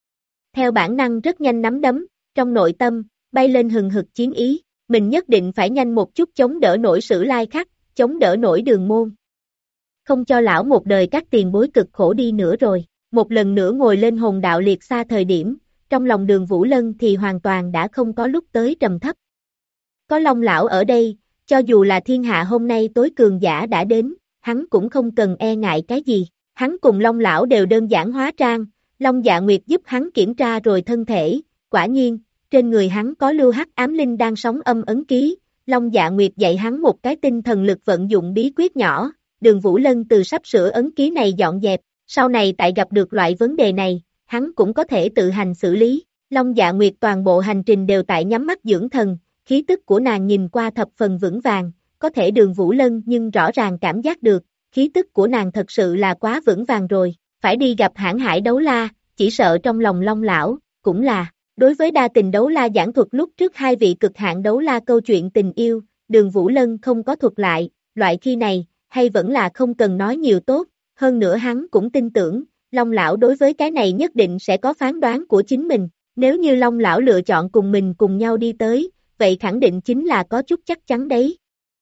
Theo bản năng rất nhanh nắm đấm, trong nội tâm, bay lên hừng hực chiến ý, mình nhất định phải nhanh một chút chống đỡ nổi Sử Lai Khắc, chống đỡ nổi Đường môn. Không cho lão một đời các tiền bối cực khổ đi nữa rồi, một lần nữa ngồi lên hồn đạo liệt xa thời điểm, trong lòng Đường Vũ Lân thì hoàn toàn đã không có lúc tới trầm thấp. Có Long lão ở đây, cho dù là thiên hạ hôm nay tối cường giả đã đến, hắn cũng không cần e ngại cái gì, hắn cùng Long lão đều đơn giản hóa trang, Long Dạ Nguyệt giúp hắn kiểm tra rồi thân thể, quả nhiên, trên người hắn có lưu hắc ám linh đang sống âm ấn ký, Long Dạ Nguyệt dạy hắn một cái tinh thần lực vận dụng bí quyết nhỏ, Đường Vũ Lân từ sắp sửa ấn ký này dọn dẹp, sau này tại gặp được loại vấn đề này, hắn cũng có thể tự hành xử lý. Long Dạ Nguyệt toàn bộ hành trình đều tại nhắm mắt dưỡng thần, khí tức của nàng nhìn qua thập phần vững vàng, có thể Đường Vũ Lân nhưng rõ ràng cảm giác được, khí tức của nàng thật sự là quá vững vàng rồi, phải đi gặp Hãn Hải Đấu La, chỉ sợ trong lòng Long lão, cũng là, đối với đa tình đấu la giảng thuật lúc trước hai vị cực hạn đấu la câu chuyện tình yêu, Đường Vũ Lân không có thuật lại, loại khi này, hay vẫn là không cần nói nhiều tốt, hơn nữa hắn cũng tin tưởng, Long lão đối với cái này nhất định sẽ có phán đoán của chính mình, nếu như Long lão lựa chọn cùng mình cùng nhau đi tới, vậy khẳng định chính là có chút chắc chắn đấy.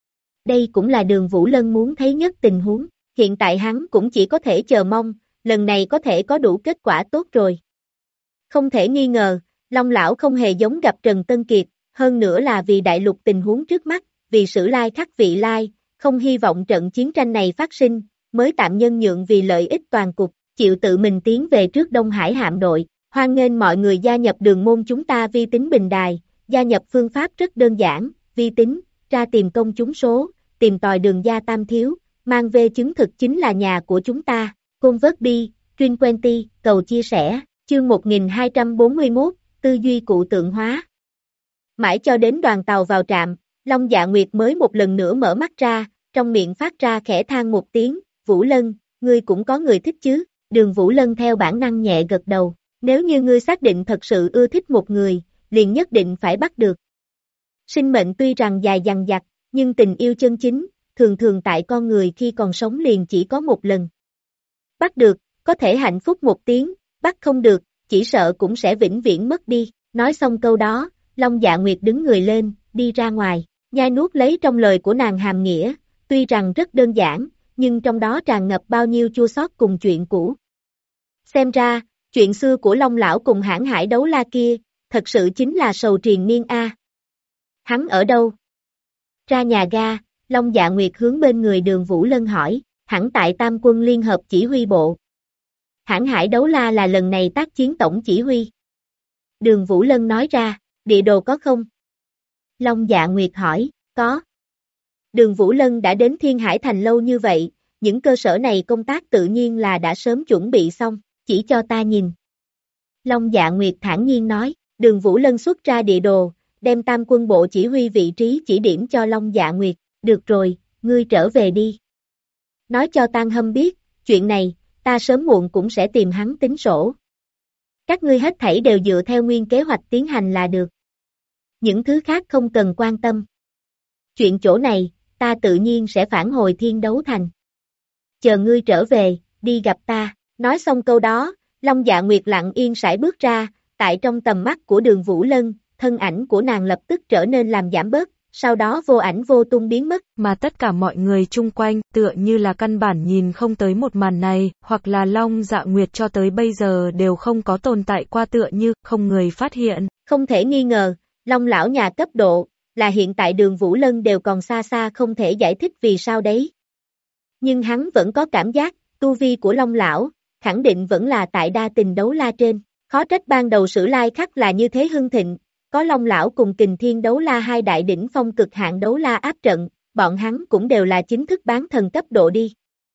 Đây cũng là Đường Vũ Lân muốn thấy nhất tình huống, hiện tại hắn cũng chỉ có thể chờ mong, lần này có thể có đủ kết quả tốt rồi. Không thể nghi ngờ, Long lão không hề giống gặp Trần Tân Kiệt, hơn nữa là vì đại lục tình huống trước mắt, vì Sử Lai Khắc vị lai, không hy vọng trận chiến tranh này phát sinh, mới tạm nhân nhượng vì lợi ích toàn cục, chịu tự mình tiến về trước Đông Hải hạm đội, hoan nghênh mọi người gia nhập đường môn chúng ta vi tính bình đài, gia nhập phương pháp rất đơn giản, vi tính, ra tìm công chúng số, tìm tòi đường gia tam thiếu, mang về chứng thực chính là nhà của chúng ta, Convert Truyền Quenty, cầu chia sẻ, chương 1241, tư duy cụ tượng hóa. Mãi cho đến đoàn tàu vào trạm, Long Dạ Nguyệt mới một lần nữa mở mắt ra, trong miệng phát ra khẽ than một tiếng, Vũ Lân, ngươi cũng có người thích chứ, Đường Vũ Lân theo bản năng nhẹ gật đầu, nếu như ngươi xác định thật sự ưa thích một người, liền nhất định phải bắt được. Sinh mệnh tuy rằng dài dằng dặc, nhưng tình yêu chân chính, thường thường tại con người khi còn sống liền chỉ có một lần. Bắt được, có thể hạnh phúc một tiếng, bắt không được, chỉ sợ cũng sẽ vĩnh viễn mất đi. Nói xong câu đó, Long Dạ Nguyệt đứng người lên, đi ra ngoài, nhai nuốt lấy trong lời của nàng hàm nghĩa, tuy rằng rất đơn giản, nhưng trong đó tràn ngập bao nhiêu chua xót cùng chuyện cũ. Xem ra, chuyện xưa của Long lão cùng Hãn Hải Đấu La kia, thật sự chính là sầu triền miên a. Hắn ở đâu? Ra nhà ga, Long Dạ Nguyệt hướng bên người Đường Vũ Lân hỏi, hẳn tại Tam quân liên hợp chỉ huy bộ. Hãn Hải Đấu La là lần này tác chiến tổng chỉ huy. Đường Vũ Lân nói ra, địa đồ có không? Long Dạ Nguyệt hỏi, có. Đường Vũ Lân đã đến Thiên Hải Thành lâu như vậy, những cơ sở này công tác tự nhiên là đã sớm chuẩn bị xong, chỉ cho ta nhìn. Long Dạ Nguyệt thản nhiên nói, Đường Vũ Lân xuất ra địa đồ, đem Tam quân bộ chỉ huy vị trí chỉ điểm cho Long Dạ Nguyệt, được rồi, ngươi trở về đi. Nói cho Tang Hâm biết, chuyện này, ta sớm muộn cũng sẽ tìm hắn tính sổ. Các ngươi hết thảy đều dựa theo nguyên kế hoạch tiến hành là được. Những thứ khác không cần quan tâm. Chuyện chỗ này, ta tự nhiên sẽ phản hồi Thiên Đấu Thành. Chờ ngươi trở về, đi gặp ta. Nói xong câu đó, Long Dạ Nguyệt lặng yên sải bước ra, tại trong tầm mắt của Đường Vũ Lân, thân ảnh của nàng lập tức trở nên làm giảm bớt, sau đó vô ảnh vô tung biến mất. Mà tất cả mọi người chung quanh, tựa như là căn bản nhìn không tới một màn này, hoặc là Long Dạ Nguyệt cho tới bây giờ đều không có tồn tại qua tựa như, không người phát hiện. Không thể nghi ngờ, Long lão nhà cấp độ, là hiện tại Đường Vũ Lân đều còn xa xa không thể giải thích vì sao đấy. Nhưng hắn vẫn có cảm giác, tu vi của Long lão, khẳng định vẫn là tại đa tình đấu la trên. Khó trách ban đầu Sử Lai Khắc là như thế hưng thịnh, có Long lão cùng Kình Thiên Đấu La hai đại đỉnh phong cực hạn đấu la áp trận, bọn hắn cũng đều là chính thức bán thần cấp độ đi.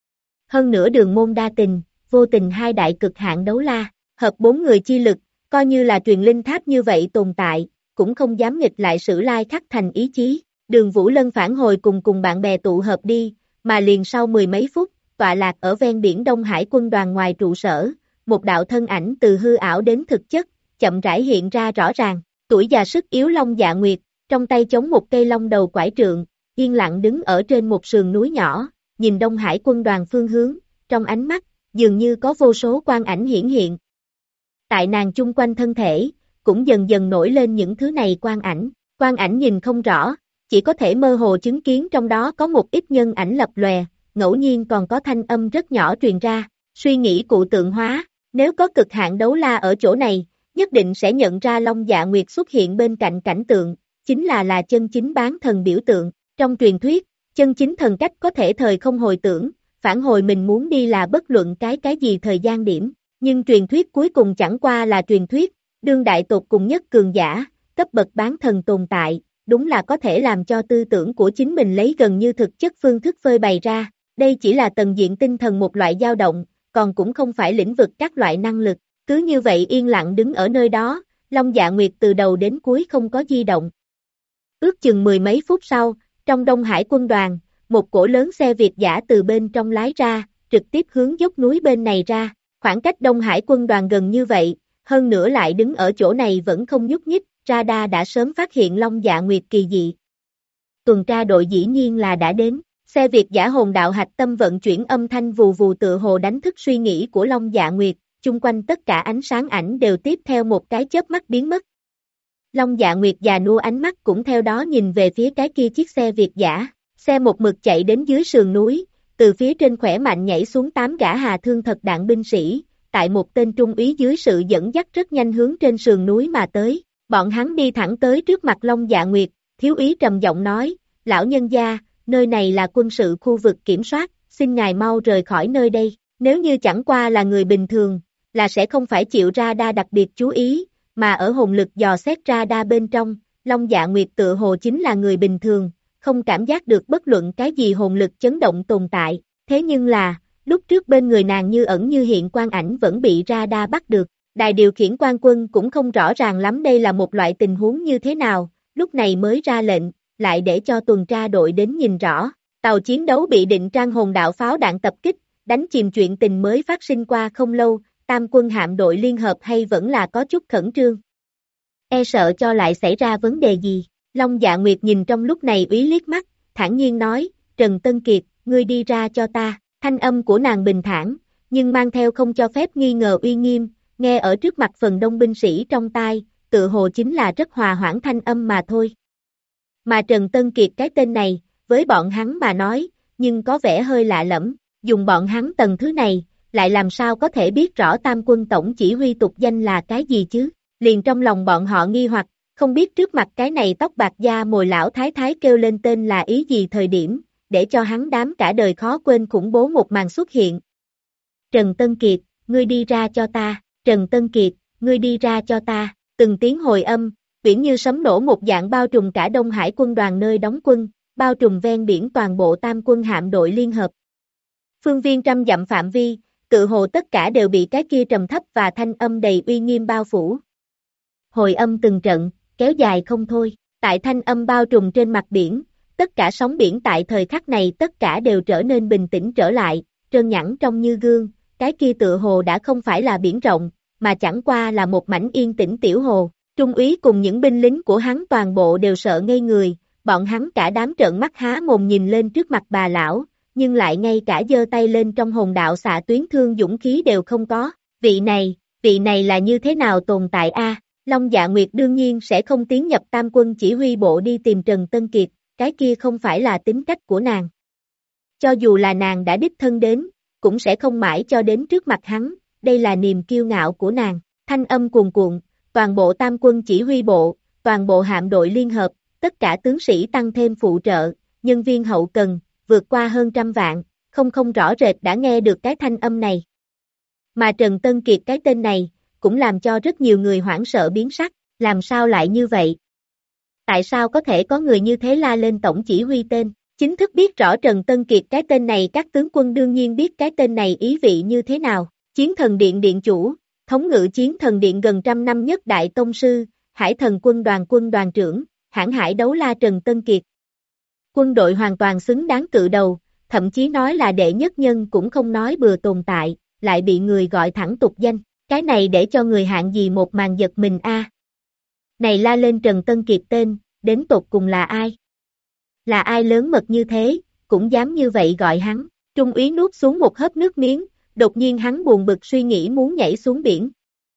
Hơn nữa Đường môn đa tình, vô tình hai đại cực hạn đấu la, hợp 4 người chi lực, coi như là truyền linh tháp như vậy tồn tại, cũng không dám nghịch lại Sử Lai Khắc thành ý chí. Đường Vũ Lân phản hồi cùng bạn bè tụ hợp đi, mà liền sau mười mấy phút, tọa lạc ở ven biển Đông Hải quân đoàn ngoài trụ sở, một đạo thân ảnh từ hư ảo đến thực chất, chậm rãi hiện ra rõ ràng, tuổi già sức yếu Long Dạ Nguyệt, trong tay chống một cây long đầu quải trượng, yên lặng đứng ở trên một sườn núi nhỏ, nhìn Đông Hải quân đoàn phương hướng, trong ánh mắt, dường như có vô số quang ảnh hiển hiện. Tại nàng chung quanh thân thể, cũng dần dần nổi lên những thứ này quang ảnh nhìn không rõ, chỉ có thể mơ hồ chứng kiến trong đó có một ít nhân ảnh lập lòe, ngẫu nhiên còn có thanh âm rất nhỏ truyền ra, suy nghĩ cụ tượng hóa, nếu có cực hạn đấu la ở chỗ này, nhất định sẽ nhận ra Long Dạ Nguyệt xuất hiện bên cạnh cảnh tượng, chính là chân chính bán thần biểu tượng, trong truyền thuyết, chân chính thần cách có thể thời không hồi tưởng, phản hồi mình muốn đi là bất luận cái gì thời gian điểm, nhưng truyền thuyết cuối cùng chẳng qua là truyền thuyết, đương đại tột cùng nhất cường giả, cấp bậc bán thần tồn tại, đúng là có thể làm cho tư tưởng của chính mình lấy gần như thực chất phương thức phơi bày ra, đây chỉ là tầng diện tinh thần một loại dao động, còn cũng không phải lĩnh vực các loại năng lực, cứ như vậy yên lặng đứng ở nơi đó, Long Dạ Nguyệt từ đầu đến cuối không có di động. Ước chừng mười mấy phút sau, trong Đông Hải quân đoàn, một cỗ lớn xe Việt dã từ bên trong lái ra, trực tiếp hướng dốc núi bên này ra, khoảng cách Đông Hải quân đoàn gần như vậy, hơn nữa lại đứng ở chỗ này vẫn không nhúc nhích, radar đã sớm phát hiện Long Dạ Nguyệt kỳ dị. Tuần tra đội dĩ nhiên là đã đến, xe Việt dã hồn đạo hạch tâm vận chuyển âm thanh vù vù tựa hồ đánh thức suy nghĩ của Long Dạ Nguyệt, chung quanh tất cả ánh sáng ảnh đều tiếp theo một cái chớp mắt biến mất. Long Dạ Nguyệt già nua ánh mắt cũng theo đó nhìn về phía cái kia chiếc xe Việt dã, xe một mực chạy đến dưới sườn núi, từ phía trên khỏe mạnh nhảy xuống 8 gã hà thương thật đạn binh sĩ, tại một tên trung úy dưới sự dẫn dắt rất nhanh hướng trên sườn núi mà tới, bọn hắn đi thẳng tới trước mặt Long Dạ Nguyệt, thiếu úy trầm giọng nói, lão nhân gia, nơi này là quân sự khu vực kiểm soát, xin ngài mau rời khỏi nơi đây, nếu như chẳng qua là người bình thường, là sẽ không phải chịu radar đặc biệt chú ý, mà ở hồn lực dò xét radar bên trong, Long Dạ Nguyệt tựa hồ chính là người bình thường, không cảm giác được bất luận cái gì hồn lực chấn động tồn tại, thế nhưng là, lúc trước bên người nàng như ẩn như hiện quang ảnh vẫn bị radar bắt được, đài điều khiển quan quân cũng không rõ ràng lắm đây là một loại tình huống như thế nào, lúc này mới ra lệnh, lại để cho tuần tra đội đến nhìn rõ, tàu chiến đấu bị định trang hồn đạo pháo đạn tập kích, đánh chìm chuyện tình mới phát sinh qua không lâu, tam quân hạm đội liên hợp hay vẫn là có chút khẩn trương. E sợ cho lại xảy ra vấn đề gì, Long Dạ Nguyệt nhìn trong lúc này úy liếc mắt, thản nhiên nói, Trần Tân Kiệt, ngươi đi ra cho ta, thanh âm của nàng bình thản, nhưng mang theo không cho phép nghi ngờ uy nghiêm, nghe ở trước mặt phần đông binh sĩ trong tai, tự hồ chính là rất hòa hoãn thanh âm mà thôi. Mà Trần Tân Kiệt cái tên này, với bọn hắn mà nói, nhưng có vẻ hơi lạ lẫm, dùng bọn hắn tầng thứ này, lại làm sao có thể biết rõ tam quân tổng chỉ huy tục danh là cái gì chứ, liền trong lòng bọn họ nghi hoặc, không biết trước mặt cái này tóc bạc da mồi lão thái thái kêu lên tên là ý gì thời điểm, để cho hắn đám cả đời khó quên khủng bố một màn xuất hiện. Trần Tân Kiệt, ngươi đi ra cho ta, Trần Tân Kiệt, ngươi đi ra cho ta, từng tiếng hồi âm, biển như sấm nổ một dạng bao trùm cả Đông Hải quân đoàn nơi đóng quân, bao trùm ven biển toàn bộ tam quân hạm đội liên hợp. Phương viên trăm dặm phạm vi, tự hồ tất cả đều bị cái kia trầm thấp và thanh âm đầy uy nghiêm bao phủ. Hồi âm từng trận, kéo dài không thôi, tại thanh âm bao trùm trên mặt biển, tất cả sóng biển tại thời khắc này tất cả đều trở nên bình tĩnh trở lại, trơn nhẵn trong như gương, cái kia tựa hồ đã không phải là biển rộng, mà chẳng qua là một mảnh yên tĩnh tiểu hồ. Trung úy cùng những binh lính của hắn toàn bộ đều sợ ngây người, bọn hắn cả đám trợn mắt há mồm nhìn lên trước mặt bà lão, nhưng lại ngay cả giơ tay lên trong hồn đạo xạ tuyến thương dũng khí đều không có, vị này là như thế nào tồn tại a? Long Dạ Nguyệt đương nhiên sẽ không tiến nhập tam quân chỉ huy bộ đi tìm Trần Tân Kiệt, cái kia không phải là tính cách của nàng. Cho dù là nàng đã đích thân đến, cũng sẽ không mãi cho đến trước mặt hắn, đây là niềm kiêu ngạo của nàng, thanh âm cuồn cuộn, toàn bộ tam quân chỉ huy bộ, toàn bộ hạm đội liên hợp, tất cả tướng sĩ tăng thêm phụ trợ, nhân viên hậu cần, vượt qua hơn 100 vạn, không rõ rệt đã nghe được cái thanh âm này. Mà Trần Tân Kiệt cái tên này, cũng làm cho rất nhiều người hoảng sợ biến sắc, làm sao lại như vậy? Tại sao có thể có người như thế la lên tổng chỉ huy tên? Chính thức biết rõ Trần Tân Kiệt cái tên này các tướng quân đương nhiên biết cái tên này ý vị như thế nào. Chiến thần điện điện chủ, thống ngự chiến thần điện gần 100 năm nhất đại tông sư, hải thần quân đoàn trưởng, hãng hải đấu la Trần Tân Kiệt. Quân đội hoàn toàn xứng đáng cự đầu, thậm chí nói là đệ nhất nhân cũng không nói bừa tồn tại, lại bị người gọi thẳng tục danh. Cái này để cho người hạng gì một màn giật mình a. Này la lên Trần Tân Kiệt tên, đến tột cùng là ai? Là ai lớn mật như thế, cũng dám như vậy gọi hắn. Trung úy nuốt xuống một hớp nước miếng, đột nhiên hắn buồn bực suy nghĩ muốn nhảy xuống biển.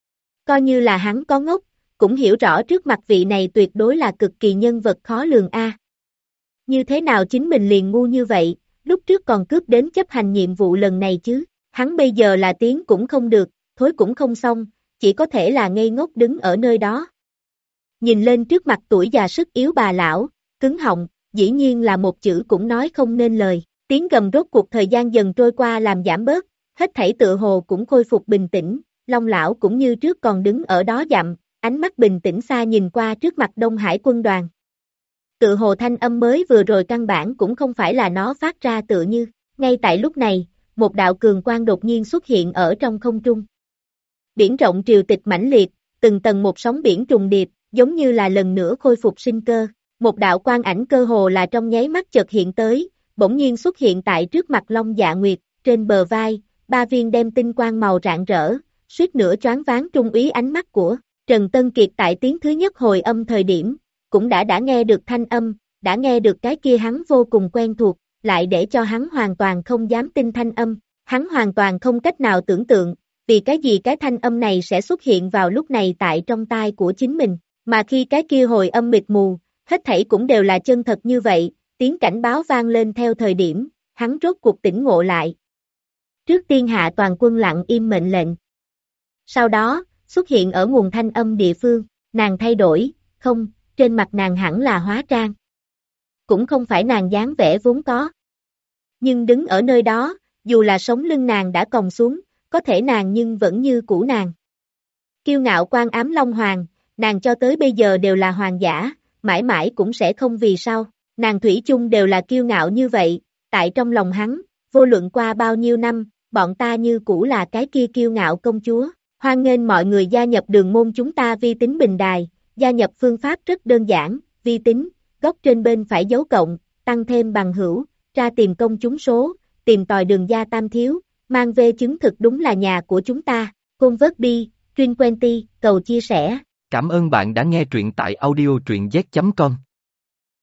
Coi như là hắn có ngốc, cũng hiểu rõ trước mặt vị này tuyệt đối là cực kỳ nhân vật khó lường a. Như thế nào chính mình liền ngu như vậy, lúc trước còn cướp đến chấp hành nhiệm vụ lần này chứ, hắn bây giờ là tiến cũng không được, thối cũng không xong, chỉ có thể là ngây ngốc đứng ở nơi đó. Nhìn lên trước mặt tuổi già sức yếu bà lão, cứng họng, dĩ nhiên là một chữ cũng nói không nên lời, tiếng gầm rốt cuộc thời gian dần trôi qua làm giảm bớt, hết thảy tựa hồ cũng khôi phục bình tĩnh, Long lão cũng như trước còn đứng ở đó dặm, ánh mắt bình tĩnh xa nhìn qua trước mặt Đông Hải quân đoàn. Tựa hồ thanh âm mới vừa rồi căn bản cũng không phải là nó phát ra tựa như, ngay tại lúc này, một đạo cường quang đột nhiên xuất hiện ở trong không trung. Biển rộng triều tịch mãnh liệt, từng tầng một sóng biển trùng điệp, giống như là lần nữa khôi phục sinh cơ. Một đạo quang ảnh cơ hồ là trong nháy mắt chợt hiện tới, bỗng nhiên xuất hiện tại trước mặt Long Dạ Nguyệt, trên bờ vai, ba viên đem tinh quang màu rạng rỡ, suýt nữa choáng váng trung úy ánh mắt của Trần Tân Kiệt tại tiếng thứ nhất hồi âm thời điểm, cũng đã nghe được thanh âm, đã nghe được cái kia hắn vô cùng quen thuộc, lại để cho hắn hoàn toàn không dám tin thanh âm, hắn hoàn toàn không cách nào tưởng tượng, vì cái gì cái thanh âm này sẽ xuất hiện vào lúc này tại trong tai của chính mình, mà khi cái kia hồi âm mịt mù, hết thảy cũng đều là chân thật như vậy, tiếng cảnh báo vang lên theo thời điểm, hắn rốt cuộc tỉnh ngộ lại. Trước tiên hạ toàn quân lặng im mệnh lệnh. Sau đó, xuất hiện ở nguồn thanh âm địa phương, nàng thay đổi, không, trên mặt nàng hẳn là hóa trang. Cũng không phải nàng dáng vẻ vốn có. Nhưng đứng ở nơi đó, dù là sống lưng nàng đã còng xuống, có thể nàng nhưng vẫn như cũ nàng. Kiêu ngạo quan ám Long Hoàng, nàng cho tới bây giờ đều là hoàng giả, mãi mãi cũng sẽ không vì sao, nàng thủy chung đều là kiêu ngạo như vậy, tại trong lòng hắn, vô luận qua bao nhiêu năm, bọn ta như cũ là cái kia kiêu ngạo công chúa, hoan nghênh mọi người gia nhập đường môn chúng ta vi tính bình đài, gia nhập phương pháp rất đơn giản, vi tính, góc trên bên phải dấu cộng, tăng thêm bằng hữu, ra tìm công chúng số, tìm tòi đường gia tam thiếu, mang về chứng thực đúng là nhà của chúng ta, Convert Bi, Trin Quenty, cầu chia sẻ. Cảm ơn bạn đã nghe truyện tại audio truyện z.com.